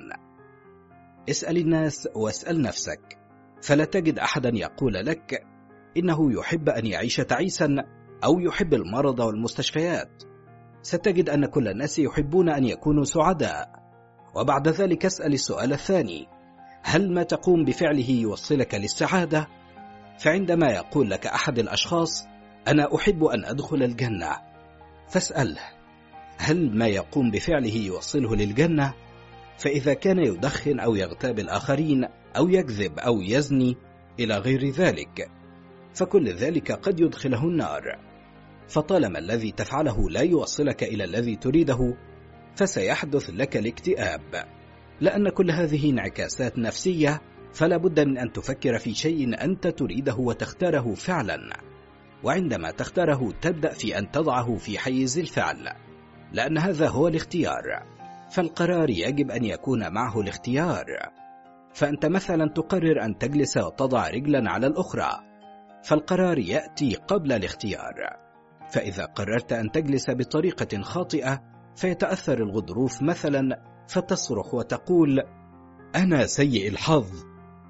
اسأل الناس واسأل نفسك، فلا تجد أحدا يقول لك إنه يحب أن يعيش تعيسا أو يحب المرض والمستشفيات. ستجد أن كل الناس يحبون أن يكونوا سعداء. وبعد ذلك اسأل السؤال الثاني: هل ما تقوم بفعله يوصلك للسعادة؟ فعندما يقول لك أحد الأشخاص: أنا أحب أن أدخل الجنة، فاسأله: هل ما يقوم بفعله يوصله للجنة؟ فإذا كان يدخن أو يغتاب الآخرين أو يكذب أو يزني إلى غير ذلك، فكل ذلك قد يدخله النار. فطالما الذي تفعله لا يوصلك إلى الذي تريده فسيحدث لك الاكتئاب، لأن كل هذه انعكاسات نفسية، فلا بد من أن تفكر في شيء أنت تريده وتختاره فعلا، وعندما تختاره تبدأ في أن تضعه في حيز الفعل، لأن هذا هو الاختيار. فالقرار يجب أن يكون معه الاختيار. فأنت مثلا تقرر أن تجلس وتضع رجلا على الأخرى، فالقرار يأتي قبل الاختيار. فإذا قررت أن تجلس بطريقة خاطئة فيتأثر الغضروف مثلا، فتصرخ وتقول: أنا سيء الحظ،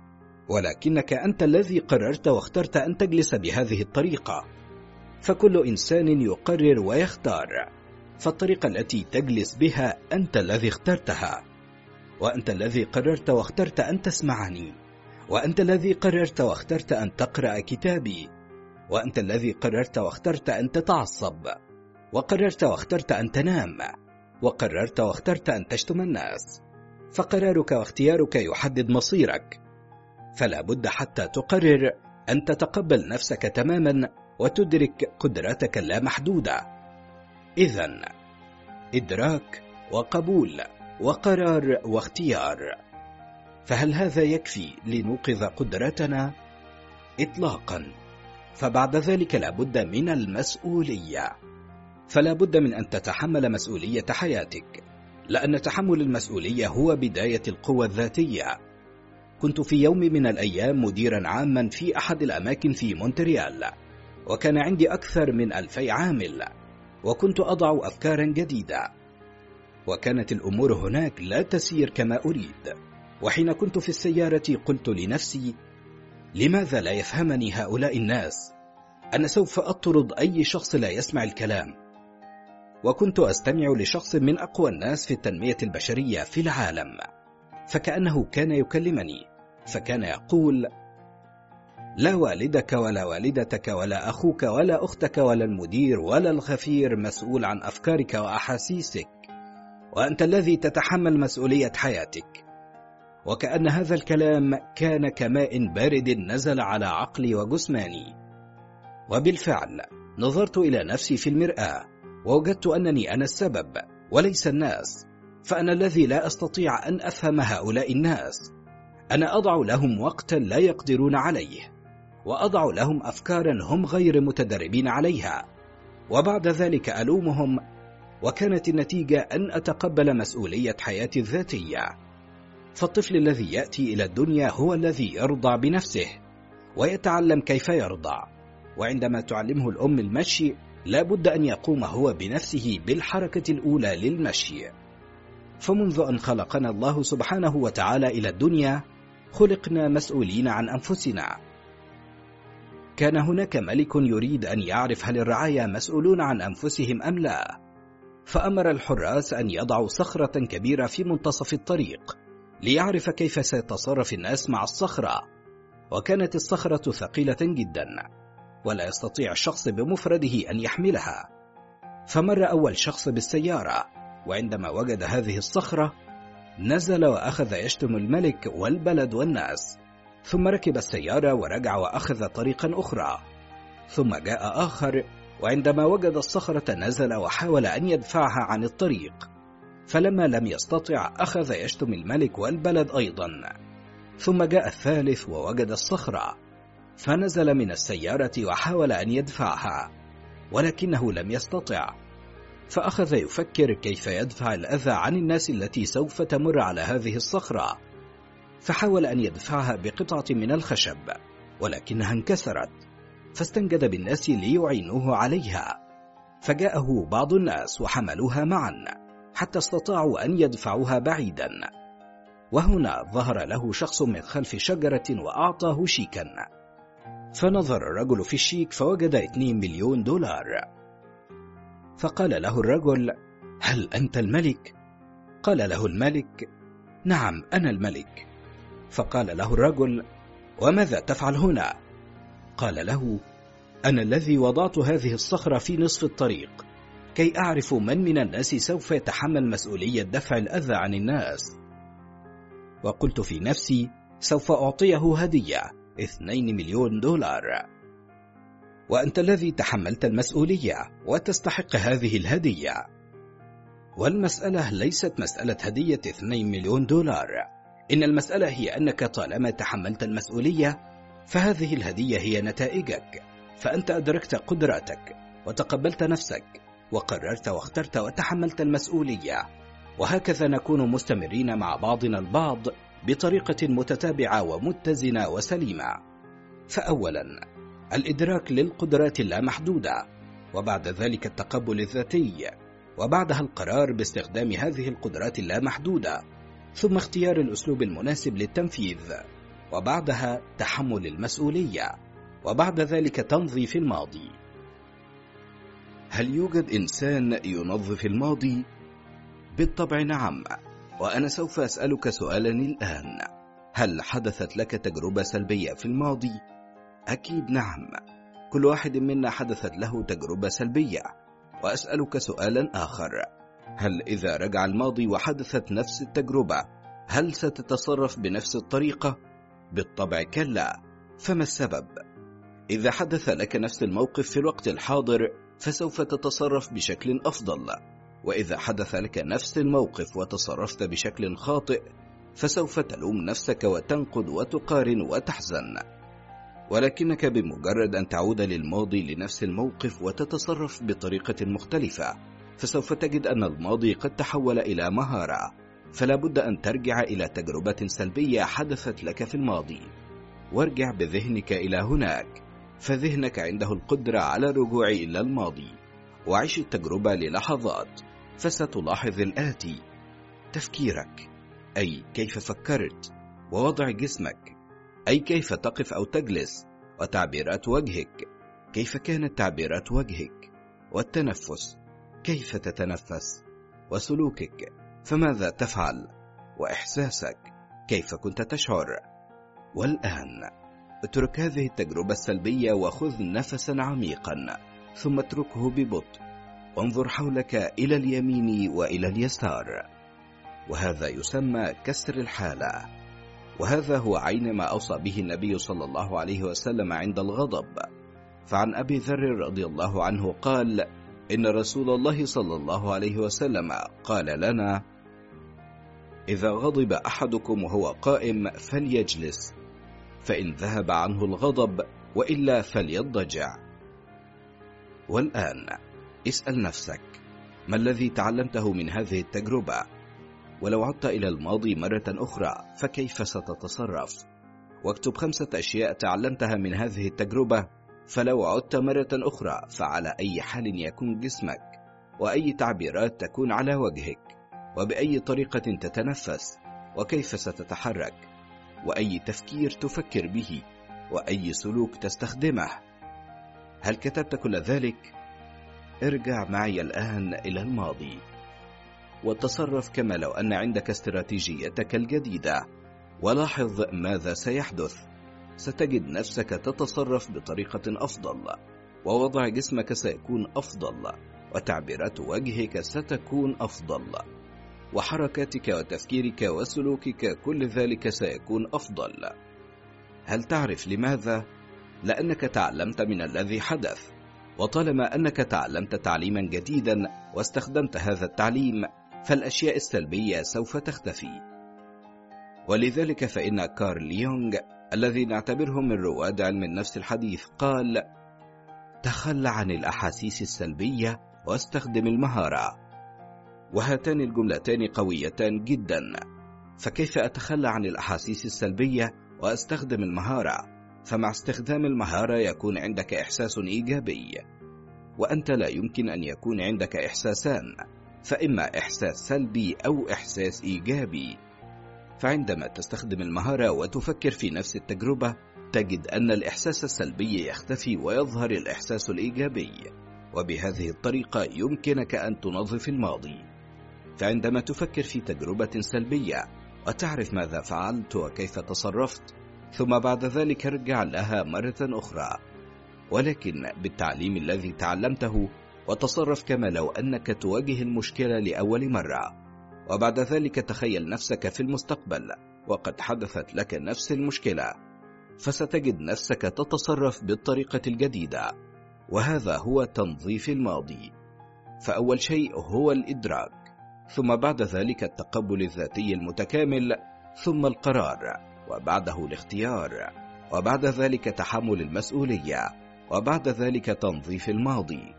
ولكنك أنت الذي قررت واخترت أن تجلس بهذه الطريقة. فكل إنسان يقرر ويختار، فالطريقة التي تجلس بها أنت الذي اخترتها، وأنت الذي قررت واخترت أن تسمعني، وأنت الذي قررت واخترت أن تقرأ كتابي، وأنت الذي قررت واخترت أن تتعصب، وقررت واخترت أن تنام، وقررت واخترت أن تشتم الناس. فقرارك واختيارك يحدد مصيرك، فلا بد حتى تقرر أن تتقبل نفسك تماما وتدرك قدراتك اللامحدودة. إذن إدراك وقبول وقرار واختيار. فهل هذا يكفي لنوقظ قدراتنا؟ إطلاقا. فبعد ذلك لا بد من المسؤولية، فلا بد من أن تتحمل مسؤولية حياتك، لأن تحمل المسؤولية هو بداية القوة الذاتية. كنت في يوم من الأيام مديرا عاما في أحد الأماكن في مونتريال، وكان عندي أكثر من ألفي عامل، وكنت أضع أفكارا جديدة، وكانت الأمور هناك لا تسير كما أريد. وحين كنت في السيارة قلت لنفسي: لماذا لا يفهمني هؤلاء الناس؟ أنا سوف أطرد أي شخص لا يسمع الكلام. وكنت أستمع لشخص من أقوى الناس في التنمية البشرية في العالم، فكأنه كان يكلمني، فكان يقول: لا والدك ولا والدتك ولا أخوك ولا أختك ولا المدير ولا الغفير مسؤول عن أفكارك وأحاسيسك، وأنت الذي تتحمل مسؤولية حياتك. وكأن هذا الكلام كان كماء بارد نزل على عقلي وجسماني. وبالفعل نظرت إلى نفسي في المرآة ووجدت أنني أنا السبب وليس الناس، فأنا الذي لا أستطيع أن أفهم هؤلاء الناس. أنا أضع لهم وقتا لا يقدرون عليه، وأضع لهم أفكارا هم غير متدربين عليها، وبعد ذلك ألومهم، وكانت النتيجة أن أتقبل مسؤولية حياتي الذاتية. فالطفل الذي يأتي إلى الدنيا هو الذي يرضع بنفسه ويتعلم كيف يرضع، وعندما تعلمه الأم المشي لا بد أن يقوم هو بنفسه بالحركة الأولى للمشي. فمنذ أن خلقنا الله سبحانه وتعالى إلى الدنيا خلقنا مسؤولين عن أنفسنا. كان هناك ملك يريد أن يعرف هل الرعايا مسؤولون عن أنفسهم أم لا، فأمر الحراس أن يضعوا صخرة كبيرة في منتصف الطريق ليعرف كيف سيتصرف الناس مع الصخرة. وكانت الصخرة ثقيلة جدا ولا يستطيع الشخص بمفرده أن يحملها، فمر أول شخص بالسيارة، وعندما وجد هذه الصخرة نزل وأخذ يشتم الملك والبلد والناس، ثم ركب السيارة ورجع وأخذ طريقا أخرى. ثم جاء آخر، وعندما وجد الصخرة نزل وحاول أن يدفعها عن الطريق، فلما لم يستطع أخذ يشتم الملك والبلد أيضا. ثم جاء الثالث ووجد الصخرة، فنزل من السيارة وحاول أن يدفعها، ولكنه لم يستطع، فأخذ يفكر كيف يدفع الأذى عن الناس التي سوف تمر على هذه الصخرة، فحاول أن يدفعها بقطعة من الخشب ولكنها انكسرت، فاستنجد بالناس ليعينوه عليها، فجاءه بعض الناس وحملوها معا حتى استطاعوا أن يدفعوها بعيدا. وهنا ظهر له شخص من خلف شجرة وأعطاه شيكا، فنظر الرجل في الشيك فوجد اثنين مليون دولار. فقال له الرجل: هل أنت الملك؟ قال له الملك: نعم أنا الملك. فقال له الرجل: وماذا تفعل هنا؟ قال له: أنا الذي وضعت هذه الصخرة في نصف الطريق كي أعرف من من الناس سوف يتحمل مسؤولية دفع الأذى عن الناس. وقلت في نفسي: سوف أعطيه هدية اثنين مليون دولار. وأنت الذي تحملت المسؤولية وتستحق هذه الهدية. والمسألة ليست مسألة هدية اثنين مليون دولار، إن المسألة هي أنك طالما تحملت المسؤولية فهذه الهدية هي نتائجك، فأنت أدركت قدراتك وتقبلت نفسك وقررت واخترت وتحملت المسؤولية. وهكذا نكون مستمرين مع بعضنا البعض بطريقة متتابعة ومتزنة وسليمة. فأولا الإدراك للقدرات اللامحدودة، وبعد ذلك التقبل الذاتي، وبعدها القرار باستخدام هذه القدرات اللامحدودة، ثم اختيار الأسلوب المناسب للتنفيذ، وبعدها تحمل المسؤولية، وبعد ذلك تنظيف الماضي. هل يوجد إنسان ينظف الماضي؟ بالطبع نعم، وأنا سوف أسألك سؤالا الآن: هل حدثت لك تجربة سلبية في الماضي؟ أكيد نعم، كل واحد منا حدثت له تجربة سلبية. وأسألك سؤالا آخر: هل إذا رجع الماضي وحدثت نفس التجربة هل ستتصرف بنفس الطريقة؟ بالطبع كلا. فما السبب؟ إذا حدث لك نفس الموقف في الوقت الحاضر فسوف تتصرف بشكل أفضل، وإذا حدث لك نفس الموقف وتصرفت بشكل خاطئ فسوف تلوم نفسك وتنقد وتقارن وتحزن. ولكنك بمجرد أن تعود للماضي لنفس الموقف وتتصرف بطريقة مختلفة فسوف تجد أن الماضي قد تحول إلى مهارة، فلا بد أن ترجع إلى تجربة سلبية حدثت لك في الماضي، وارجع بذهنك إلى هناك، فذهنك عنده القدرة على الرجوع إلى الماضي، وعيش التجربة للحظات، فستلاحظ الآتي: تفكيرك، أي كيف فكرت، ووضع جسمك، أي كيف تقف أو تجلس، وتعبيرات وجهك، كيف كانت تعبيرات وجهك، والتنفس، كيف تتنفس، وسلوكك، فماذا تفعل، وإحساسك، كيف كنت تشعر. والآن اترك هذه التجربة السلبية وخذ نفسا عميقا، ثم اتركه ببطء، وانظر حولك إلى اليمين وإلى اليسار، وهذا يسمى كسر الحالة. وهذا هو عين ما أوصى به النبي صلى الله عليه وسلم عند الغضب. فعن أبي ذر رضي الله عنه قال: إن رسول الله صلى الله عليه وسلم قال لنا: إذا غضب أحدكم وهو قائم فليجلس، فإن ذهب عنه الغضب، وإلا فليضجع. والآن اسأل نفسك: ما الذي تعلمته من هذه التجربة؟ ولو عدت إلى الماضي مرة أخرى فكيف ستتصرف؟ واكتب خمسة أشياء تعلمتها من هذه التجربة. فلو عدت مرة أخرى فعلى أي حال يكون جسمك، وأي تعبيرات تكون على وجهك، وبأي طريقة تتنفس، وكيف ستتحرك، وأي تفكير تفكر به، وأي سلوك تستخدمه. هل كتبت كل ذلك؟ ارجع معي الآن إلى الماضي وتصرف كما لو أن عندك استراتيجيتك الجديدة، ولاحظ ماذا سيحدث. ستجد نفسك تتصرف بطريقة أفضل، ووضع جسمك سيكون أفضل، وتعبيرات وجهك ستكون أفضل، وحركاتك وتفكيرك وسلوكك كل ذلك سيكون أفضل. هل تعرف لماذا؟ لأنك تعلمت من الذي حدث، وطالما أنك تعلمت تعليما جديدا واستخدمت هذا التعليم، فالأشياء السلبية سوف تختفي. ولذلك فإن كارل يونغ الذي نعتبره من رواد علم النفس الحديث قال: تخل عن الأحاسيس السلبية واستخدم المهارة. وهاتان الجملتان قويتان جدا. فكيف أتخلى عن الأحاسيس السلبية وأستخدم المهارة؟ فمع استخدام المهارة يكون عندك إحساس إيجابي، وأنت لا يمكن أن يكون عندك إحساسان، فإما إحساس سلبي أو إحساس إيجابي. فعندما تستخدم المهارة وتفكر في نفس التجربة، تجد أن الإحساس السلبي يختفي ويظهر الإحساس الإيجابي، وبهذه الطريقة يمكنك أن تنظف الماضي. فعندما تفكر في تجربة سلبية وتعرف ماذا فعلت وكيف تصرفت، ثم بعد ذلك ارجع لها مرة أخرى، ولكن بالتعليم الذي تعلمته، وتصرف كما لو أنك تواجه المشكلة لأول مرة. وبعد ذلك تخيل نفسك في المستقبل وقد حدثت لك نفس المشكلة، فستجد نفسك تتصرف بالطريقة الجديدة. وهذا هو تنظيف الماضي. فأول شيء هو الإدراك، ثم بعد ذلك التقبل الذاتي المتكامل، ثم القرار، وبعده الاختيار، وبعد ذلك تحمل المسؤولية، وبعد ذلك تنظيف الماضي،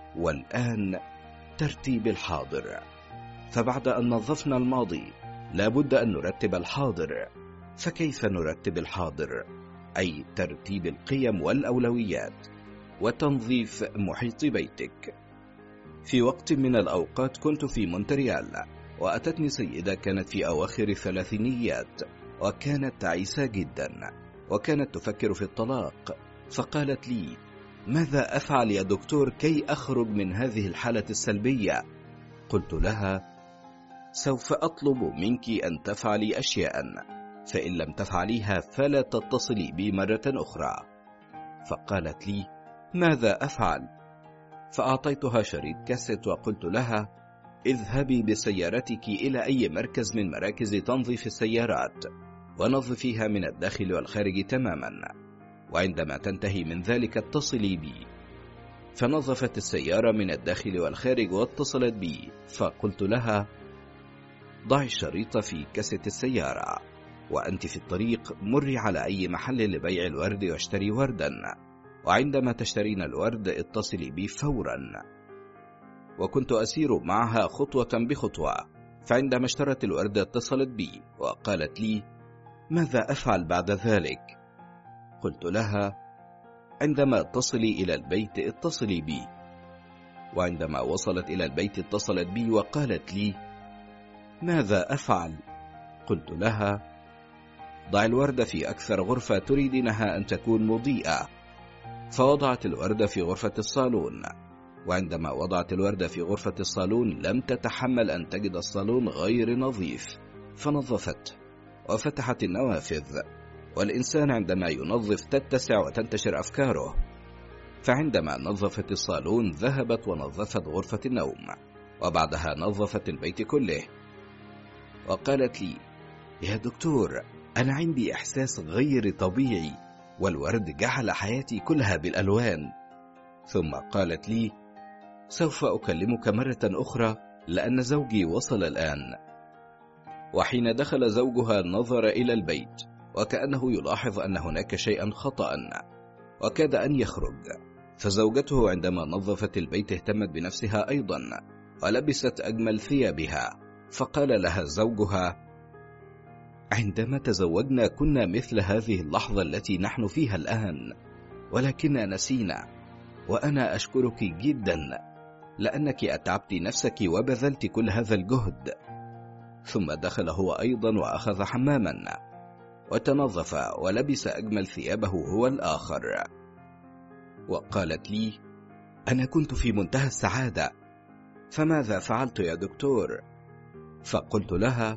والآن ترتيب الحاضر. فبعد أن نظفنا الماضي لابد أن نرتب الحاضر. فكيف نرتب الحاضر؟ أي ترتيب القيم والأولويات، وتنظيف محيط بيتك. في وقت من الأوقات كنت في مونتريال، وأتتني سيدة كانت في أواخر الثلاثينيات، وكانت تعيسة جدا، وكانت تفكر في الطلاق. فقالت لي: ماذا أفعل يا دكتور كي أخرج من هذه الحالة السلبية؟ قلت لها: سوف أطلب منك أن تفعلي أشياء، فإن لم تفعليها فلا تتصلي بي مرة أخرى. فقالت لي: ماذا أفعل؟ فأعطيتها شريط كاسيت وقلت لها: اذهبي بسيارتك إلى أي مركز من مراكز تنظيف السيارات، ونظفيها من الداخل والخارج تماما، وعندما تنتهي من ذلك اتصلي بي. فنظفت السيارة من الداخل والخارج واتصلت بي، فقلت لها: ضعي الشريط في كاسيت السيارة، وأنت في الطريق مري على أي محل لبيع الورد واشتري وردا، وعندما تشترين الورد اتصلي بي فورا. وكنت أسير معها خطوة بخطوة، فعندما اشترت الورد اتصلت بي وقالت لي: ماذا أفعل بعد ذلك؟ قلت لها: عندما تصلي إلى البيت اتصلي بي. وعندما وصلت إلى البيت اتصلت بي وقالت لي: ماذا أفعل؟ قلت لها: ضع الورد في أكثر غرفة تريدينها أن تكون مضيئة. فوضعت الورد في غرفة الصالون، وعندما وضعت الورد في غرفة الصالون لم تتحمل أن تجد الصالون غير نظيف، فنظفت وفتحت النوافذ. والإنسان عندما ينظف تتسع وتنتشر أفكاره، فعندما نظفت الصالون ذهبت ونظفت غرفة النوم، وبعدها نظفت البيت كله. وقالت لي: يا دكتور، أنا عندي إحساس غير طبيعي، والورد جعل حياتي كلها بالألوان. ثم قالت لي: سوف أكلمك مرة أخرى لأن زوجي وصل الآن. وحين دخل زوجها نظر إلى البيت وكأنه يلاحظ أن هناك شيئا خطأ، وكاد أن يخرج. فزوجته عندما نظفت البيت اهتمت بنفسها أيضا ولبست أجمل ثيابها، فقال لها زوجها: عندما تزوجنا كنا مثل هذه اللحظة التي نحن فيها الآن، ولكننا نسينا. وأنا أشكرك جدا لأنك أتعبت نفسك وبذلت كل هذا الجهد. ثم دخل هو أيضا وأخذ حماما وتنظف ولبس أجمل ثيابه هو الآخر. وقالت لي: أنا كنت في منتهى السعادة، فماذا فعلت يا دكتور؟ فقلت لها: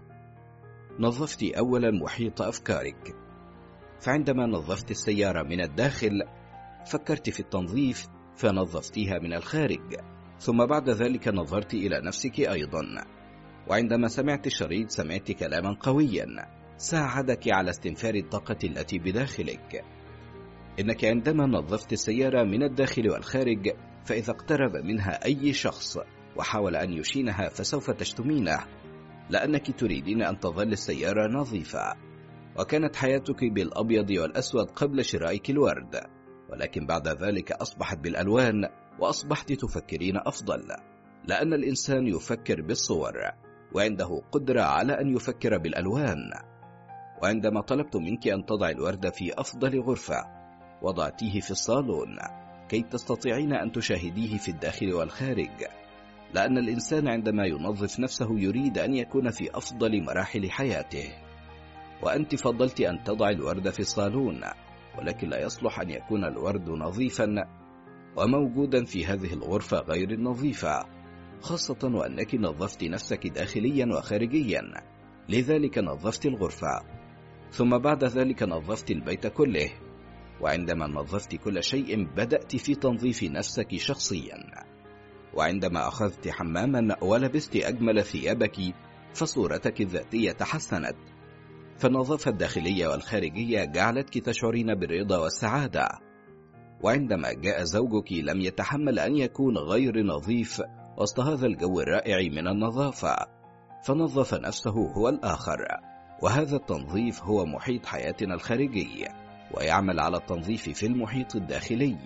نظفت أولا محيط أفكارك، فعندما نظفت السيارة من الداخل فكرت في التنظيف فنظفتيها من الخارج، ثم بعد ذلك نظرت إلى نفسك أيضا، وعندما سمعت الشريط سمعت كلاما قويا ساعدك على استنفار الطاقة التي بداخلك. إنك عندما نظفت السيارة من الداخل والخارج فإذا اقترب منها أي شخص وحاول أن يشينها فسوف تشتمينه، لأنك تريدين أن تظل السيارة نظيفة. وكانت حياتك بالأبيض والأسود قبل شرائك الورد، ولكن بعد ذلك أصبحت بالألوان، وأصبحت تفكرين أفضل، لأن الإنسان يفكر بالصور وعنده قدرة على أن يفكر بالألوان. وعندما طلبت منك أن تضع الورد في أفضل غرفة وضعتيه في الصالون كي تستطيعين أن تشاهديه في الداخل والخارج، لأن الإنسان عندما ينظف نفسه يريد أن يكون في أفضل مراحل حياته. وأنت فضلت أن تضع الورد في الصالون، ولكن لا يصلح أن يكون الورد نظيفا وموجودا في هذه الغرفة غير النظيفة، خاصة وأنك نظفت نفسك داخليا وخارجيا، لذلك نظفت الغرفة، ثم بعد ذلك نظفت البيت كله. وعندما نظفت كل شيء بدأت في تنظيف نفسك شخصيا. وعندما أخذت حماما ولبست أجمل ثيابك فصورتك الذاتية تحسنت، فالنظافة الداخلية والخارجية جعلتك تشعرين بالرضا والسعادة. وعندما جاء زوجك لم يتحمل أن يكون غير نظيف وسط هذا الجو الرائع من النظافة، فنظف نفسه هو الآخر. وهذا التنظيف هو محيط حياتنا الخارجي، ويعمل على التنظيف في المحيط الداخلي.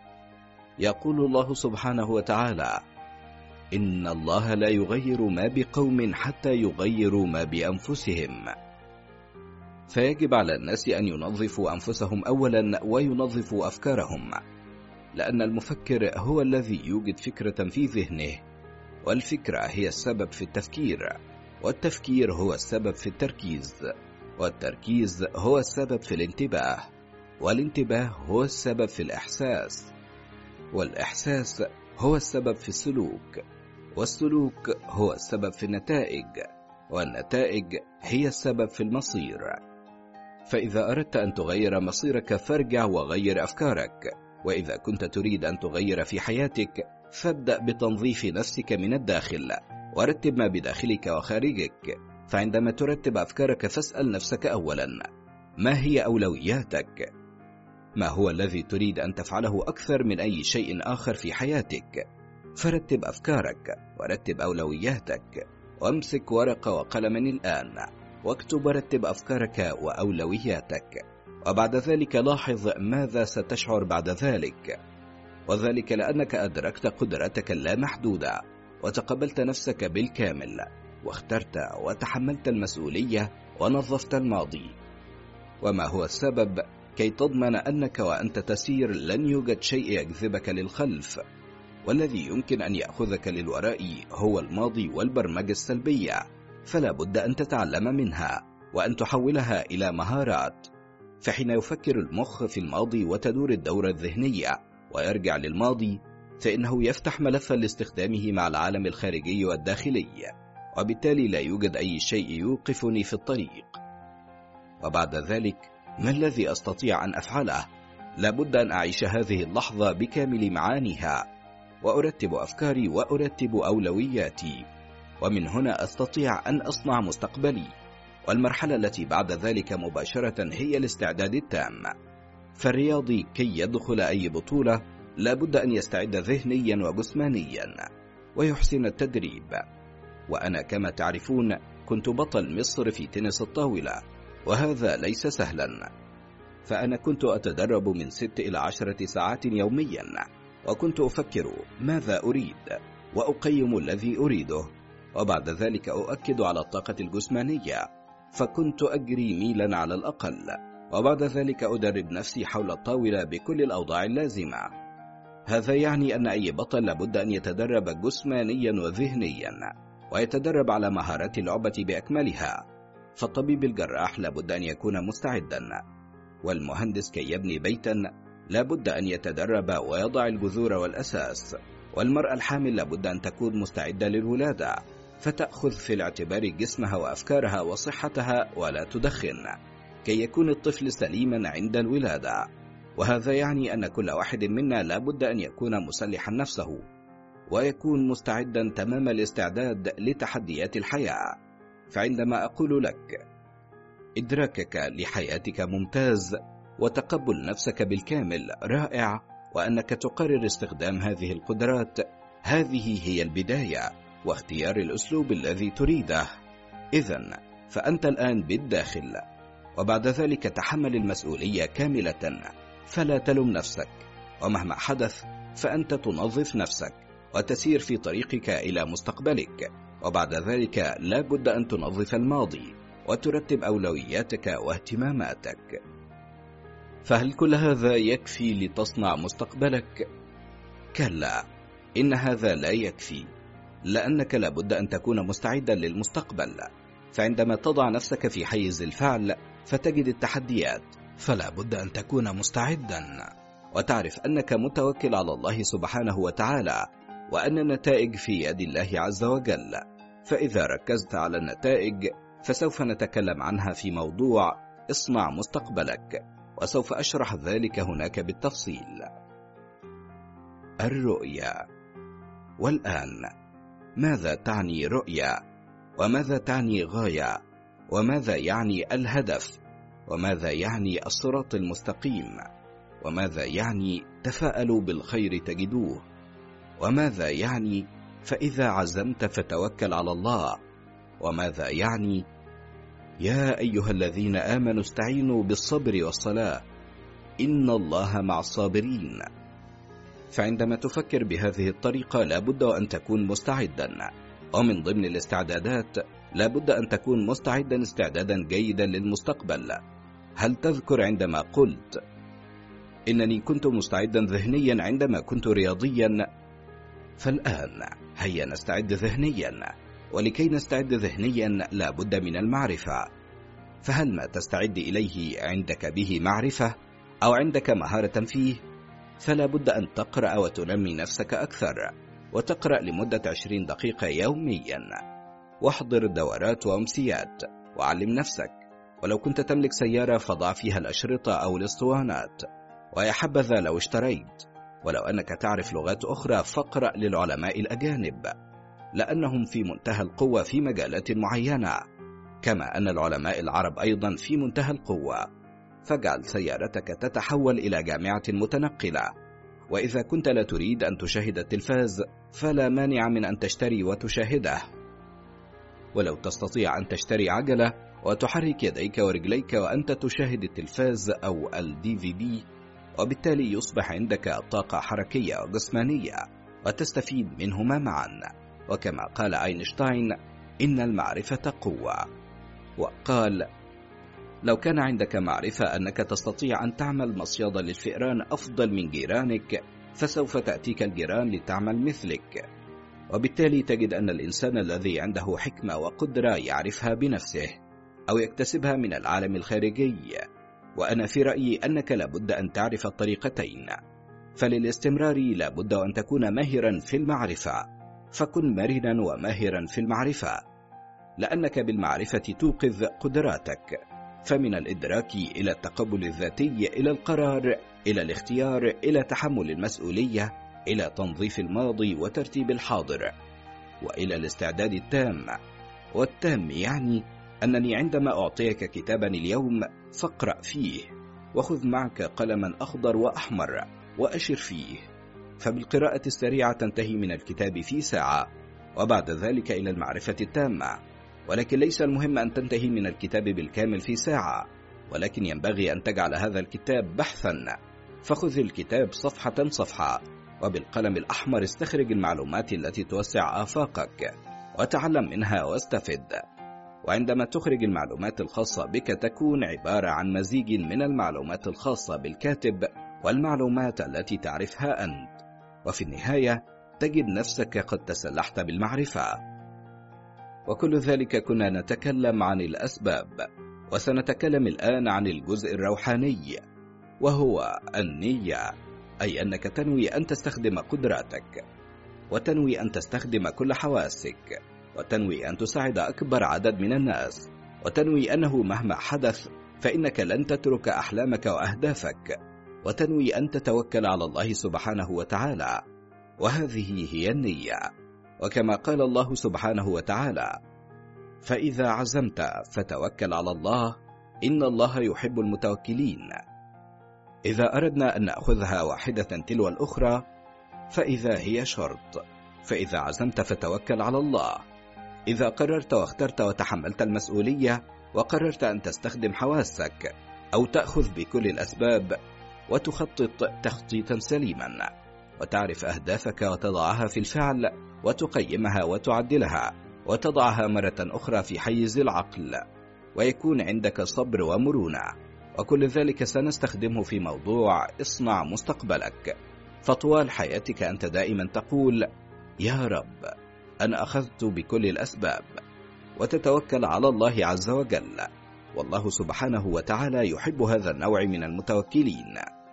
يقول الله سبحانه وتعالى: إن الله لا يغير ما بقوم حتى يغيروا ما بأنفسهم. فيجب على الناس أن ينظفوا أنفسهم أولا وينظفوا أفكارهم، لأن المفكر هو الذي يوجد فكرة في ذهنه، والفكرة هي السبب في التفكير، والتفكير هو السبب في التركيز، والتركيز هو السبب في الانتباه، والانتباه هو السبب في الإحساس، والإحساس هو السبب في السلوك، والسلوك هو السبب في النتائج، والنتائج هي السبب في المصير. فإذا أردت أن تغير مصيرك فارجع وغير أفكارك، وإذا كنت تريد أن تغير في حياتك فابدأ بتنظيف نفسك من الداخل، ورتب ما بداخلك وخارجك. فعندما ترتب أفكارك فاسأل نفسك أولا: ما هي أولوياتك؟ ما هو الذي تريد أن تفعله أكثر من أي شيء آخر في حياتك؟ فرتب أفكارك ورتب أولوياتك، وامسك ورقة وقلم الآن واكتب ورتب أفكارك وأولوياتك، وبعد ذلك لاحظ ماذا ستشعر بعد ذلك، وذلك لأنك أدركت قدرتك اللامحدودة وتقبلت نفسك بالكامل، واخترت وتحملت المسؤولية ونظفت الماضي. وما هو السبب؟ كي تضمن أنك وأنت تسير لن يوجد شيء يجذبك للخلف، والذي يمكن أن يأخذك للوراء هو الماضي والبرمجة السلبية، فلا بد أن تتعلم منها وأن تحولها إلى مهارات. فحين يفكر المخ في الماضي وتدور الدورة الذهنية ويرجع للماضي، فإنه يفتح ملفا لاستخدامه مع العالم الخارجي والداخلي، وبالتالي لا يوجد أي شيء يوقفني في الطريق. وبعد ذلك ما الذي أستطيع أن أفعله؟ لابد أن أعيش هذه اللحظة بكامل معانيها، وأرتب أفكاري وأرتب أولوياتي، ومن هنا أستطيع أن أصنع مستقبلي. والمرحلة التي بعد ذلك مباشرة هي الاستعداد التام. فالرياضي كي يدخل أي بطولة لابد أن يستعد ذهنيا وجسمانيا ويحسن التدريب. وأنا كما تعرفون كنت بطل مصر في تنس الطاولة، وهذا ليس سهلا. فأنا كنت أتدرب من ست إلى عشرة ساعات يوميا، وكنت أفكر ماذا أريد وأقيم الذي أريده، وبعد ذلك أؤكد على الطاقة الجسمانية، فكنت أجري ميلا على الأقل، وبعد ذلك أدرب نفسي حول الطاولة بكل الأوضاع اللازمة. هذا يعني أن أي بطل لابد أن يتدرب جسمانيا وذهنيا، ويتدرب على مهارات اللعبة بأكملها. فالطبيب الجراح لابد أن يكون مستعدا، والمهندس كي يبني بيتا لابد أن يتدرب ويضع الجذور والأساس، والمرأة الحامل لابد أن تكون مستعدة للولادة، فتأخذ في الاعتبار جسمها وأفكارها وصحتها ولا تدخن، كي يكون الطفل سليما عند الولادة. وهذا يعني أن كل واحد منا لابد أن يكون مسلحا نفسه، ويكون مستعدا تمام الاستعداد لتحديات الحياة. فعندما أقول لك إدراكك لحياتك ممتاز، وتقبل نفسك بالكامل رائع، وأنك تقرر استخدام هذه القدرات، هذه هي البداية واختيار الأسلوب الذي تريده. إذن فأنت الآن بالداخل، وبعد ذلك تحمل المسؤولية كاملة، فلا تلم نفسك، ومهما حدث فأنت تنظف نفسك وتسير في طريقك إلى مستقبلك. وبعد ذلك لا بد أن تنظف الماضي وترتب أولوياتك واهتماماتك. فهل كل هذا يكفي لتصنع مستقبلك؟ كلا، إن هذا لا يكفي، لأنك لابد أن تكون مستعدا للمستقبل. فعندما تضع نفسك في حيز الفعل فتجد التحديات، فلا بد أن تكون مستعدا وتعرف أنك متوكل على الله سبحانه وتعالى، وأن النتائج في يد الله عز وجل. فإذا ركزت على النتائج فسوف نتكلم عنها في موضوع اصنع مستقبلك، وسوف أشرح ذلك هناك بالتفصيل. الرؤية. والآن ماذا تعني رؤية؟ وماذا تعني غاية؟ وماذا يعني الهدف؟ وماذا يعني الصراط المستقيم؟ وماذا يعني تفاءلوا بالخير تجدوه؟ وماذا يعني فإذا عزمت فتوكل على الله؟ وماذا يعني يا أيها الذين آمنوا استعينوا بالصبر والصلاة إن الله مع الصابرين؟ فعندما تفكر بهذه الطريقة لابد أن تكون مستعدا، ومن ضمن الاستعدادات لابد أن تكون مستعدا استعدادا جيدا للمستقبل. هل تذكر عندما قلت إنني كنت مستعدا ذهنيا عندما كنت رياضيا؟ فالآن هيا نستعد ذهنيا، ولكي نستعد ذهنيا لابد من المعرفة. فهل ما تستعد إليه عندك به معرفة أو عندك مهارة فيه؟ فلا بد أن تقرأ وتنمي نفسك أكثر، وتقرأ لمدة عشرين دقيقة يوميا، واحضر دورات وأمسيات، وعلم نفسك. ولو كنت تملك سيارة فضع فيها الأشرطة أو الاسطوانات، ويا حبذا لو اشتريت. ولو أنك تعرف لغات أخرى فاقرأ للعلماء الأجانب، لأنهم في منتهى القوة في مجالات معينة، كما أن العلماء العرب أيضا في منتهى القوة. فاجعل سيارتك تتحول إلى جامعة متنقلة. وإذا كنت لا تريد أن تشاهد التلفاز فلا مانع من أن تشتري وتشاهده. ولو تستطيع أن تشتري عجلة وتحرك يديك ورجليك وأنت تشاهد التلفاز أو الدي في دي، وبالتالي يصبح عندك طاقة حركية وجسمانية وتستفيد منهما معا. وكما قال أينشتاين إن المعرفة قوة. وقال لو كان عندك معرفة أنك تستطيع أن تعمل مصيدة للفئران أفضل من جيرانك فسوف تأتيك الجيران لتعمل مثلك، وبالتالي تجد أن الإنسان الذي عنده حكمة وقدرة يعرفها بنفسه أو يكتسبها من العالم الخارجي. وأنا في رأيي أنك لابد أن تعرف الطريقتين، فللاستمرار لابد أن تكون ماهرا في المعرفة، فكن مرنا وماهرا في المعرفة، لأنك بالمعرفة توقظ قدراتك. فمن الإدراك إلى التقبل الذاتي، إلى القرار، إلى الاختيار، إلى تحمل المسؤولية، إلى تنظيف الماضي وترتيب الحاضر، وإلى الاستعداد التام. والتام يعني أنني عندما أعطيك كتابا اليوم فاقرأ فيه، وخذ معك قلما أخضر وأحمر وأشر فيه، فبالقراءة السريعة تنتهي من الكتاب في ساعة، وبعد ذلك إلى المعرفة التامة. ولكن ليس المهم أن تنتهي من الكتاب بالكامل في ساعة، ولكن ينبغي أن تجعل هذا الكتاب بحثا، فخذ الكتاب صفحة صفحة، وبالقلم الأحمر استخرج المعلومات التي توسع آفاقك وتعلم منها واستفد. وعندما تخرج المعلومات الخاصة بك تكون عبارة عن مزيج من المعلومات الخاصة بالكاتب والمعلومات التي تعرفها أنت، وفي النهاية تجد نفسك قد تسلحت بالمعرفة. وكل ذلك كنا نتكلم عن الأسباب، وسنتكلم الآن عن الجزء الروحاني، وهو النية، أي أنك تنوي أن تستخدم قدراتك، وتنوي أن تستخدم كل حواسك، وتنوي أن تساعد أكبر عدد من الناس، وتنوي أنه مهما حدث فإنك لن تترك أحلامك وأهدافك، وتنوي أن تتوكل على الله سبحانه وتعالى. وهذه هي النية. وكما قال الله سبحانه وتعالى: فإذا عزمت فتوكل على الله إن الله يحب المتوكلين. إذا أردنا أن نأخذها واحدة تلو الأخرى فإذا هي شرط، فإذا عزمت فتوكل على الله. إذا قررت واخترت وتحملت المسؤولية وقررت أن تستخدم حواسك أو تأخذ بكل الأسباب وتخطط تخطيطا سليما، وتعرف أهدافك وتضعها في الفعل، وتقيمها وتعدلها وتضعها مرة أخرى في حيز العقل، ويكون عندك صبر ومرونة. وكل ذلك سنستخدمه في موضوع اصنع مستقبلك. فطوال حياتك أنت دائما تقول: يا رب أنا أخذت بكل الأسباب، وتتوكل على الله عز وجل، والله سبحانه وتعالى يحب هذا النوع من المتوكلين.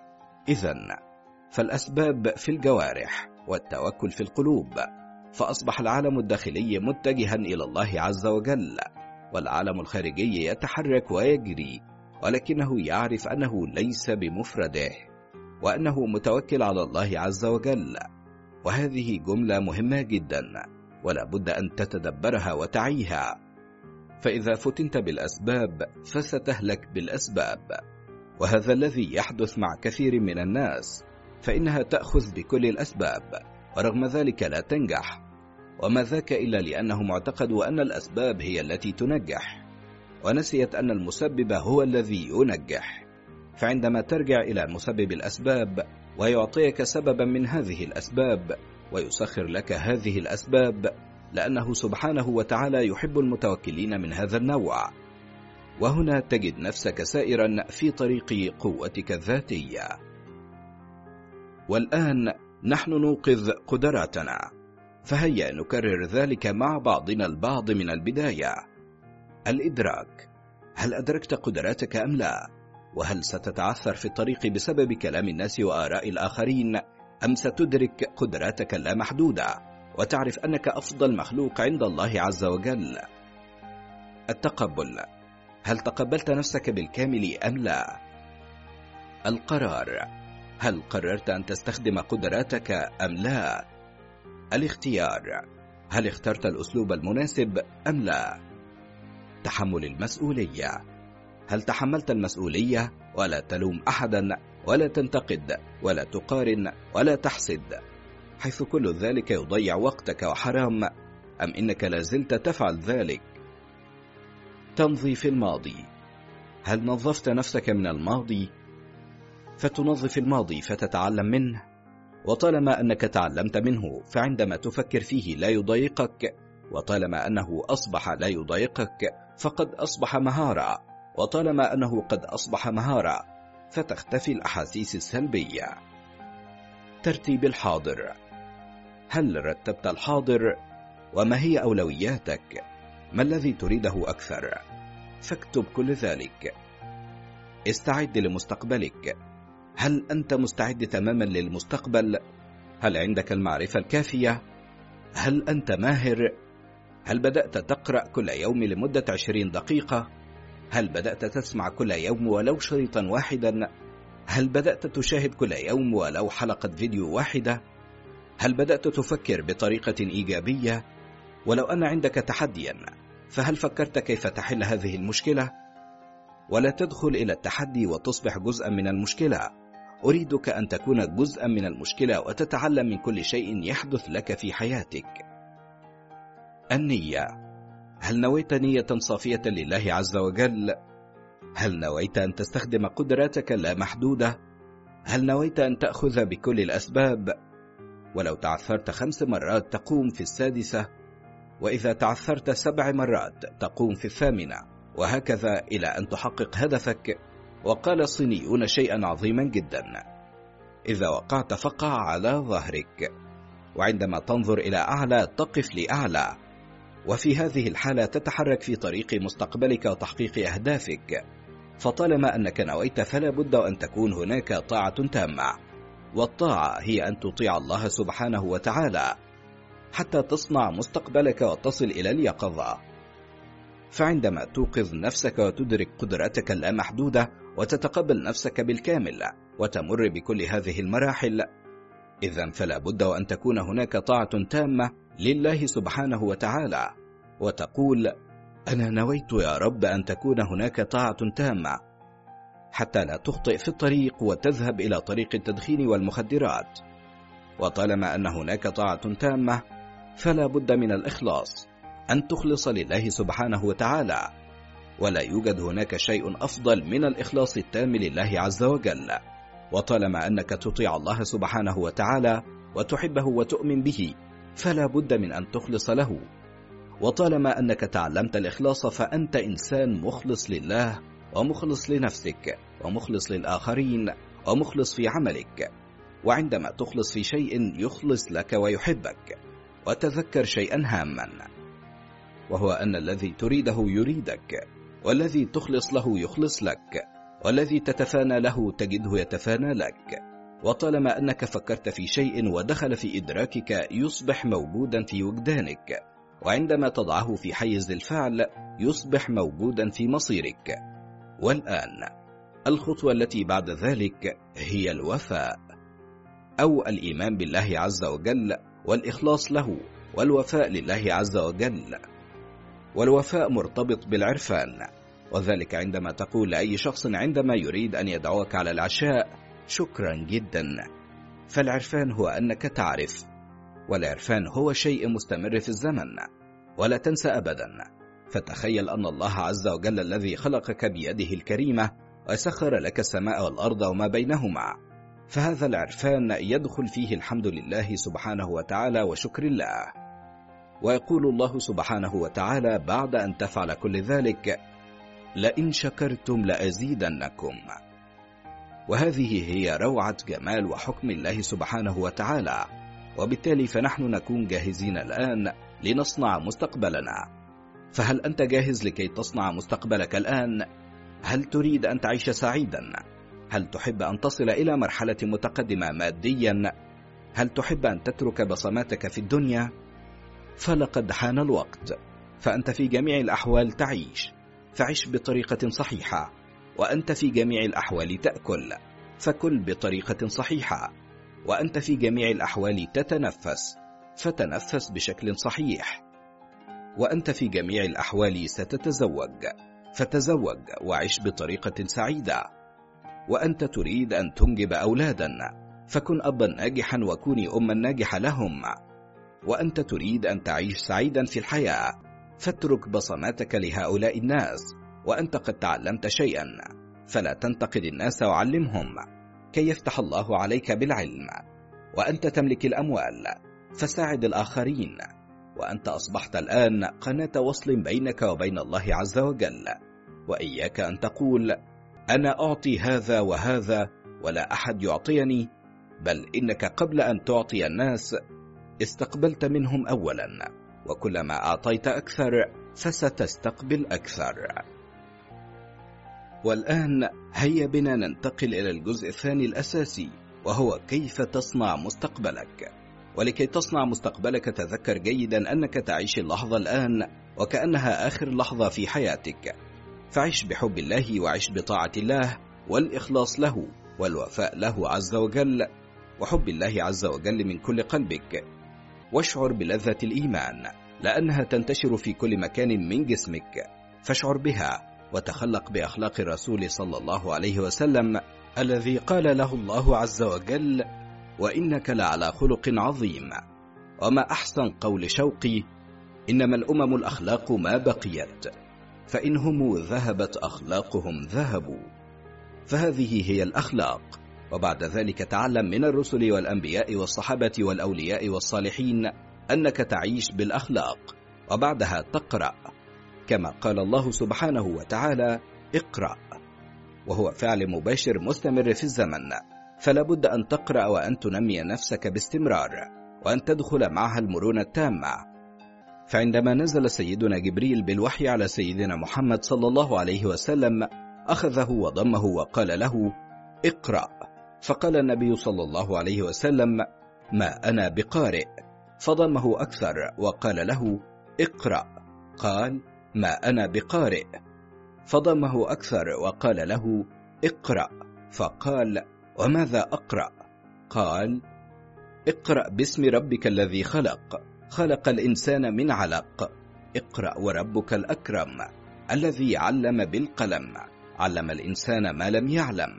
إذن فالأسباب في الجوارح والتوكل في القلوب، فأصبح العالم الداخلي متجها إلى الله عز وجل، والعالم الخارجي يتحرك ويجري، ولكنه يعرف أنه ليس بمفرده، وأنه متوكل على الله عز وجل. وهذه جملة مهمة جدا ولا بد أن تتدبرها وتعيها، فإذا فتنت بالأسباب فستهلك بالأسباب. وهذا الذي يحدث مع كثير من الناس، فإنها تأخذ بكل الأسباب ورغم ذلك لا تنجح، وما ذاك إلا لأنهم اعتقدوا أن الأسباب هي التي تنجح، ونسيت أن المسبب هو الذي ينجح. فعندما ترجع إلى مسبب الأسباب ويعطيك سببا من هذه الأسباب ويسخر لك هذه الأسباب، لأنه سبحانه وتعالى يحب المتوكلين من هذا النوع، وهنا تجد نفسك سائرا في طريق قوتك الذاتية. والآن نحن نوقظ قدراتنا، فهيا نكرر ذلك مع بعضنا البعض من البداية. الإدراك: هل أدركت قدراتك أم لا؟ وهل ستتعثر في الطريق بسبب كلام الناس وآراء الآخرين، أم ستدرك قدراتك اللامحدودة وتعرف أنك أفضل مخلوق عند الله عز وجل؟ التقبل: هل تقبلت نفسك بالكامل أم لا؟ القرار: هل قررت أن تستخدم قدراتك أم لا؟ الاختيار: هل اخترت الأسلوب المناسب أم لا؟ تحمل المسؤولية: هل تحملت المسؤولية ولا تلوم أحدا ولا تنتقد ولا تقارن ولا تحسد، حيث كل ذلك يضيع وقتك وحرام، أم إنك لازلت تفعل ذلك؟ تنظيف الماضي: هل نظفت نفسك من الماضي؟ فتنظف الماضي فتتعلم منه، وطالما أنك تعلمت منه فعندما تفكر فيه لا يضايقك، وطالما أنه أصبح لا يضايقك فقد أصبح مهارة، وطالما أنه قد أصبح مهارة فتختفي الأحاسيس السلبية. ترتيب الحاضر. هل رتبت الحاضر؟ وما هي أولوياتك؟ ما الذي تريده أكثر؟ فاكتب كل ذلك. استعد لمستقبلك. هل أنت مستعد تماما للمستقبل؟ هل عندك المعرفة الكافية؟ هل أنت ماهر؟ هل بدأت تقرأ كل يوم لمدة عشرين دقيقة؟ هل بدأت تسمع كل يوم ولو شريطا واحدا؟ هل بدأت تشاهد كل يوم ولو حلقة فيديو واحدة؟ هل بدأت تفكر بطريقة إيجابية؟ ولو أن عندك تحديا، فهل فكرت كيف تحل هذه المشكلة؟ ولا تدخل إلى التحدي وتصبح جزءا من المشكلة. أريدك أن تكون جزءا من المشكلة وتتعلم من كل شيء يحدث لك في حياتك. النية. هل نويت نية صافية لله عز وجل؟ هل نويت أن تستخدم قدراتك اللامحدودة؟ هل نويت أن تأخذ بكل الأسباب؟ ولو تعثرت خمس مرات تقوم في السادسة، وإذا تعثرت سبع مرات تقوم في الثامنة، وهكذا إلى أن تحقق هدفك. وقال الصينيون شيئا عظيما جدا: إذا وقعت فقع على ظهرك، وعندما تنظر إلى أعلى تقف لأعلى. وفي هذه الحالة تتحرك في طريق مستقبلك وتحقيق أهدافك. فطالما أنك نويت فلا بد أن تكون هناك طاعة تامة، والطاعة هي أن تطيع الله سبحانه وتعالى حتى تصنع مستقبلك وتصل إلى اليقظة. فعندما توقظ نفسك وتدرك قدراتك اللامحدودة وتتقبل نفسك بالكامل وتمر بكل هذه المراحل، إذن فلا بد أن تكون هناك طاعة تامة لله سبحانه وتعالى، وتقول: أنا نويت يا رب أن تكون هناك طاعة تامة، حتى لا تخطئ في الطريق وتذهب إلى طريق التدخين والمخدرات. وطالما أن هناك طاعة تامة فلا بد من الإخلاص، أن تخلص لله سبحانه وتعالى، ولا يوجد هناك شيء أفضل من الإخلاص التام لله عز وجل. وطالما أنك تطيع الله سبحانه وتعالى وتحبه وتؤمن به فلا بد من أن تخلص له. وطالما أنك تعلمت الإخلاص فأنت إنسان مخلص لله ومخلص لنفسك ومخلص للآخرين ومخلص في عملك. وعندما تخلص في شيء يخلص لك ويحبك. وتذكر شيئا هاما، وهو أن الذي تريده يريدك، والذي تخلص له يخلص لك، والذي تتفانى له تجده يتفانى لك. وطالما أنك فكرت في شيء ودخل في إدراكك يصبح موجودا في وجدانك، وعندما تضعه في حيز الفعل يصبح موجودا في مصيرك. والآن الخطوة التي بعد ذلك هي الوفاء، أو الإيمان بالله عز وجل والإخلاص له والوفاء لله عز وجل. والوفاء مرتبط بالعرفان، وذلك عندما تقول لأي شخص عندما يريد أن يدعوك على العشاء: شكرا جدا. فالعرفان هو أنك تعرف، والعرفان هو شيء مستمر في الزمن. ولا تنسى أبدا، فتخيل أن الله عز وجل الذي خلقك بيده الكريمة وسخر لك السماء والأرض وما بينهما، فهذا العرفان يدخل فيه الحمد لله سبحانه وتعالى وشكر الله. ويقول الله سبحانه وتعالى بعد أن تفعل كل ذلك: لئن شكرتم لأزيدنكم. وهذه هي روعة جمال وحكم الله سبحانه وتعالى. وبالتالي فنحن نكون جاهزين الآن لنصنع مستقبلنا. فهل أنت جاهز لكي تصنع مستقبلك الآن؟ هل تريد أن تعيش سعيدا؟ هل تحب أن تصل إلى مرحلة متقدمة ماديا؟ هل تحب أن تترك بصماتك في الدنيا؟ فلقد حان الوقت. فأنت في جميع الأحوال تعيش، فعش بطريقة صحيحة. وأنت في جميع الأحوال تأكل، فكل بطريقة صحيحة. وأنت في جميع الأحوال تتنفس، فتنفس بشكل صحيح. وأنت في جميع الأحوال ستتزوج، فتزوج وعش بطريقة سعيدة. وأنت تريد أن تنجب أولادا، فكن أبا ناجحا وكوني أما ناجحة لهم. وأنت تريد أن تعيش سعيدا في الحياة، فاترك بصماتك لهؤلاء الناس. وأنت قد تعلمت شيئا، فلا تنتقد الناس وعلمهم كي يفتح الله عليك بالعلم. وأنت تملك الأموال، فساعد الآخرين. وأنت أصبحت الآن قناة وصل بينك وبين الله عز وجل. وإياك أن تقول: أنا أعطي هذا وهذا ولا أحد يعطيني، بل إنك قبل أن تعطي الناس استقبلت منهم أولا، وكلما أعطيت أكثر فستستقبل أكثر. والآن هيا بنا ننتقل إلى الجزء الثاني الأساسي، وهو كيف تصنع مستقبلك. ولكي تصنع مستقبلك تذكر جيدا أنك تعيش اللحظة الآن وكأنها آخر لحظة في حياتك، فعش بحب الله وعش بطاعة الله والإخلاص له والوفاء له عز وجل، وحب الله عز وجل من كل قلبك، واشعر بلذة الإيمان لأنها تنتشر في كل مكان من جسمك، فاشعر بها وتخلق بأخلاق الرسول صلى الله عليه وسلم الذي قال له الله عز وجل: وإنك لعلى خلق عظيم. وما أحسن قول شوقي: إنما الأمم الأخلاق ما بقيت، فإنهم ذهبت أخلاقهم ذهبوا. فهذه هي الأخلاق. وبعد ذلك تعلم من الرسل والأنبياء والصحابة والأولياء والصالحين أنك تعيش بالأخلاق، وبعدها تقرأ كما قال الله سبحانه وتعالى: اقرأ، وهو فعل مباشر مستمر في الزمن، فلا بد أن تقرأ وأن تنمي نفسك باستمرار، وأن تدخل معها المرونة التامة. فعندما نزل سيدنا جبريل بالوحي على سيدنا محمد صلى الله عليه وسلم أخذه وضمه وقال له: اقرأ، فقال النبي صلى الله عليه وسلم: ما أنا بقارئ، فضمه أكثر وقال له: اقرأ، قال: ما أنا بقارئ، فضمه أكثر وقال له: اقرأ، فقال: وماذا أقرأ؟ قال: اقرأ باسم ربك الذي خلق، خلق الإنسان من علق، اقرأ وربك الأكرم الذي علم بالقلم، علم الإنسان ما لم يعلم.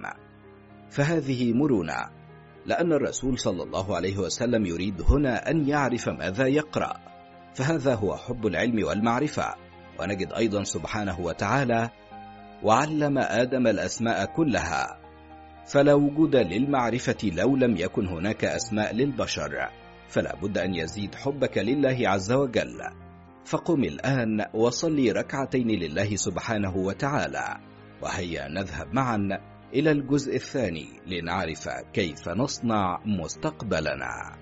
فهذه مرونة، لأن الرسول صلى الله عليه وسلم يريد هنا أن يعرف ماذا يقرأ، فهذا هو حب العلم والمعرفة. ونجد أيضا سبحانه وتعالى: وعلم آدم الأسماء كلها، فلا وجود للمعرفة لو لم يكن هناك أسماء للبشر، فلا بد أن يزيد حبك لله عز وجل. فقم الآن وصلي ركعتين لله سبحانه وتعالى، وهيا نذهب معا إلى الجزء الثاني لنعرف كيف نصنع مستقبلنا.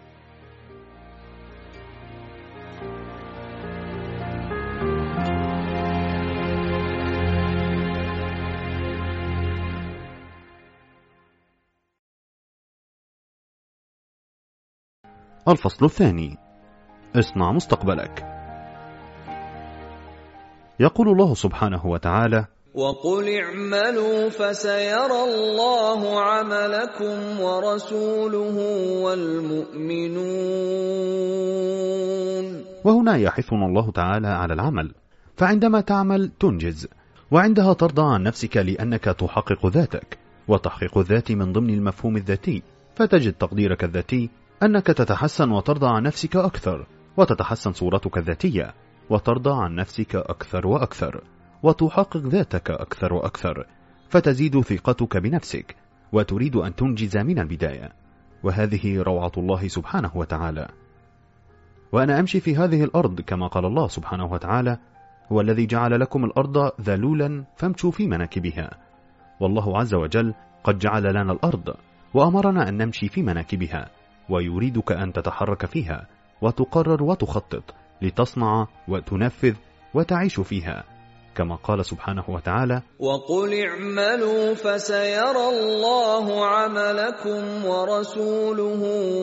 الفصل الثاني: اصنع مستقبلك. يقول الله سبحانه وتعالى: وقل اعملوا فسيرى الله عملكم ورسوله والمؤمنون. وهنا يحثنا الله تعالى على العمل، فعندما تعمل تنجز، وعندها ترضى عن نفسك لأنك تحقق ذاتك، وتحقيق الذات من ضمن المفهوم الذاتي، فتجد تقديرك الذاتي أنك تتحسن وترضى عن نفسك أكثر، وتتحسن صورتك الذاتية وترضى عن نفسك أكثر وأكثر، وتحقق ذاتك أكثر وأكثر، فتزيد ثقتك بنفسك وتريد أن تنجز من البداية. وهذه روعة الله سبحانه وتعالى. وأنا أمشي في هذه الأرض كما قال الله سبحانه وتعالى: هو الذي جعل لكم الأرض ذلولا فامشوا في مناكبها. والله عز وجل قد جعل لنا الأرض وأمرنا أن نمشي في مناكبها، ويريدك أن تتحرك فيها وتقرر وتخطط لتصنع وتنفذ وتعيش فيها، كما قال سبحانه وتعالى: وقل اعملوا فسيرى الله عملكم ورسوله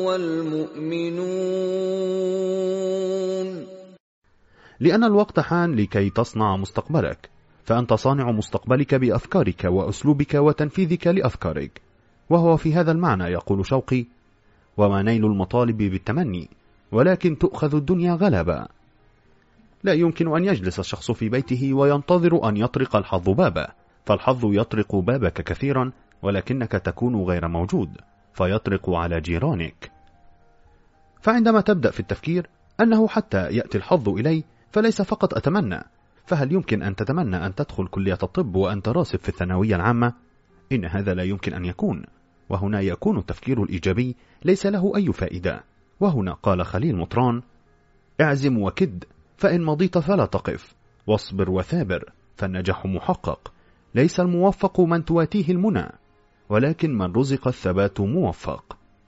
والمؤمنون. لأن الوقت حان لكي تصنع مستقبلك، فأنت صانع مستقبلك بأفكارك وأسلوبك وتنفيذك لأفكارك. وهو في هذا المعنى يقول شوقي: وما نيل المطالب بالتمني، ولكن تؤخذ الدنيا غلبا. لا يمكن أن يجلس الشخص في بيته وينتظر أن يطرق الحظ بابه، فالحظ يطرق بابك كثيرا ولكنك تكون غير موجود، فيطرق على جيرانك. فعندما تبدأ في التفكير أنه حتى يأتي الحظ إلي فليس فقط أتمنى، فهل يمكن أن تتمنى أن تدخل كلية الطب وأنت راسب في الثانوية العامة؟ إن هذا لا يمكن أن يكون. وهنا يكون التفكير الإيجابي ليس له أي فائدة. وهنا قال خليل مطران: اعزم وكد، فإن مضيت فلا تقف، واصبر وثابر، فالنجاح محقق. ليس الموفق من تواتيه المنى، ولكن من رزق الثبات موفق.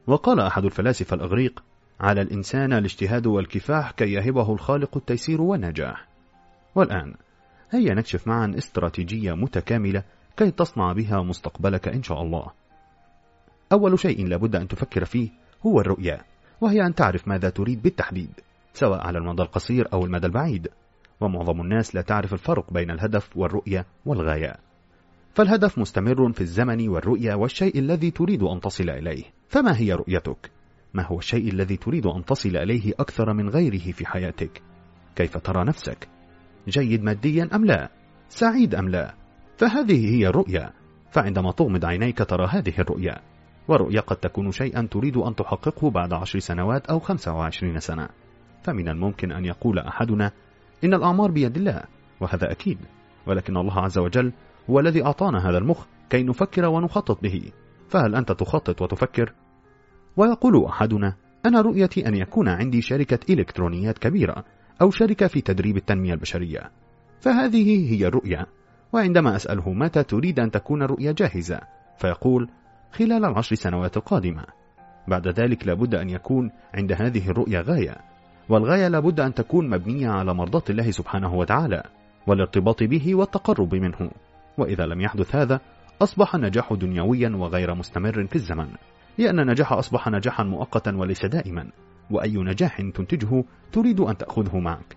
وقال أحد الفلاسفة الأغريق: على الإنسان الاجتهاد والكفاح كي يهبه الخالق التيسير والنجاح. والآن هيا نكشف معا استراتيجية متكاملة كي تصنع بها مستقبلك إن شاء الله. أول شيء لابد أن تفكر فيه هو الرؤية، وهي أن تعرف ماذا تريد بالتحديد، سواء على المدى القصير أو المدى البعيد. ومعظم الناس لا تعرف الفرق بين الهدف والرؤية والغاية. فالهدف مستمر في الزمن، والرؤية والشيء الذي تريد أن تصل إليه. فما هي رؤيتك؟ ما هو الشيء الذي تريد أن تصل إليه أكثر من غيره في حياتك؟ كيف ترى نفسك؟ جيد ماديا أم لا؟ سعيد أم لا؟ فهذه هي الرؤية. فعندما تغمض عينيك ترى هذه الرؤية. والرؤية قد تكون شيئا تريد أن تحققه بعد عشر سنوات أو خمسة وعشرين سنة. فمن الممكن أن يقول أحدنا: إن الأعمار بيد الله، وهذا أكيد، ولكن الله عز وجل هو الذي أعطانا هذا المخ كي نفكر ونخطط به. فهل أنت تخطط وتفكر؟ ويقول أحدنا: أنا رؤيتي أن يكون عندي شركة إلكترونيات كبيرة، أو شركة في تدريب التنمية البشرية. فهذه هي الرؤية. وعندما أسأله: متى تريد أن تكون الرؤية جاهزة؟ فيقول: خلال العشر سنوات القادمة. بعد ذلك لابد أن يكون عند هذه الرؤية غاية، والغاية لابد أن تكون مبنية على مرضاة الله سبحانه وتعالى والارتباط به والتقرب منه. وإذا لم يحدث هذا أصبح النجاح دنيويا وغير مستمر في الزمن، لأن النجاح أصبح نجاحا مؤقتا وليس دائما، وأي نجاح تنتجه تريد أن تأخذه معك.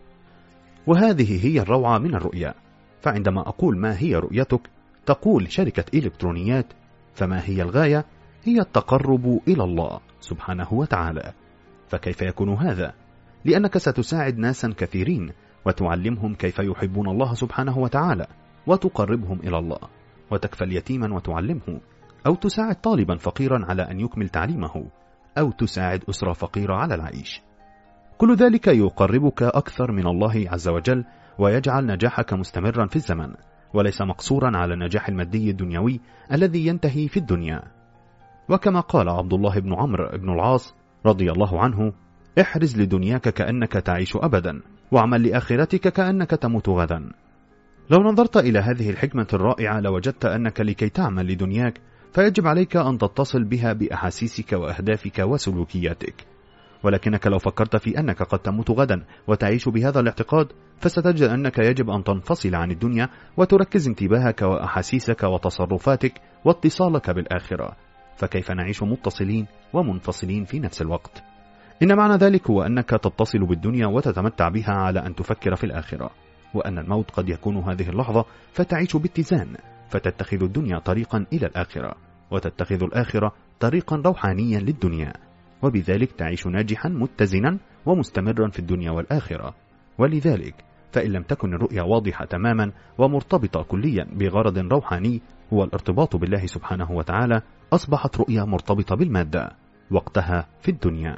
وهذه هي الروعة من الرؤية. فعندما أقول ما هي رؤيتك تقول شركة إلكترونيات، فما هي الغاية؟ هي التقرب إلى الله سبحانه وتعالى. فكيف يكون هذا؟ لأنك ستساعد ناسا كثيرين وتعلمهم كيف يحبون الله سبحانه وتعالى، وتقربهم إلى الله، وتكفل يتيما وتعلمه، أو تساعد طالبا فقيرا على أن يكمل تعليمه، أو تساعد أسرة فقيرة على العيش. كل ذلك يقربك أكثر من الله عز وجل، ويجعل نجاحك مستمرا في الزمن، وليس مقصورا على النجاح المادي الدنيوي الذي ينتهي في الدنيا. وكما قال عبد الله بن عمرو بن العاص رضي الله عنه: احرز لدنياك كأنك تعيش أبدا، واعمل لآخرتك كأنك تموت غدا. لو نظرت إلى هذه الحكمة الرائعة لوجدت أنك لكي تعمل لدنياك فيجب عليك أن تتصل بها بأحاسيسك وأهدافك وسلوكياتك. ولكنك لو فكرت في أنك قد تموت غدا وتعيش بهذا الاعتقاد، فستجد أنك يجب أن تنفصل عن الدنيا وتركز انتباهك وأحاسيسك وتصرفاتك واتصالك بالآخرة. فكيف نعيش متصلين ومنفصلين في نفس الوقت؟ إن معنى ذلك هو أنك تتصل بالدنيا وتتمتع بها على أن تفكر في الآخرة، وأن الموت قد يكون هذه اللحظة، فتعيش باتزان، فتتخذ الدنيا طريقا إلى الآخرة، وتتخذ الآخرة طريقا روحانيا للدنيا، وبذلك تعيش ناجحا متزنا ومستمرا في الدنيا والآخرة. ولذلك فإن لم تكن الرؤيا واضحة تماما ومرتبطة كليا بغرض روحاني هو الارتباط بالله سبحانه وتعالى، أصبحت رؤيا مرتبطة بالمادة، وقتها في الدنيا.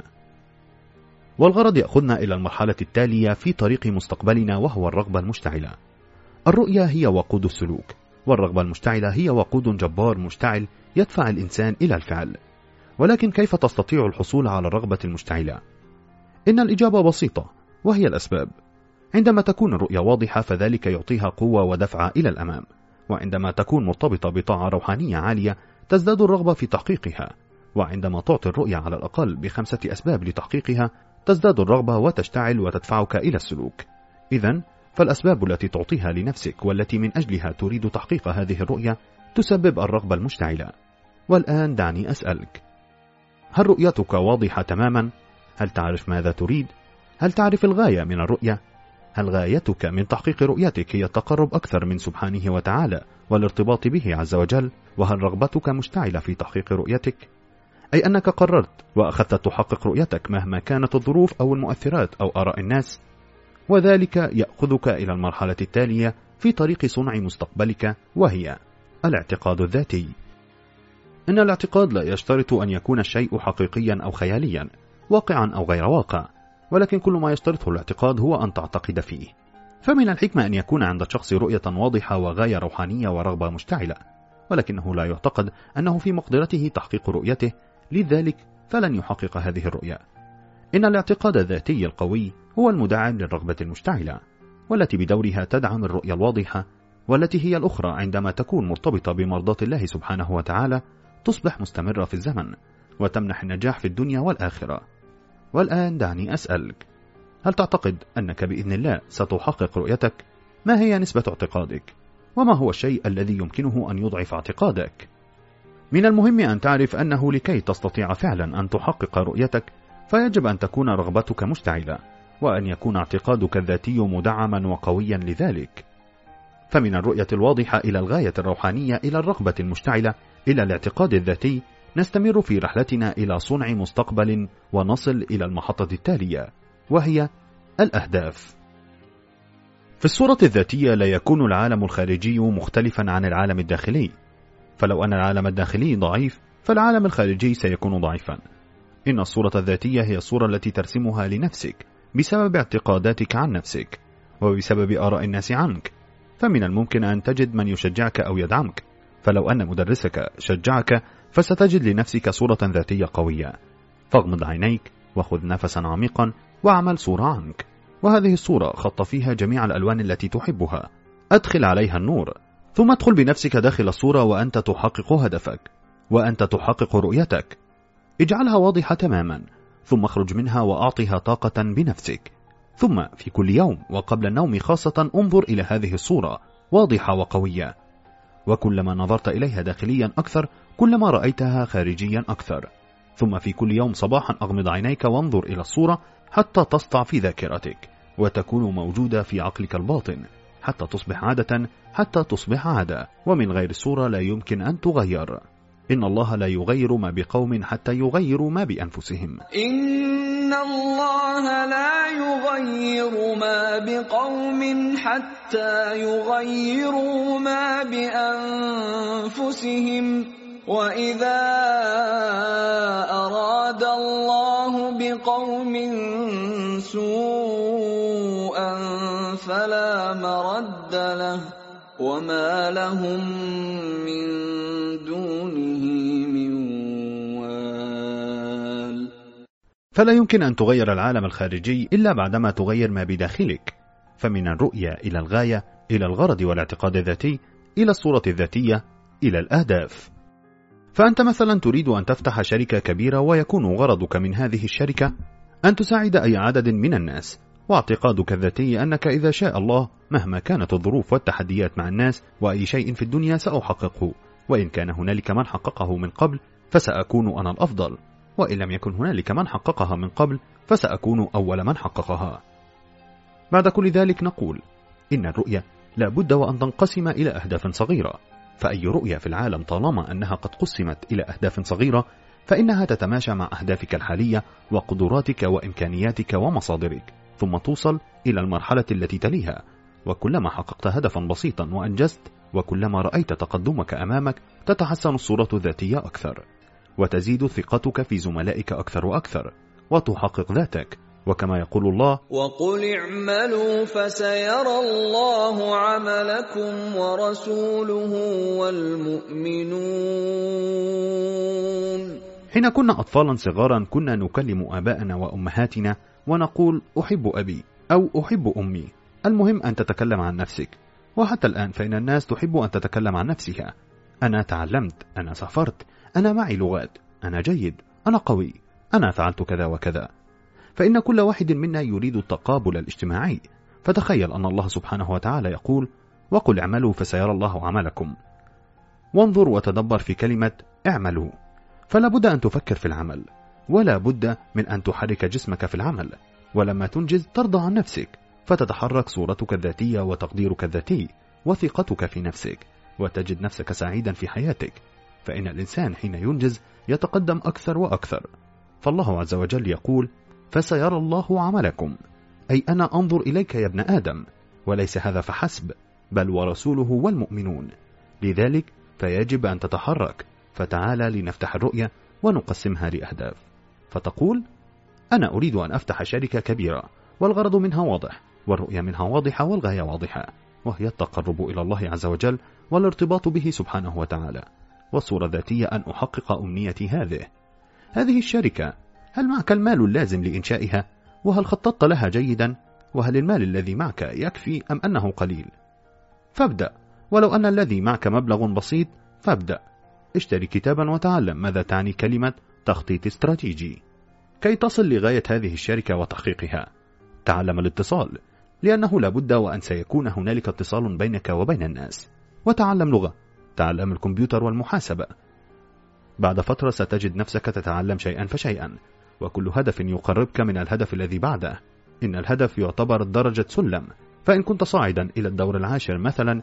والغرض يأخذنا إلى المرحلة التالية في طريق مستقبلنا، وهو الرغبة المشتعلة. الرؤيا هي وقود السلوك، والرغبة المشتعلة هي وقود جبار مشتعل يدفع الإنسان إلى الفعل. ولكن كيف تستطيع الحصول على الرغبة المشتعلة؟ إن الإجابة بسيطة، وهي الأسباب. عندما تكون الرؤيا واضحة فذلك يعطيها قوة ودفع إلى الأمام، وعندما تكون مرتبطة بطاعة روحانية عالية تزداد الرغبة في تحقيقها، وعندما تعطي الرؤيا على الأقل بخمسة أسباب لتحقيقها تزداد الرغبة وتشتعل وتدفعك إلى السلوك. إذن فالأسباب التي تعطيها لنفسك والتي من أجلها تريد تحقيق هذه الرؤيا تسبب الرغبة المشتعلة. والآن دعني أسألك: هل رؤيتك واضحة تماما؟ هل تعرف ماذا تريد؟ هل تعرف الغاية من الرؤية؟ هل غايتك من تحقيق رؤيتك هي التقرب أكثر من سبحانه وتعالى والارتباط به عز وجل؟ وهل رغبتك مشتعلة في تحقيق رؤيتك؟ أي أنك قررت وأخذت تحقق رؤيتك مهما كانت الظروف أو المؤثرات أو آراء الناس. وذلك يأخذك إلى المرحلة التالية في طريق صنع مستقبلك، وهي الاعتقاد الذاتي. إن الاعتقاد لا يشترط أن يكون الشيء حقيقيا أو خياليا، واقعا أو غير واقع، ولكن كل ما يشترطه الاعتقاد هو أن تعتقد فيه. فمن الحكمة أن يكون عند الشخص رؤية واضحة وغاية روحانية ورغبة مشتعلة، ولكنه لا يعتقد أنه في مقدرته تحقيق رؤيته، لذلك فلن يحقق هذه الرؤية. إن الاعتقاد الذاتي القوي هو المدعم للرغبة المشتعلة، والتي بدورها تدعم الرؤية الواضحة، والتي هي الأخرى عندما تكون مرتبطة بمرضاة الله سبحانه وتعالى تصبح مستمرة في الزمن، وتمنح النجاح في الدنيا والآخرة. والآن دعني أسألك، هل تعتقد أنك بإذن الله ستحقق رؤيتك؟ ما هي نسبة اعتقادك؟ وما هو الشيء الذي يمكنه أن يضعف اعتقادك؟ من المهم أن تعرف أنه لكي تستطيع فعلا أن تحقق رؤيتك فيجب أن تكون رغبتك مشتعلة، وأن يكون اعتقادك الذاتي مدعما وقويا لذلك. فمن الرؤية الواضحة إلى الغاية الروحانية إلى الرغبة المشتعلة إلى الاعتقاد الذاتي، نستمر في رحلتنا إلى صنع مستقبل ونصل إلى المحطة التالية، وهي الأهداف. في الصورة الذاتية لا يكون العالم الخارجي مختلفا عن العالم الداخلي، فلو أن العالم الداخلي ضعيف فالعالم الخارجي سيكون ضعيفا. إن الصورة الذاتية هي الصورة التي ترسمها لنفسك بسبب اعتقاداتك عن نفسك وبسبب آراء الناس عنك. فمن الممكن أن تجد من يشجعك أو يدعمك، فلو أن مدرسك شجعك فستجد لنفسك صورة ذاتية قوية. فاغمض عينيك وخذ نفسا عميقا واعمل صورة عنك، وهذه الصورة خط فيها جميع الألوان التي تحبها، أدخل عليها النور، ثم ادخل بنفسك داخل الصورة وأنت تحقق هدفك وأنت تحقق رؤيتك. اجعلها واضحة تماما، ثم اخرج منها وأعطها طاقة بنفسك. ثم في كل يوم وقبل النوم خاصة انظر إلى هذه الصورة واضحة وقوية، وكلما نظرت إليها داخليا أكثر كلما رأيتها خارجيا أكثر. ثم في كل يوم صباحا أغمض عينيك وانظر إلى الصورة حتى تسطع في ذاكرتك وتكون موجودة في عقلك الباطن حتى تصبح عادة، حتى تصبح عادة، ومن غير الصورة لا يمكن أن تغير. إن الله لا يغير ما بقوم حتى يغيروا ما بأنفسهم. إن الله لا يغير ما بقوم حتى يغيروا ما بأنفسهم، وإذا أراد الله بقوم سوءا فلا مرد له وما لهم من دونه من وال. فلا يمكن أن تغير العالم الخارجي إلا بعدما تغير ما بداخلك. فمن الرؤية إلى الغاية، إلى الغرض والاعتقاد الذاتي، إلى الصورة الذاتية، إلى الأهداف. فأنت مثلا تريد أن تفتح شركة كبيرة، ويكون غرضك من هذه الشركة أن تساعد أي عدد من الناس، واعتقادك الذاتي أنك إذا شاء الله مهما كانت الظروف والتحديات مع الناس وأي شيء في الدنيا سأحققه، وإن كان هنالك من حققه من قبل فسأكون أنا الأفضل، وإن لم يكن هنالك من حققها من قبل فسأكون أول من حققها. بعد كل ذلك نقول إن الرؤية لا بد وأن تنقسم إلى أهداف صغيرة، فأي رؤية في العالم طالما أنها قد قسمت إلى أهداف صغيرة فإنها تتماشى مع أهدافك الحالية وقدراتك وإمكانياتك ومصادرك، ثم توصل إلى المرحلة التي تليها. وكلما حققت هدفا بسيطا وأنجزت، وكلما رأيت تقدمك أمامك، تتحسن الصورة الذاتية أكثر، وتزيد ثقتك في زملائك أكثر وأكثر، وتحقق ذاتك. وكما يقول الله: وقل اعملوا فسيرى الله عملكم ورسوله والمؤمنون. حين كنا أطفالا صغارا كنا نكلم آباءنا وأمهاتنا ونقول أحب أبي أو أحب أمي. المهم أن تتكلم عن نفسك، وحتى الآن فإن الناس تحب أن تتكلم عن نفسها. أنا تعلمت، أنا سافرت، أنا معي لغات، أنا جيد، أنا قوي، أنا فعلت كذا وكذا. فإن كل واحد منا يريد التقابل الاجتماعي. فتخيل أن الله سبحانه وتعالى يقول: وقل اعملوا فسيرى الله عملكم. وانظر وتدبر في كلمة اعملوا، فلا بد أن تفكر في العمل، ولا بد من أن تحرك جسمك في العمل. ولما تنجز ترضى عن نفسك، فتتحرك صورتك الذاتية وتقديرك الذاتي وثقتك في نفسك، وتجد نفسك سعيدا في حياتك. فإن الإنسان حين ينجز يتقدم أكثر وأكثر. فالله عز وجل يقول: فسيرى الله عملكم، أي أنا أنظر إليك يا ابن آدم، وليس هذا فحسب، بل ورسوله والمؤمنون. لذلك فيجب أن تتحرك. فتعالى لنفتح الرؤية ونقسمها لأهداف. فتقول: أنا أريد أن أفتح شركة كبيرة، والغرض منها واضح، والرؤية منها واضحة، والغاية واضحة، وهي التقرب إلى الله عز وجل والارتباط به سبحانه وتعالى. والصورة الذاتية أن أحقق أمنيتي هذه هذه الشركة. هل معك المال اللازم لإنشائها؟ وهل خططت لها جيدا؟ وهل المال الذي معك يكفي أم أنه قليل؟ فابدأ، ولو أن الذي معك مبلغ بسيط فابدأ. اشتري كتابا وتعلم ماذا تعني كلمة تخطيط استراتيجي. كي تصل لغاية هذه الشركة وتحقيقها، تعلم الاتصال، لأنه لابد وأن سيكون هنالك اتصال بينك وبين الناس. وتعلم لغة، تعلم الكمبيوتر والمحاسبة. بعد فترة ستجد نفسك تتعلم شيئا فشيئا، وكل هدف يقربك من الهدف الذي بعده. إن الهدف يعتبر درجة سلم، فإن كنت صاعدا إلى الدور العاشر مثلا،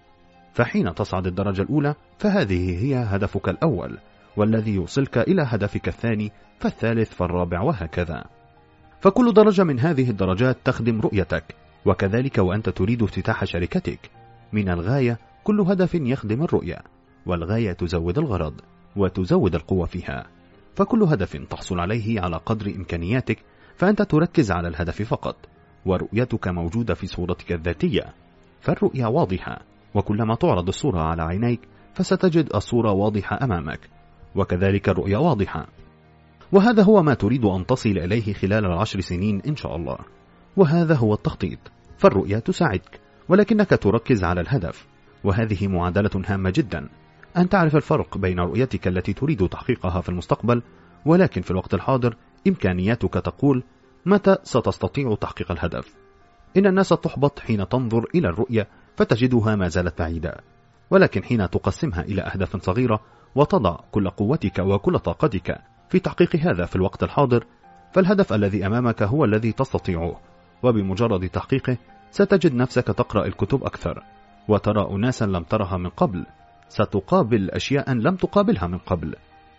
فحين تصعد الدرجة الأولى فهذه هي هدفك الأول، والذي يوصلك إلى هدفك الثاني فالثالث فالرابع وهكذا. فكل درجة من هذه الدرجات تخدم رؤيتك، وكذلك وأنت تريد افتتاح شركتك. من الغاية كل هدف يخدم الرؤية، والغاية تزود الغرض وتزود القوة فيها. فكل هدف تحصل عليه على قدر إمكانياتك، فأنت تركز على الهدف فقط، ورؤيتك موجودة في صورتك الذاتية. فالرؤية واضحة، وكلما تعرض الصورة على عينيك فستجد الصورة واضحة أمامك، وكذلك الرؤية واضحة. وهذا هو ما تريد أن تصل إليه خلال العشر سنين إن شاء الله، وهذا هو التخطيط. فالرؤية تساعدك، ولكنك تركز على الهدف، وهذه معادلة هامة جدا، أن تعرف الفرق بين رؤيتك التي تريد تحقيقها في المستقبل، ولكن في الوقت الحاضر إمكانياتك تقول متى ستستطيع تحقيق الهدف. إن الناس تحبط حين تنظر إلى الرؤية فتجدها ما زالت بعيدة، ولكن حين تقسمها إلى أهداف صغيرة وتضع كل قوتك وكل طاقتك في تحقيق هذا في الوقت الحاضر، فالهدف الذي أمامك هو الذي تستطيعه، وبمجرد تحقيقه ستجد نفسك تقرأ الكتب أكثر، وترى أناسا لم ترها من قبل، ستقابل أشياء لم تقابلها من قبل.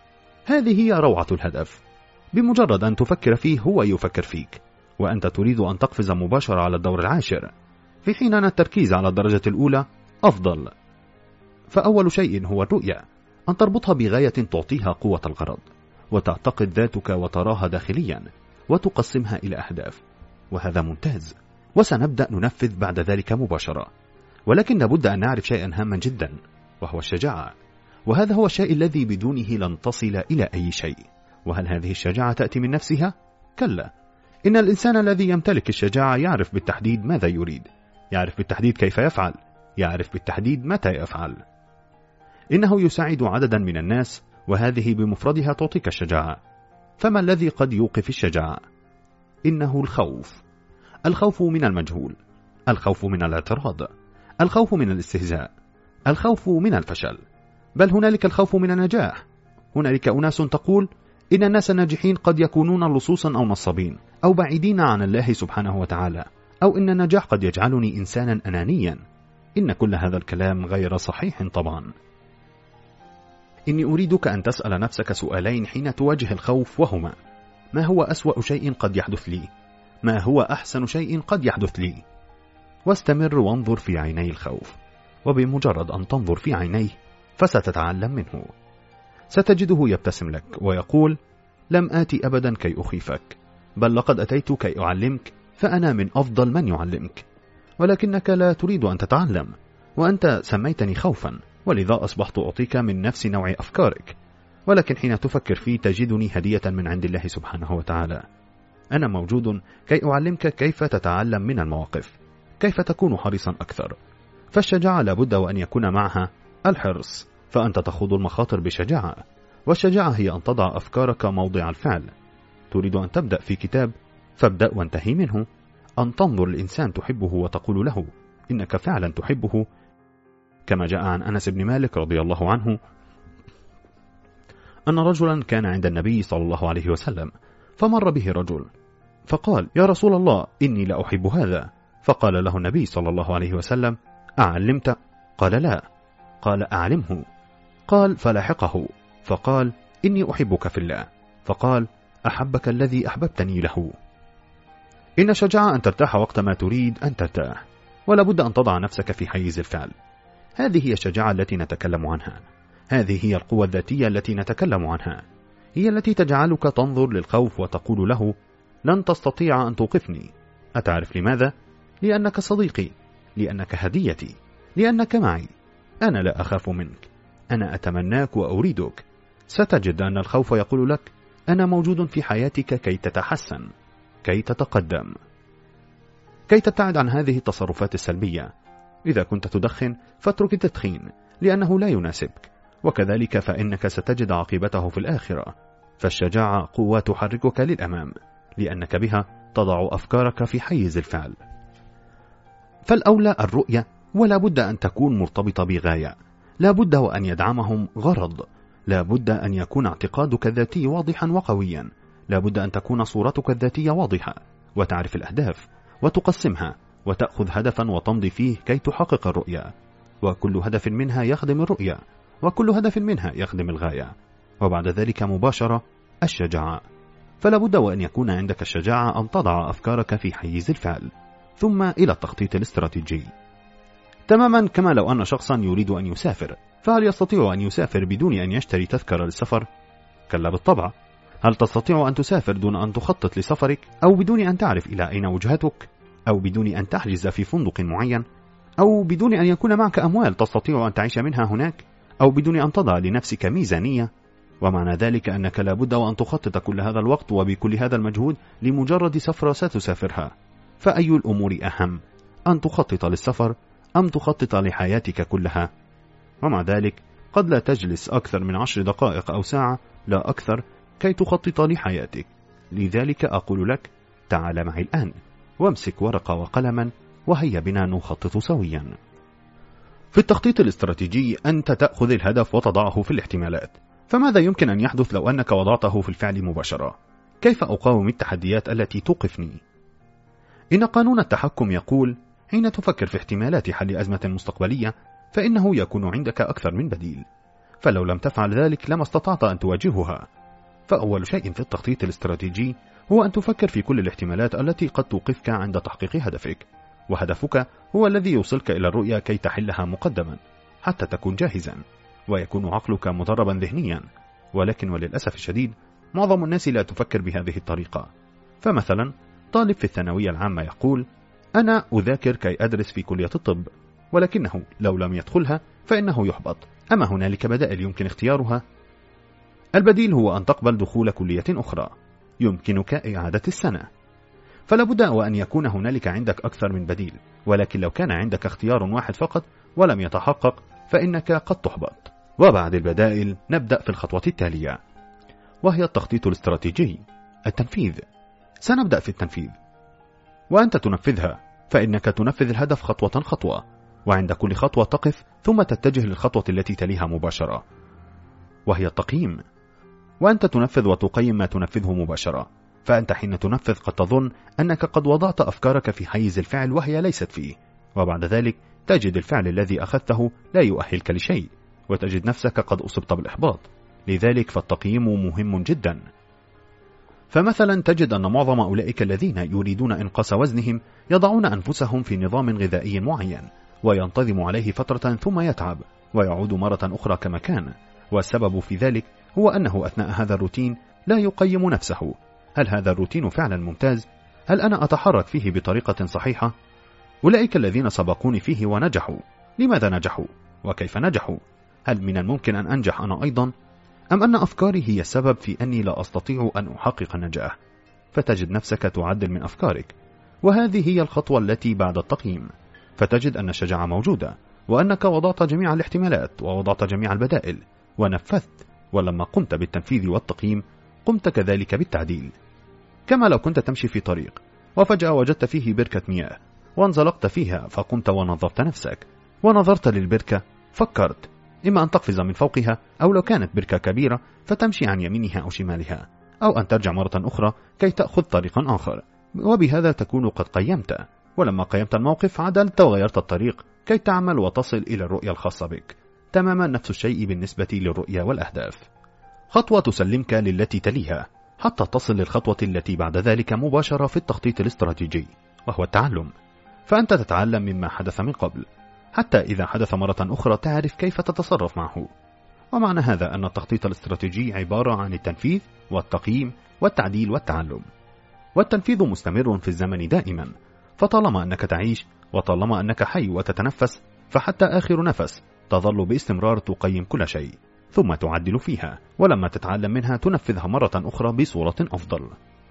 هذه هي روعة الهدف. بمجرد أن تفكر فيه هو يفكر فيك، وأنت تريد أن تقفز مباشرة على الدور العاشر، في حين أن التركيز على الدرجة الأولى أفضل. فأول شيء هو الرؤية، أن تربطها بغاية تعطيها قوة الغرض، وتعتقد ذاتك وتراها داخليا، وتقسمها إلى أهداف، وهذا ممتاز، وسنبدأ ننفذ بعد ذلك مباشرة. ولكن لابد أن نعرف شيئا هاما جدا، وهو الشجاعة، وهذا هو الشيء الذي بدونه لن تصل إلى أي شيء. وهل هذه الشجاعة تأتي من نفسها؟ كلا. إن الإنسان الذي يمتلك الشجاعة يعرف بالتحديد ماذا يريد، يعرف بالتحديد كيف يفعل، يعرف بالتحديد متى يفعل. إنه يساعد عددا من الناس، وهذه بمفردها تعطيك الشجاعة. فما الذي قد يوقف الشجاعة؟ إنه الخوف. الخوف من المجهول، الخوف من الاعتراض، الخوف من الاستهزاء، الخوف من الفشل، بل هنالك الخوف من النجاح. هنالك أناس تقول إن الناس الناجحين قد يكونون لصوصا أو نصابين أو بعيدين عن الله سبحانه وتعالى، أو إن النجاح قد يجعلني إنسانا أنانيا. إن كل هذا الكلام غير صحيح طبعا. إني أريدك أن تسأل نفسك سؤالين حين تواجه الخوف، وهما: ما هو أسوأ شيء قد يحدث لي؟ ما هو أحسن شيء قد يحدث لي؟ واستمر وانظر في عيني الخوف، وبمجرد أن تنظر في عينيه فستتعلم منه. ستجده يبتسم لك ويقول: لم آتي أبدا كي أخيفك، بل لقد أتيت كي أعلمك، فأنا من أفضل من يعلمك، ولكنك لا تريد أن تتعلم، وأنت سميتني خوفا، ولذا أصبحت أعطيك من نفس نوع أفكارك. ولكن حين تفكر فيه تجدني هدية من عند الله سبحانه وتعالى. أنا موجود كي أعلمك كيف تتعلم من المواقف، كيف تكون حريصا أكثر. فالشجاعة لابد وأن يكون معها الحرص، فأنت تخوض المخاطر بشجاعة، والشجاعة هي أن تضع أفكارك موضع الفعل. تريد أن تبدأ في كتاب، فابدأ وانتهي منه. أن تنظر الإنسان تحبه وتقول له إنك فعلا تحبه، كما جاء عن أنس بن مالك رضي الله عنه أن رجلا كان عند النبي صلى الله عليه وسلم، فمر به رجل فقال: يا رسول الله، إني لا أحب هذا. فقال له النبي صلى الله عليه وسلم: أعلمت؟ قال: لا. قال: أعلمه. قال: فلاحقه فقال: إني أحبك في الله. فقال: أحبك الذي أحببتني له. إن الشجاعة أن ترتاح وقت ما تريد أن ترتاح، ولا بد أن تضع نفسك في حيز الفعل. هذه هي الشجاعة التي نتكلم عنها، هذه هي القوة الذاتية التي نتكلم عنها، هي التي تجعلك تنظر للخوف وتقول له: لن تستطيع أن توقفني. أتعرف لماذا؟ لأنك صديقي، لأنك هديتي، لأنك معي. أنا لا أخاف منك، أنا أتمناك وأريدك. ستجد أن الخوف يقول لك: أنا موجود في حياتك كي تتحسن، كي تتقدم، كي تبتعد عن هذه التصرفات السلبية. إذا كنت تدخن فاترك التدخين، لأنه لا يناسبك، وكذلك فإنك ستجد عاقبته في الآخرة. فالشجاعة قوة تحركك للأمام، لأنك بها تضع أفكارك في حيز الفعل. فالأولى الرؤية، ولا بد أن تكون مرتبطة بغاية، لا بد وأن يدعمهم غرض، لا بد أن يكون اعتقادك الذاتي واضحا وقويا، لا بد أن تكون صورتك الذاتية واضحة، وتعرف الأهداف وتقسمها وتأخذ هدفا وتمضي فيه كي تحقق الرؤية، وكل هدف منها يخدم الرؤية، وكل هدف منها يخدم الغاية. وبعد ذلك مباشرة الشجاعة، فلا بد وأن يكون عندك الشجاعة أن تضع أفكارك في حيز الفعل. ثم إلى التخطيط الاستراتيجي، تماما كما لو أن شخصا يريد أن يسافر، فهل يستطيع أن يسافر بدون أن يشتري تذكرة للسفر؟ كلا بالطبع. هل تستطيع أن تسافر دون أن تخطط لسفرك، أو بدون أن تعرف إلى أين وجهتك، أو بدون أن تحجز في فندق معين، أو بدون أن يكون معك أموال تستطيع أن تعيش منها هناك، أو بدون أن تضع لنفسك ميزانية؟ ومعنى ذلك أنك لابد وأن تخطط كل هذا الوقت وبكل هذا المجهود لمجرد سفرة ستسافرها. فأي الأمور أهم، أن تخطط للسفر أم تخطط لحياتك كلها؟ ومع ذلك قد لا تجلس أكثر من عشر دقائق أو ساعة، لا أكثر، كي تخطط لحياتك. لذلك أقول لك: تعال معي الآن وامسك ورقة وقلما، وهيا بنا نخطط سويا. في التخطيط الاستراتيجي أنت تأخذ الهدف وتضعه في الاحتمالات. فماذا يمكن أن يحدث لو أنك وضعته في الفعل مباشرة؟ كيف أقاوم التحديات التي توقفني؟ إن قانون التحكم يقول: حين تفكر في احتمالات حل أزمة مستقبلية فإنه يكون عندك أكثر من بديل، فلو لم تفعل ذلك لما استطعت أن تواجهها. فأول شيء في التخطيط الاستراتيجي هو أن تفكر في كل الاحتمالات التي قد توقفك عند تحقيق هدفك، وهدفك هو الذي يوصلك إلى الرؤية كي تحلها مقدما حتى تكون جاهزا، ويكون عقلك مدربا ذهنيا. ولكن وللأسف الشديد معظم الناس لا تفكر بهذه الطريقة. فمثلا طالب في الثانوية العامة يقول: أنا أذاكر كي أدرس في كلية الطب، ولكنه لو لم يدخلها فإنه يحبط. أما هنالك بدائل يمكن اختيارها؟ البديل هو أن تقبل دخول كلية أخرى، يمكنك إعادة السنة. فلا بد وأن يكون هنالك عندك أكثر من بديل، ولكن لو كان عندك اختيار واحد فقط ولم يتحقق فإنك قد تحبط. وبعد البدائل نبدأ في الخطوة التالية، وهي التخطيط الاستراتيجي. التنفيذ. سنبدأ في التنفيذ، وأنت تنفذها، فإنك تنفذ الهدف خطوة خطوة، وعند كل خطوة تقف ثم تتجه للخطوة التي تليها مباشرة، وهي التقييم. وأنت تنفذ وتقيم ما تنفذه مباشرة، فأنت حين تنفذ قد تظن أنك قد وضعت أفكارك في حيز الفعل وهي ليست فيه، وبعد ذلك تجد الفعل الذي أخذته لا يؤهلك لشيء، وتجد نفسك قد أصبت بالإحباط. لذلك فالتقييم مهم جدا. فمثلا تجد أن معظم أولئك الذين يريدون إنقاص وزنهم يضعون أنفسهم في نظام غذائي معين وينتظم عليه فترة ثم يتعب ويعود مرة أخرى كما كان، والسبب في ذلك هو أنه أثناء هذا الروتين لا يقيم نفسه. هل هذا الروتين فعلا ممتاز؟ هل أنا أتحرك فيه بطريقة صحيحة؟ أولئك الذين سبقوني فيه ونجحوا، لماذا نجحوا؟ وكيف نجحوا؟ هل من الممكن أن أنجح أنا أيضا؟ أم أن أفكاري هي السبب في أني لا أستطيع أن أحقق النجاح؟ فتجد نفسك تعدل من أفكارك، وهذه هي الخطوة التي بعد التقييم. فتجد أن الشجاعة موجودة، وأنك وضعت جميع الاحتمالات ووضعت جميع البدائل ونفذت، ولما قمت بالتنفيذ والتقييم قمت كذلك بالتعديل. كما لو كنت تمشي في طريق وفجأة وجدت فيه بركة مياه وانزلقت فيها، فقمت ونظفت نفسك ونظرت للبركة، فكرت إما أن تقفز من فوقها، أو لو كانت بركة كبيرة فتمشي عن يمينها أو شمالها، أو أن ترجع مرة أخرى كي تأخذ طريقا آخر، وبهذا تكون قد قيمت. ولما قيمت الموقف عدلت وغيرت الطريق كي تعمل وتصل إلى الرؤية الخاصة بك. تماما نفس الشيء بالنسبة للرؤية والأهداف. خطوة تسلمك للتي تليها حتى تصل للخطوة التي بعد ذلك مباشرة في التخطيط الاستراتيجي، وهو التعلم. فأنت تتعلم مما حدث من قبل، حتى إذا حدث مرة أخرى تعرف كيف تتصرف معه. ومعنى هذا أن التخطيط الاستراتيجي عبارة عن التنفيذ والتقييم والتعديل والتعلم، والتنفيذ مستمر في الزمن دائما. فطالما أنك تعيش وطالما أنك حي وتتنفس، فحتى آخر نفس تظل باستمرار تقيم كل شيء ثم تعدل فيها، ولما تتعلم منها تنفذها مرة أخرى بصورة أفضل.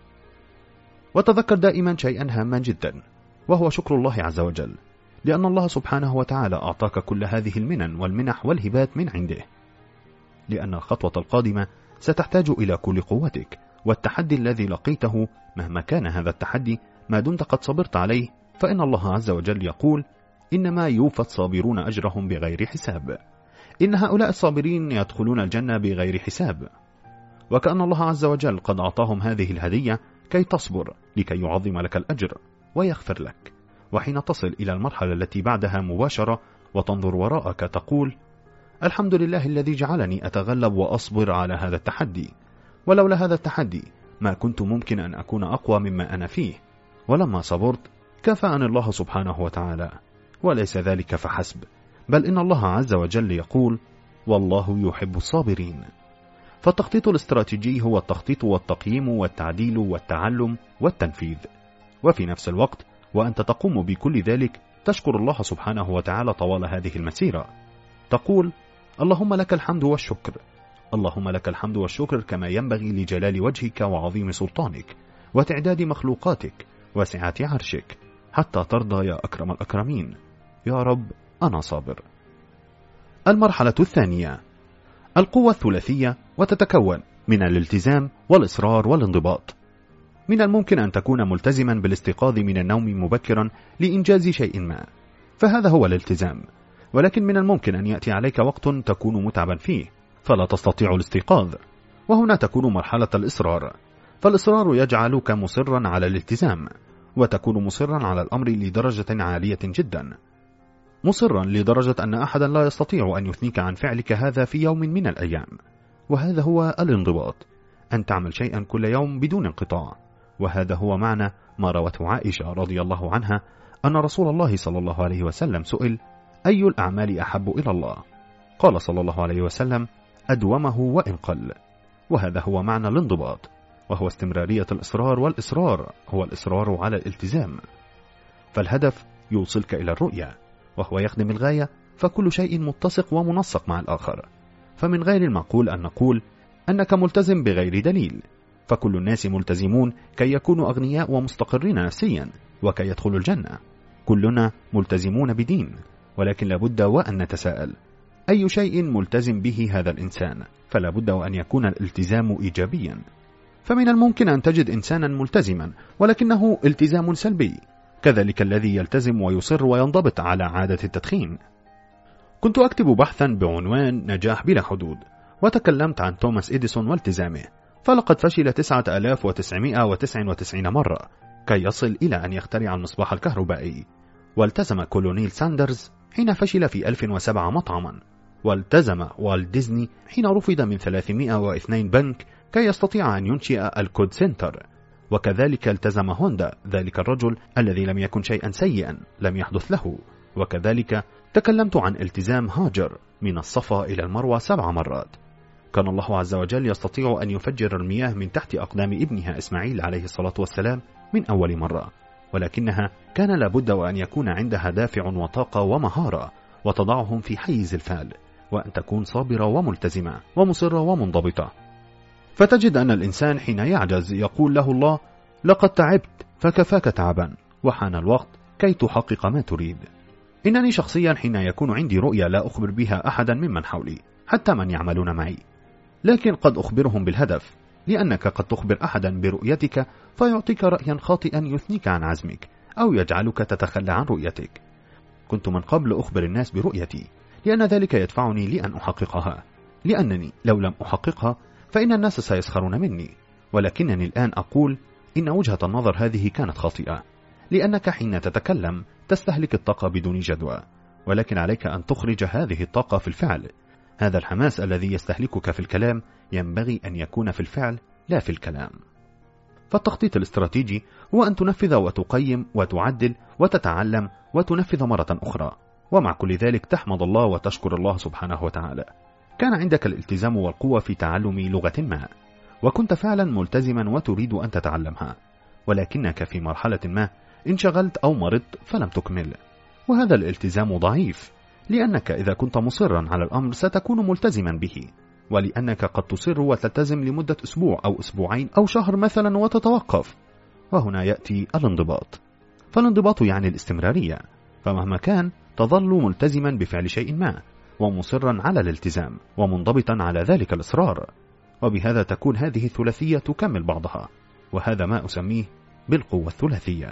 وتذكر دائما شيئا هاما جدا، وهو شكر الله عز وجل، لأن الله سبحانه وتعالى أعطاك كل هذه المنن والمنح والهبات من عنده، لأن الخطوة القادمة ستحتاج إلى كل قوتك، والتحدي الذي لقيته مهما كان هذا التحدي ما دمت قد صبرت عليه، فإن الله عز وجل يقول: إنما يوفى الصابرون أجرهم بغير حساب. إن هؤلاء الصابرين يدخلون الجنة بغير حساب، وكأن الله عز وجل قد أعطاهم هذه الهدية كي تصبر، لكي يعظم لك الأجر ويغفر لك. وحين تصل إلى المرحلة التي بعدها مباشرة وتنظر وراءك تقول: الحمد لله الذي جعلني أتغلب وأصبر على هذا التحدي، ولولا هذا التحدي ما كنت ممكن أن أكون أقوى مما أنا فيه، ولما صبرت كافأني الله سبحانه وتعالى. وليس ذلك فحسب، بل إن الله عز وجل يقول: والله يحب الصابرين. فالتخطيط الاستراتيجي هو التخطيط والتقييم والتعديل والتعلم والتنفيذ، وفي نفس الوقت وأنت تقوم بكل ذلك تشكر الله سبحانه وتعالى طوال هذه المسيرة. تقول: اللهم لك الحمد والشكر، اللهم لك الحمد والشكر كما ينبغي لجلال وجهك وعظيم سلطانك وتعداد مخلوقاتك وسعة عرشك، حتى ترضى يا أكرم الأكرمين. يا رب أنا صابر. المرحلة الثانية القوة الثلاثية، وتتكون من الالتزام والإصرار والانضباط. من الممكن أن تكون ملتزما بالاستيقاظ من النوم مبكرا لإنجاز شيء ما، فهذا هو الالتزام، ولكن من الممكن أن يأتي عليك وقت تكون متعبا فيه فلا تستطيع الاستيقاظ، وهنا تكون مرحلة الإصرار. فالإصرار يجعلك مصرا على الالتزام، وتكون مصرا على الأمر لدرجة عالية جدا، مصرا لدرجة أن أحدا لا يستطيع أن يثنيك عن فعلك هذا في يوم من الأيام. وهذا هو الانضباط، أن تعمل شيئا كل يوم بدون انقطاع. وهذا هو معنى ما روته عائشة رضي الله عنها أن رسول الله صلى الله عليه وسلم سئل: أي الأعمال أحب إلى الله؟ قال صلى الله عليه وسلم: أدومه وإن قل. وهذا هو معنى الانضباط، وهو استمرارية الإصرار، والإصرار هو الإصرار على الالتزام. فالهدف يوصلك إلى الرؤية، وهو يخدم الغاية، فكل شيء متسق ومنسق مع الآخر. فمن غير المعقول أن نقول أنك ملتزم بغير دليل، فكل الناس ملتزمون كي يكونوا أغنياء ومستقرين نفسيا وكي يدخلوا الجنة. كلنا ملتزمون بدين، ولكن لابد وأن نتساءل: أي شيء ملتزم به هذا الإنسان؟ فلا بد وأن يكون الالتزام إيجابيا. فمن الممكن أن تجد إنسانا ملتزما ولكنه التزام سلبي، كذلك الذي يلتزم ويصر وينضبط على عادة التدخين. كنت أكتب بحثا بعنوان نجاح بلا حدود، وتكلمت عن توماس إديسون والتزامه، فلقد فشل تسعة آلاف وتسعمائة وتسعة وتسعين مرة كي يصل إلى أن يخترع المصباح الكهربائي. والتزم كولونيل ساندرز حين فشل في ألف وسبعة مطعما، والتزم والت ديزني حين رفض من ثلاثمائة واثنين بنك كي يستطيع أن ينشئ الكود سنتر. وكذلك التزم هوندا، ذلك الرجل الذي لم يكن شيئا سيئا لم يحدث له. وكذلك تكلمت عن التزام هاجر من الصفا إلى المروة سبع مرات. كان الله عز وجل يستطيع أن يفجر المياه من تحت أقدام ابنها إسماعيل عليه الصلاة والسلام من أول مرة، ولكنها كان لابد وأن يكون عندها دافع وطاقة ومهارة وتضعهم في حيز الفعل، وأن تكون صابرة وملتزمة ومصرة ومنضبطة. فتجد أن الإنسان حين يعجز يقول له الله: لقد تعبت فكفاك تعبا، وحان الوقت كي تحقق ما تريد. إنني شخصيا حين يكون عندي رؤية لا أخبر بها أحدا ممن حولي، حتى من يعملون معي، لكن قد أخبرهم بالهدف، لأنك قد تخبر أحدا برؤيتك فيعطيك رأيا خاطئا يثنيك عن عزمك أو يجعلك تتخلى عن رؤيتك. كنت من قبل أخبر الناس برؤيتي، لأن ذلك يدفعني لأن أحققها، لأنني لو لم أحققها فإن الناس سيسخرون مني. ولكنني الآن أقول إن وجهة النظر هذه كانت خاطئة، لأنك حين تتكلم تستهلك الطاقة بدون جدوى، ولكن عليك أن تخرج هذه الطاقة في الفعل. هذا الحماس الذي يستهلكك في الكلام ينبغي أن يكون في الفعل لا في الكلام. فالتخطيط الاستراتيجي هو أن تنفذ وتقيم وتعدل وتتعلم وتنفذ مرة أخرى، ومع كل ذلك تحمد الله وتشكر الله سبحانه وتعالى. كان عندك الالتزام والقوة في تعلم لغة ما، وكنت فعلا ملتزما وتريد أن تتعلمها، ولكنك في مرحلة ما انشغلت أو مرضت فلم تكمل، وهذا الالتزام ضعيف، لأنك إذا كنت مصرا على الأمر ستكون ملتزما به، ولأنك قد تصر وتلتزم لمدة أسبوع أو أسبوعين أو شهر مثلا وتتوقف. وهنا يأتي الانضباط. فالانضباط يعني الاستمرارية، فمهما كان تظل ملتزما بفعل شيء ما، ومصرا على الالتزام، ومنضبطا على ذلك الإصرار. وبهذا تكون هذه الثلاثية تكمل بعضها، وهذا ما أسميه بالقوة الثلاثية.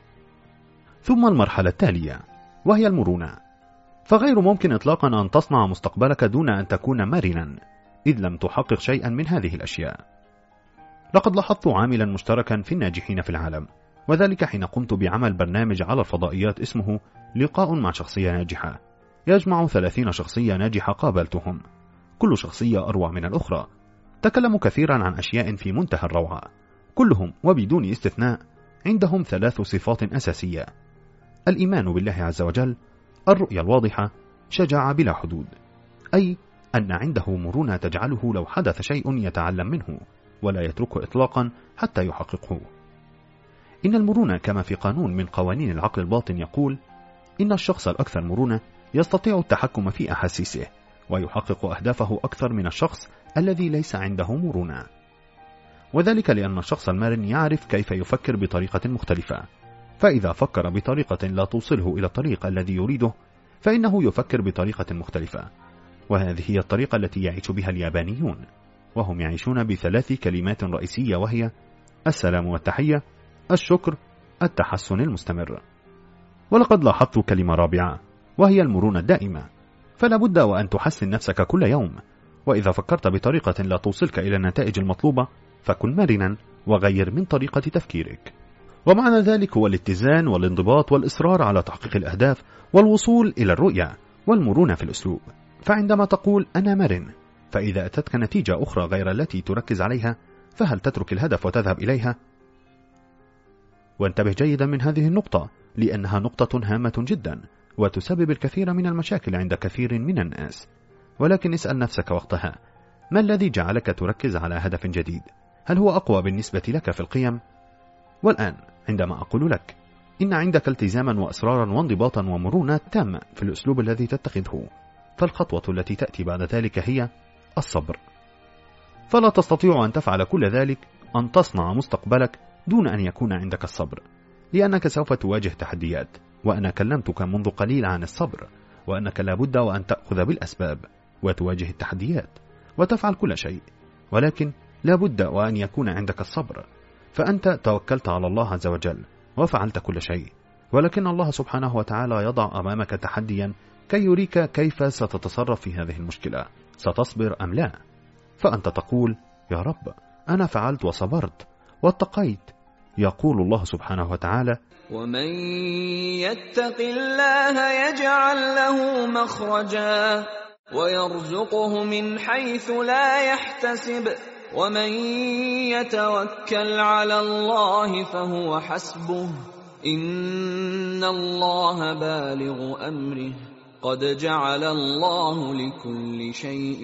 ثم المرحلة التالية وهي المرونة، فغير ممكن إطلاقا أن تصنع مستقبلك دون أن تكون مرنا، إذ لم تحقق شيئا من هذه الأشياء. لقد لاحظت عاملا مشتركا في الناجحين في العالم، وذلك حين قمت بعمل برنامج على الفضائيات اسمه لقاء مع شخصية ناجحة، يجمع ثلاثين شخصية ناجحة قابلتهم، كل شخصية أروع من الأخرى، تكلموا كثيرا عن أشياء في منتهى الروعة، كلهم وبدون استثناء عندهم ثلاث صفات أساسية: الإيمان بالله عز وجل، الرؤية الواضحة، شجاعة بلا حدود، أي أن عنده مرونة تجعله لو حدث شيء يتعلم منه ولا يتركه إطلاقا حتى يحققه. إن المرونة كما في قانون من قوانين العقل الباطن يقول إن الشخص الأكثر مرونة يستطيع التحكم في أحاسيسه ويحقق أهدافه أكثر من الشخص الذي ليس عنده مرونة، وذلك لأن الشخص المرن يعرف كيف يفكر بطريقة مختلفة، فإذا فكر بطريقة لا توصله إلى الطريق الذي يريده فإنه يفكر بطريقة مختلفة، وهذه هي الطريقة التي يعيش بها اليابانيون، وهم يعيشون بثلاث كلمات رئيسية وهي السلام والتحية، الشكر، التحسن المستمر. ولقد لاحظت كلمة رابعة وهي المرونة الدائمة، فلا بد وأن تحسن نفسك كل يوم، وإذا فكرت بطريقة لا توصلك إلى النتائج المطلوبة فكن مرنا وغير من طريقة تفكيرك. ومعنى ذلك هو الاتزان والانضباط والإصرار على تحقيق الأهداف والوصول إلى الرؤية والمرونة في الأسلوب. فعندما تقول أنا مرن، فإذا أتتك نتيجة أخرى غير التي تركز عليها فهل تترك الهدف وتذهب إليها؟ وانتبه جيدا من هذه النقطة، لأنها نقطة هامة جدا وتسبب الكثير من المشاكل عند كثير من الناس. ولكن اسأل نفسك وقتها، ما الذي جعلك تركز على هدف جديد؟ هل هو أقوى بالنسبة لك في القيم؟ والآن عندما أقول لك إن عندك التزاما وإصرارا وانضباطا ومرونة تامة في الأسلوب الذي تتخذه، فالخطوة التي تأتي بعد ذلك هي الصبر. فلا تستطيع أن تفعل كل ذلك، أن تصنع مستقبلك دون أن يكون عندك الصبر، لأنك سوف تواجه تحديات، وأنا كلمتك منذ قليل عن الصبر، وأنك لابد وأن تأخذ بالأسباب وتواجه التحديات وتفعل كل شيء، ولكن لابد وأن يكون عندك الصبر. فأنت توكلت على الله عز وجل وفعلت كل شيء، ولكن الله سبحانه وتعالى يضع أمامك تحديا كي يريك كيف ستتصرف في هذه المشكلة، ستصبر أم لا؟ فأنت تقول يا رب أنا فعلت وصبرت واتقيت. يقول الله سبحانه وتعالى ومن يتق الله يجعل له مخرجا ويرزقه من حيث لا يحتسب ومن يتوكل على الله فهو حسبه إن الله بالغ أمره قد جعل الله لكل شيء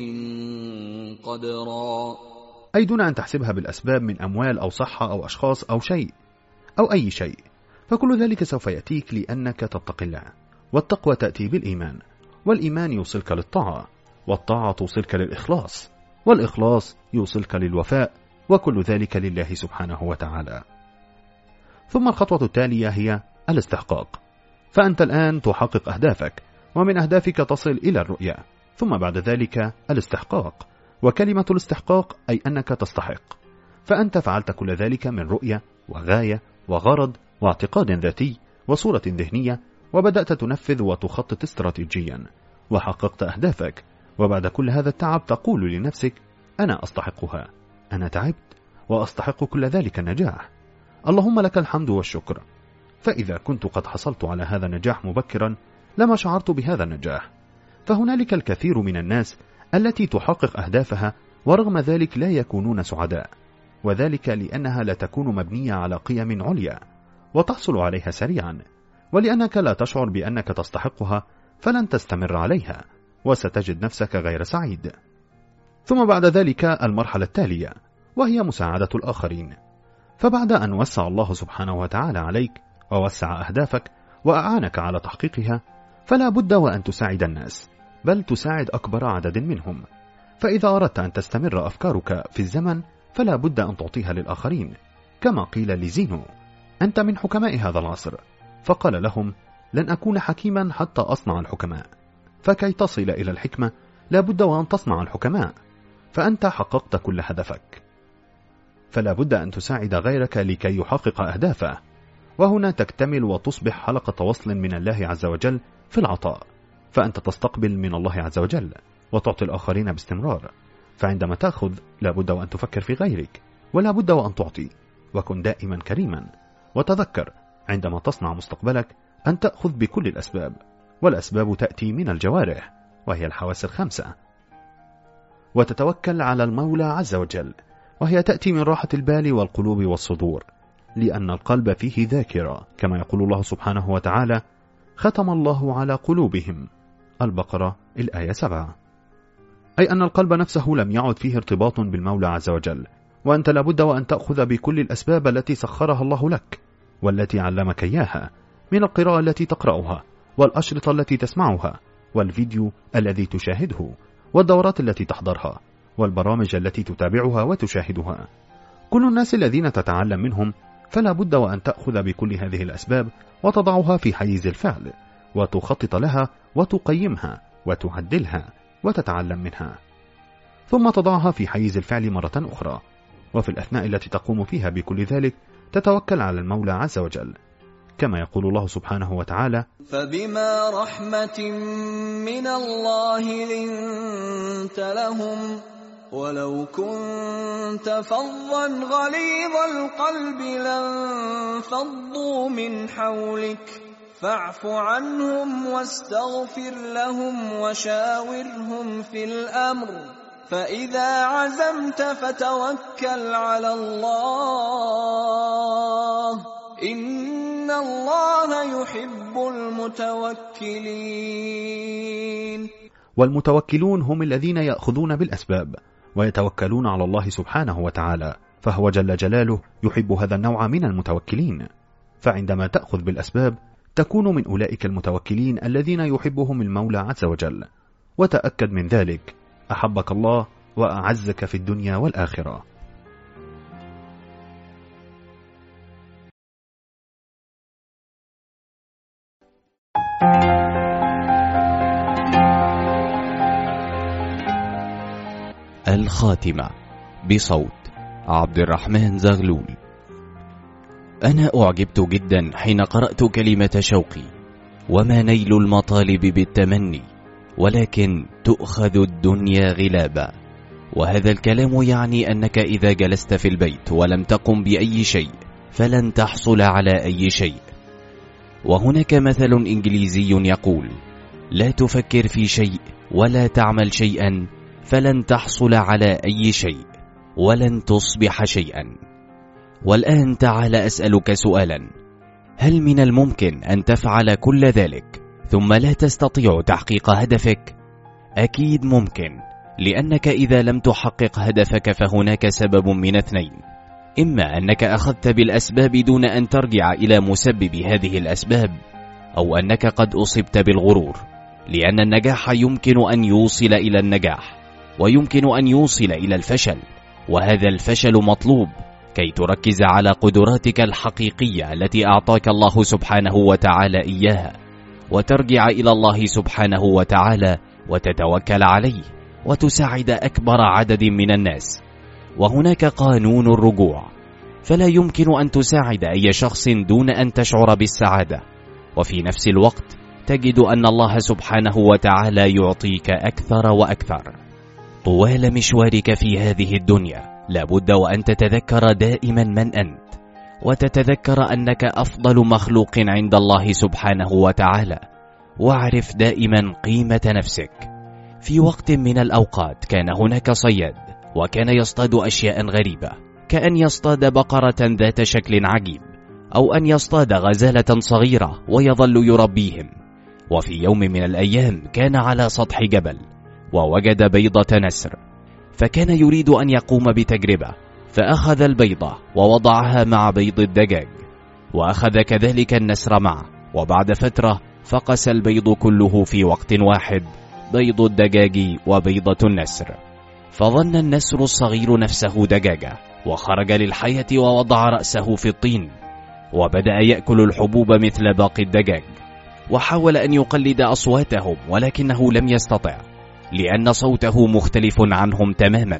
قدرا. أي دون أن تحسبها بالأسباب من أموال أو صحة أو أشخاص أو شيء أو أي شيء، فكل ذلك سوف يأتيك لأنك تتقي الله، والتقوى تأتي بالإيمان، والإيمان يوصلك للطاعة، والطاعة توصلك للإخلاص، والإخلاص يوصلك للوفاء، وكل ذلك لله سبحانه وتعالى. ثم الخطوة التالية هي الاستحقاق، فأنت الآن تحقق أهدافك، ومن أهدافك تصل إلى الرؤية، ثم بعد ذلك الاستحقاق، وكلمة الاستحقاق أي أنك تستحق، فأنت فعلت كل ذلك من رؤية وغاية وغرض واعتقاد ذاتي وصورة ذهنية، وبدأت تنفذ وتخطط استراتيجيا وحققت أهدافك، وبعد كل هذا التعب تقول لنفسك أنا أستحقها، أنا تعبت وأستحق كل ذلك النجاح، اللهم لك الحمد والشكر. فإذا كنت قد حصلت على هذا النجاح مبكرا لما شعرت بهذا النجاح. فهنالك الكثير من الناس التي تحقق أهدافها ورغم ذلك لا يكونون سعداء، وذلك لأنها لا تكون مبنية على قيم عليا وتحصل عليها سريعا، ولأنك لا تشعر بأنك تستحقها فلن تستمر عليها وستجد نفسك غير سعيد. ثم بعد ذلك المرحلة التالية وهي مساعدة الآخرين، فبعد أن وسع الله سبحانه وتعالى عليك ووسع أهدافك وأعانك على تحقيقها، فلا بد وأن تساعد الناس، بل تساعد أكبر عدد منهم. فإذا أردت أن تستمر أفكارك في الزمن فلا بد أن تعطيها للآخرين، كما قيل لزينو أنت من حكماء هذا العصر، فقال لهم لن أكون حكيما حتى أصنع الحكماء، فكي تصل إلى الحكمة لا بد وأن تصنع الحكماء. فأنت حققت كل هدفك، فلا بد أن تساعد غيرك لكي يحقق أهدافه، وهنا تكتمل وتصبح حلقة وصل من الله عز وجل في العطاء، فأنت تستقبل من الله عز وجل وتعطي الآخرين باستمرار. فعندما تأخذ لا بد وأن تفكر في غيرك، ولا بد وأن تعطي، وكن دائما كريما. وتذكر عندما تصنع مستقبلك أن تأخذ بكل الأسباب، والأسباب تأتي من الجوارح وهي الحواس الخمسة، وتتوكل على المولى عز وجل، وهي تأتي من راحة البال والقلوب والصدور، لأن القلب فيه ذاكرة، كما يقول الله سبحانه وتعالى: ختم الله على قلوبهم. البقرة الآية سبعة. أي أن القلب نفسه لم يعد فيه ارتباط بالمولى عز وجل، وأنت لابد وأن تأخذ بكل الأسباب التي سخرها الله لك والتي علمك إياها، من القراءة التي تقرأها، والأشرطة التي تسمعها، والفيديو الذي تشاهده، والدورات التي تحضرها، والبرامج التي تتابعها وتشاهدها. كل الناس الذين تتعلم منهم، فلا بد وأن تأخذ بكل هذه الأسباب وتضعها في حيز الفعل، وتخطط لها وتقيمها وتعدلها وتتعلم منها، ثم تضعها في حيز الفعل مرة أخرى. وفي الأثناء التي تقوم فيها بكل ذلك تتوكل على المولى عز وجل، كما يقول الله سبحانه وتعالى: فبما رحمة من الله لنت لهم ولو كنت فظا غليظ القلب لانفضوا من حولك فاعف عنهم واستغفر لهم وشاورهم في الأمر فإذا عزمت فتوكل على الله إن الله يحب المتوكلين. والمتوكلون هم الذين يأخذون بالأسباب ويتوكلون على الله سبحانه وتعالى، فهو جل جلاله يحب هذا النوع من المتوكلين. فعندما تأخذ بالأسباب تكون من أولئك المتوكلين الذين يحبهم المولى عز وجل. وتأكد من ذلك، أحبك الله وأعزك في الدنيا والآخرة. الخاتمة بصوت عبد الرحمن زغلول. أنا أعجبت جدا حين قرأت كلمة شوقي: وما نيل المطالب بالتمني ولكن تؤخذ الدنيا غلابا. وهذا الكلام يعني أنك إذا جلست في البيت ولم تقم بأي شيء فلن تحصل على أي شيء. وهناك مثل إنجليزي يقول: لا تفكر في شيء ولا تعمل شيئا فلن تحصل على أي شيء ولن تصبح شيئا. والآن تعال أسألك سؤالا: هل من الممكن أن تفعل كل ذلك ثم لا تستطيع تحقيق هدفك؟ أكيد ممكن، لأنك إذا لم تحقق هدفك فهناك سبب من اثنين: إما أنك أخذت بالأسباب دون أن ترجع إلى مسبب هذه الأسباب، أو أنك قد أصبت بالغرور، لأن النجاح يمكن أن يوصل إلى النجاح ويمكن أن يوصل إلى الفشل، وهذا الفشل مطلوب كي تركز على قدراتك الحقيقية التي أعطاك الله سبحانه وتعالى إياها، وترجع إلى الله سبحانه وتعالى وتتوكل عليه وتساعد أكبر عدد من الناس. وهناك قانون الرجوع، فلا يمكن أن تساعد أي شخص دون أن تشعر بالسعادة، وفي نفس الوقت تجد أن الله سبحانه وتعالى يعطيك أكثر وأكثر. طوال مشوارك في هذه الدنيا لابد وأن تتذكر دائما من أنت، وتتذكر أنك أفضل مخلوق عند الله سبحانه وتعالى، واعرف دائما قيمة نفسك. في وقت من الأوقات كان هناك صياد، وكان يصطاد أشياء غريبة، كأن يصطاد بقرة ذات شكل عجيب، أو أن يصطاد غزالة صغيرة ويظل يربيهم. وفي يوم من الأيام كان على سطح جبل ووجد بيضة نسر، فكان يريد أن يقوم بتجربة، فأخذ البيضة ووضعها مع بيض الدجاج، وأخذ كذلك النسر معه، وبعد فترة فقس البيض كله في وقت واحد، بيض الدجاج وبيضة النسر. فظن النسر الصغير نفسه دجاجة، وخرج للحياة ووضع رأسه في الطين، وبدأ يأكل الحبوب مثل باقي الدجاج، وحاول أن يقلد أصواتهم ولكنه لم يستطع. لأن صوته مختلف عنهم تماما.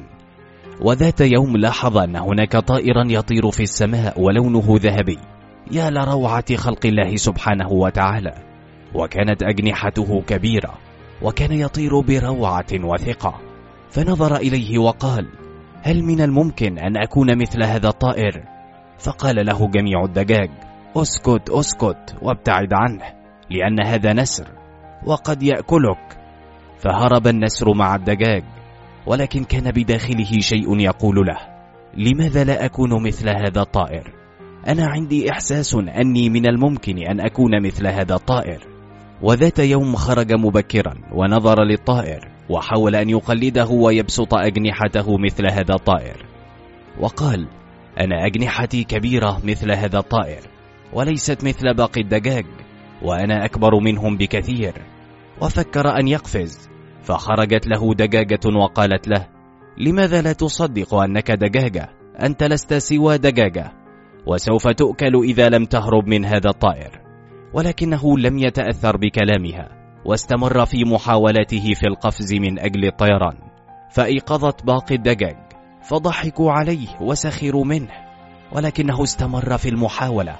وذات يوم لاحظ أن هناك طائرا يطير في السماء ولونه ذهبي، يا لروعة خلق الله سبحانه وتعالى، وكانت أجنحته كبيرة، وكان يطير بروعة وثقة. فنظر إليه وقال: هل من الممكن أن أكون مثل هذا الطائر؟ فقال له جميع الدجاج: اسكت اسكت وابتعد عنه، لأن هذا نسر وقد يأكلك. فهرب النسر مع الدجاج، ولكن كان بداخله شيء يقول له: لماذا لا أكون مثل هذا الطائر؟ أنا عندي إحساس أني من الممكن أن أكون مثل هذا الطائر. وذات يوم خرج مبكرا ونظر للطائر، وحاول أن يقلده ويبسط أجنحته مثل هذا الطائر، وقال: أنا أجنحتي كبيرة مثل هذا الطائر، وليست مثل باقي الدجاج، وأنا أكبر منهم بكثير. وفكر أن يقفز، فخرجت له دجاجة وقالت له: لماذا لا تصدق أنك دجاجة؟ أنت لست سوى دجاجة، وسوف تؤكل إذا لم تهرب من هذا الطائر. ولكنه لم يتأثر بكلامها، واستمر في محاولته في القفز من أجل الطيران. فأيقظت باقي الدجاج، فضحكوا عليه وسخروا منه، ولكنه استمر في المحاولة،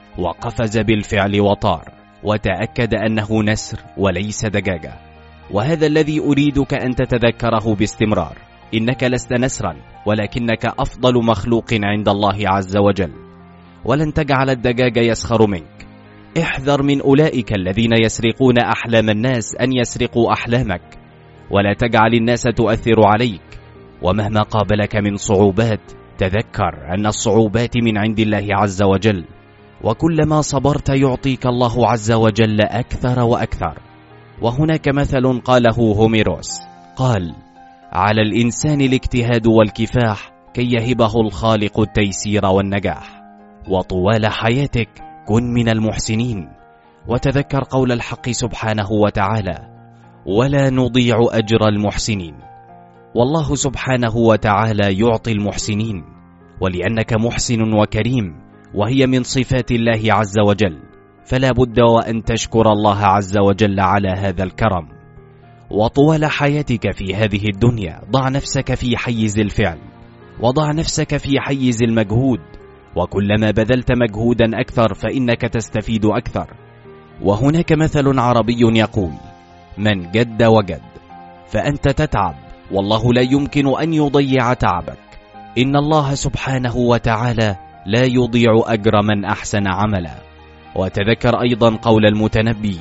وقفز بالفعل وطار، وتأكد أنه نسر وليس دجاجة. وهذا الذي أريدك أن تتذكره باستمرار: إنك لست نسرا، ولكنك أفضل مخلوق عند الله عز وجل، ولن تجعل الدجاج يسخر منك. احذر من أولئك الذين يسرقون أحلام الناس أن يسرقوا أحلامك، ولا تجعل الناس تؤثر عليك. ومهما قابلك من صعوبات، تذكر أن الصعوبات من عند الله عز وجل، وكلما صبرت يعطيك الله عز وجل أكثر وأكثر. وهناك مثل قاله هوميروس، قال: على الإنسان الاجتهاد والكفاح كي يهبه الخالق التيسير والنجاح. وطوال حياتك كن من المحسنين، وتذكر قول الحق سبحانه وتعالى: ولا نضيع أجر المحسنين. والله سبحانه وتعالى يعطي المحسنين، ولأنك محسن وكريم، وهي من صفات الله عز وجل، فلا بد وأن تشكر الله عز وجل على هذا الكرم. وطوال حياتك في هذه الدنيا ضع نفسك في حيز الفعل، وضع نفسك في حيز المجهود، وكلما بذلت مجهودا أكثر فإنك تستفيد أكثر. وهناك مثل عربي يقول: من جد وجد. فأنت تتعب، والله لا يمكن أن يضيع تعبك. إن الله سبحانه وتعالى لا يضيع أجر من أحسن عملا. وتذكر أيضا قول المتنبي: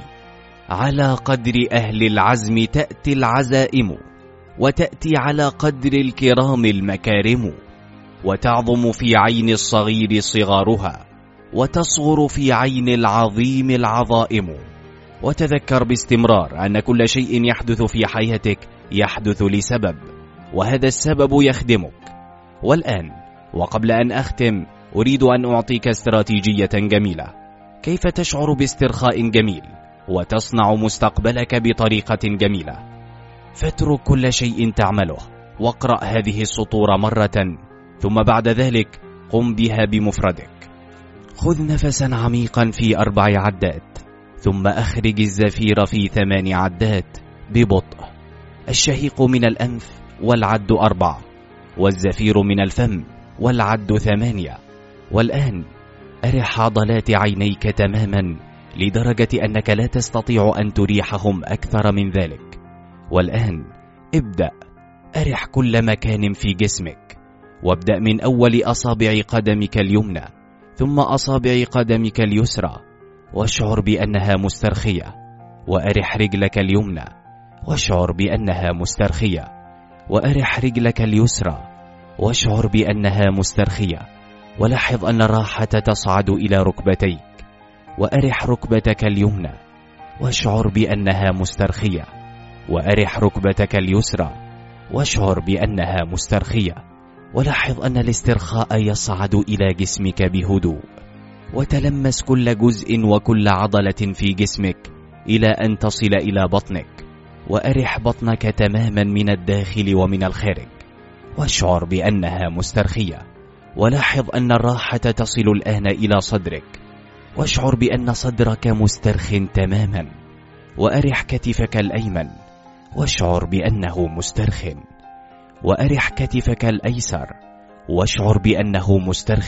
على قدر أهل العزم تأتي العزائم، وتأتي على قدر الكرام المكارم، وتعظم في عين الصغير صغارها، وتصغر في عين العظيم العظائم. وتذكر باستمرار أن كل شيء يحدث في حياتك يحدث لسبب، وهذا السبب يخدمك. والآن وقبل أن أختم، أريد أن أعطيك استراتيجية جميلة كيف تشعر باسترخاء جميل وتصنع مستقبلك بطريقة جميلة. فاترك كل شيء تعمله واقرأ هذه السطور مرة، ثم بعد ذلك قم بها بمفردك. خذ نفسا عميقا في أربع عدات، ثم أخرج الزفير في ثمان عدات ببطء. الشهيق من الأنف والعد أربع، والزفير من الفم والعد ثمانية. والآن أرح عضلات عينيك تماما لدرجة أنك لا تستطيع أن تريحهم أكثر من ذلك. والآن ابدأ أرح كل مكان في جسمك، وابدأ من أول أصابع قدمك اليمنى ثم أصابع قدمك اليسرى، واشعر بأنها مسترخية. وأرح رجلك اليمنى واشعر بأنها مسترخية، وأرح رجلك اليسرى واشعر بأنها مسترخية. ولاحظ أن الراحة تصعد إلى ركبتيك، وأرح ركبتك اليمنى واشعر بأنها مسترخية، وأرح ركبتك اليسرى واشعر بأنها مسترخية. ولاحظ أن الاسترخاء يصعد إلى جسمك بهدوء، وتلمس كل جزء وكل عضلة في جسمك إلى أن تصل إلى بطنك، وأرح بطنك تماما من الداخل ومن الخارج، واشعر بأنها مسترخية. ولاحظ أن الراحة تصل الآن إلى صدرك، واشعر بأن صدرك مسترخٍ تماما. وأرح كتفك الأيمن واشعر بأنه مسترخٍ، وأرح كتفك الأيسر واشعر بأنه مسترخٍ،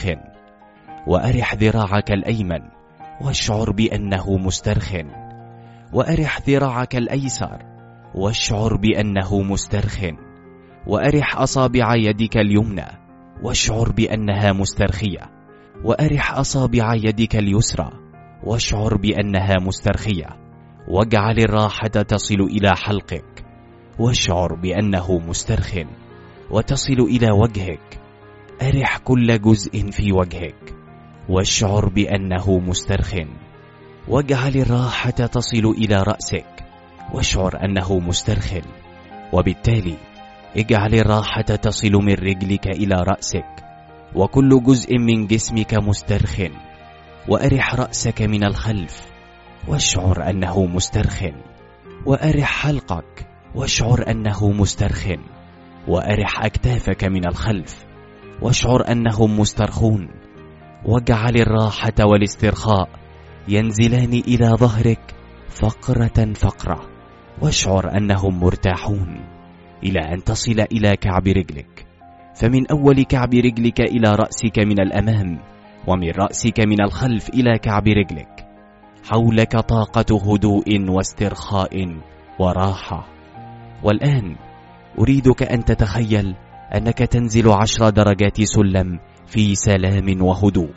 وأرح ذراعك الأيمن واشعر بأنه مسترخٍ، وأرح ذراعك الأيسر واشعر بأنه مسترخٍ، وأرح أصابع يدك اليمنى واشعر بأنها مسترخية، وأرح أصابع يدك اليسرى واشعر بأنها مسترخية، واجعل الراحة تصل إلى حلقك واشعر بأنه مسترخٍ، وتصل إلى وجهك. أرح كل جزء في وجهك واشعر بأنه مسترخٍ، واجعل الراحة تصل إلى رأسك واشعر أنه مسترخٍ، وبالتالي اجعل الراحة تصل من رجلك إلى رأسك وكل جزء من جسمك مسترخٍ. وأرح رأسك من الخلف واشعر أنه مسترخٍ، وأرح حلقك واشعر أنه مسترخٍ، وأرح أكتافك من الخلف واشعر أنهم مسترخون، واجعل الراحة والاسترخاء ينزلان إلى ظهرك فقرة فقرة واشعر أنهم مرتاحون إلى أن تصل إلى كعب رجلك. فمن أول كعب رجلك إلى رأسك من الأمام، ومن رأسك من الخلف إلى كعب رجلك، حولك طاقة هدوء واسترخاء وراحة. والآن أريدك أن تتخيل أنك تنزل عشر درجات سلم في سلام وهدوء،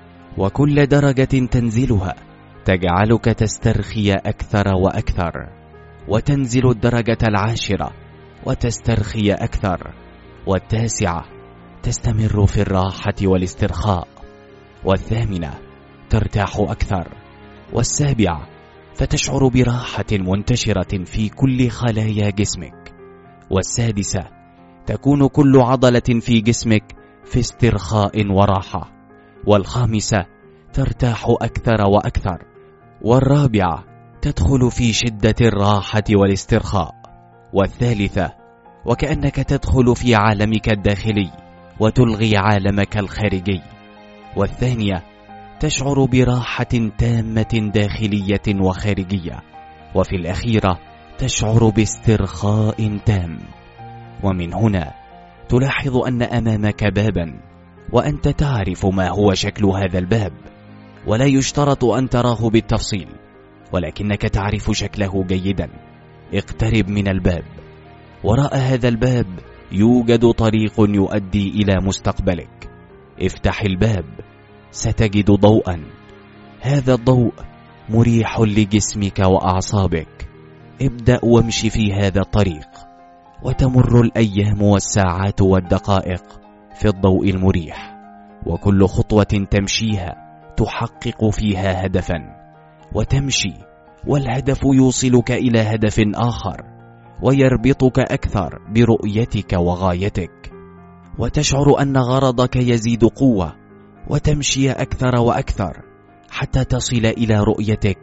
وكل درجة تنزلها تجعلك تسترخي أكثر وأكثر، وتنزل الدرجة العاشرة وتسترخي أكثر، والتاسعة تستمر في الراحة والاسترخاء، والثامنة ترتاح أكثر، والسابعة فتشعر براحة منتشرة في كل خلايا جسمك، والسادسة تكون كل عضلة في جسمك في استرخاء وراحة، والخامسة ترتاح أكثر وأكثر، والرابعة تدخل في شدة الراحة والاسترخاء، والثالثة وكأنك تدخل في عالمك الداخلي وتلغي عالمك الخارجي، والثانية تشعر براحة تامة داخلية وخارجية، وفي الأخيرة تشعر باسترخاء تام. ومن هنا تلاحظ أن أمامك بابا، وأنت تعرف ما هو شكل هذا الباب، ولا يشترط أن تراه بالتفصيل، ولكنك تعرف شكله جيدا. اقترب من الباب. وراء هذا الباب يوجد طريق يؤدي إلى مستقبلك. افتح الباب، ستجد ضوءا. هذا الضوء مريح لجسمك وأعصابك. ابدأ وامشي في هذا الطريق، وتمر الأيام والساعات والدقائق في الضوء المريح، وكل خطوة تمشيها تحقق فيها هدفا، وتمشي والهدف يوصلك إلى هدف آخر ويربطك أكثر برؤيتك وغايتك، وتشعر أن غرضك يزيد قوة، وتمشي أكثر وأكثر حتى تصل إلى رؤيتك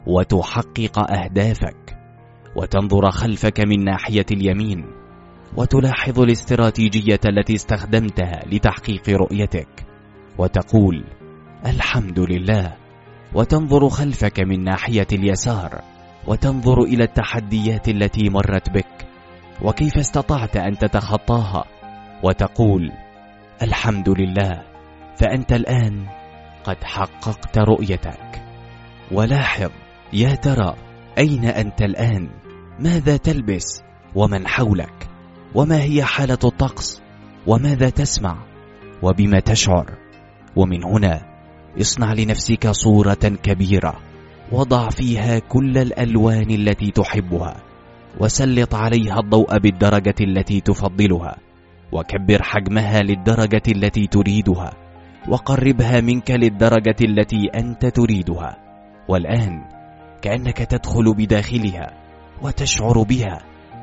وتحقق أهدافك. وتنظر خلفك من ناحية اليمين وتلاحظ الاستراتيجية التي استخدمتها لتحقيق رؤيتك وتقول الحمد لله. وتنظر خلفك من ناحية اليسار وتنظر إلى التحديات التي مرت بك وكيف استطعت أن تتخطاها وتقول الحمد لله، فأنت الآن قد حققت رؤيتك. ولاحظ يا ترى أين أنت الآن؟ ماذا تلبس؟ ومن حولك؟ وما هي حالة الطقس؟ وماذا تسمع؟ وبما تشعر؟ ومن هنا اصنع لنفسك صورة كبيرة، وضع فيها كل الألوان التي تحبها، وسلط عليها الضوء بالدرجة التي تفضلها، وكبر حجمها للدرجة التي تريدها، وقربها منك للدرجة التي أنت تريدها. والآن كأنك تدخل بداخلها وتشعر بها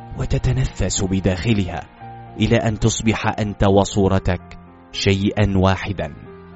وتتنفس بداخلها إلى أن تصبح أنت وصورتك شيئا واحدا.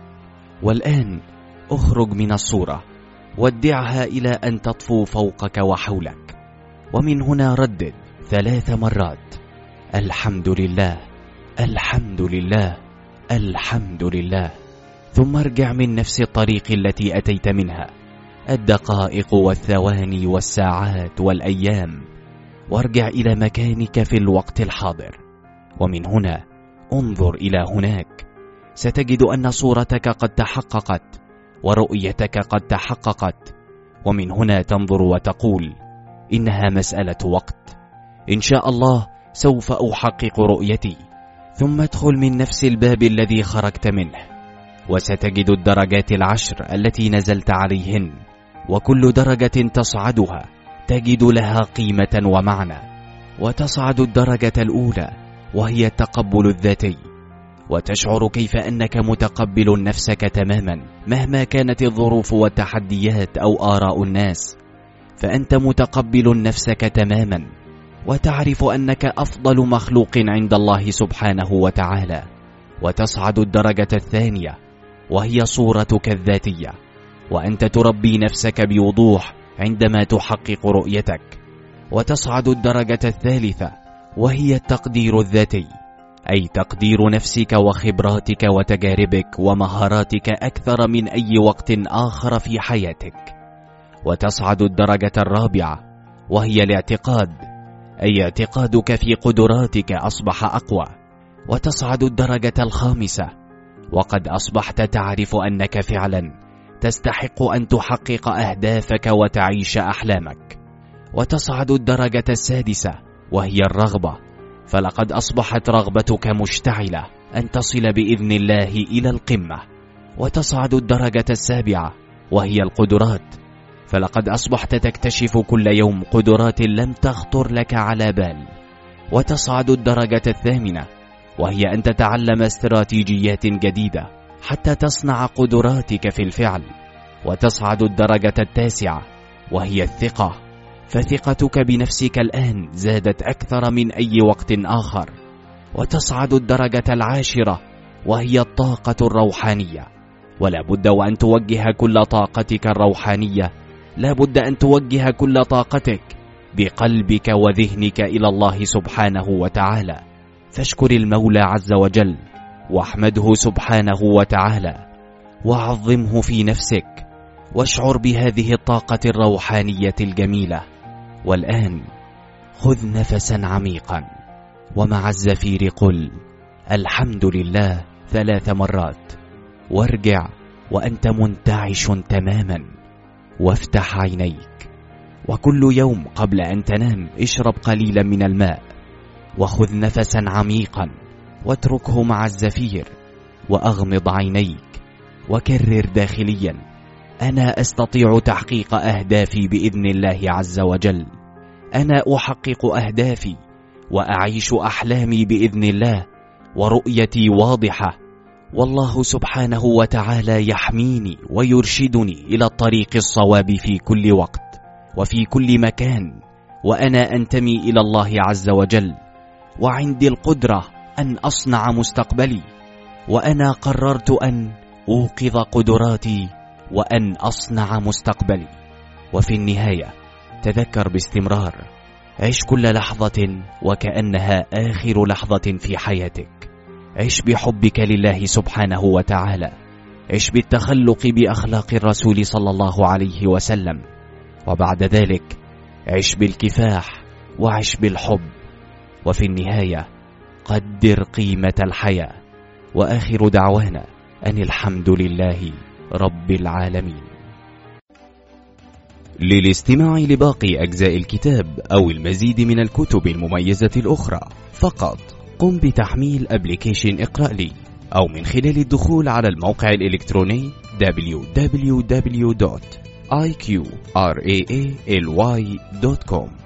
والآن اخرج من الصورة وادعها إلى أن تطفو فوقك وحولك، ومن هنا ردد ثلاث مرات الحمد لله الحمد لله الحمد لله، ثم ارجع من نفس الطريق التي أتيت منها. الدقائق والثواني والساعات والأيام وارجع إلى مكانك في الوقت الحاضر، ومن هنا انظر إلى هناك، ستجد أن صورتك قد تحققت ورؤيتك قد تحققت، ومن هنا تنظر وتقول إنها مسألة وقت، إن شاء الله سوف أحقق رؤيتي. ثم ادخل من نفس الباب الذي خرجت منه، وستجد الدرجات العشر التي نزلت عليهن، وكل درجة تصعدها تجد لها قيمة ومعنى. وتصعد الدرجة الأولى وهي التقبل الذاتي، وتشعر كيف أنك متقبل نفسك تماما مهما كانت الظروف والتحديات أو آراء الناس، فأنت متقبل نفسك تماما، وتعرف أنك أفضل مخلوق عند الله سبحانه وتعالى. وتصعد الدرجة الثانية وهي صورتك الذاتية، وأنت تربي نفسك بوضوح عندما تحقق رؤيتك. وتصعد الدرجة الثالثة وهي التقدير الذاتي، أي تقدير نفسك وخبراتك وتجاربك ومهاراتك أكثر من أي وقت آخر في حياتك. وتصعد الدرجة الرابعة وهي الاعتقاد، أي اعتقادك في قدراتك أصبح أقوى. وتصعد الدرجة الخامسة وقد أصبحت تعرف أنك فعلا تستحق أن تحقق أهدافك وتعيش أحلامك. وتصعد الدرجة السادسة وهي الرغبة، فلقد أصبحت رغبتك مشتعلة أن تصل بإذن الله إلى القمة. وتصعد الدرجة السابعة وهي القدرات، فلقد أصبحت تكتشف كل يوم قدرات لم تخطر لك على بال. وتصعد الدرجة الثامنة وهي أن تتعلم استراتيجيات جديدة حتى تصنع قدراتك في الفعل. وتصعد الدرجة التاسعة وهي الثقة، فثقتك بنفسك الآن زادت أكثر من أي وقت آخر. وتصعد الدرجة العاشرة وهي الطاقة الروحانية، ولا بد وأن توجه كل طاقتك الروحانية، لا بد أن توجه كل طاقتك بقلبك وذهنك إلى الله سبحانه وتعالى. فاشكر المولى عز وجل واحمده سبحانه وتعالى وعظمه في نفسك، واشعر بهذه الطاقة الروحانية الجميلة. والآن خذ نفسا عميقا، ومع الزفير قل الحمد لله ثلاث مرات، وارجع وأنت منتعش تماما، وافتح عينيك. وكل يوم قبل أن تنام اشرب قليلا من الماء، وخذ نفسا عميقا واتركه مع الزفير، وأغمض عينيك وكرر داخليا أنا أستطيع تحقيق أهدافي بإذن الله عز وجل، أنا أحقق أهدافي وأعيش أحلامي بإذن الله، ورؤيتي واضحة، والله سبحانه وتعالى يحميني ويرشدني إلى الطريق الصواب في كل وقت وفي كل مكان، وأنا أنتمي إلى الله عز وجل، وعندي القدرة أن أصنع مستقبلي، وأنا قررت أن أوقظ قدراتي وأن أصنع مستقبلي. وفي النهاية تذكر باستمرار، عش كل لحظة وكأنها آخر لحظة في حياتك، عش بحبك لله سبحانه وتعالى، عش بالتخلق بأخلاق الرسول صلى الله عليه وسلم، وبعد ذلك عش بالكفاح وعش بالحب. وفي النهاية قدر قيمة الحياة، وآخر دعوانا أن الحمد لله رب العالمين. للاستماع لباقي أجزاء الكتاب أو المزيد من الكتب المميزة الأخرى فقط قم بتحميل أبليكيشن اقرأ لي، أو من خلال الدخول على الموقع الإلكتروني دبليو دبليو دبليو دوت آي كيو راي دوت كوم.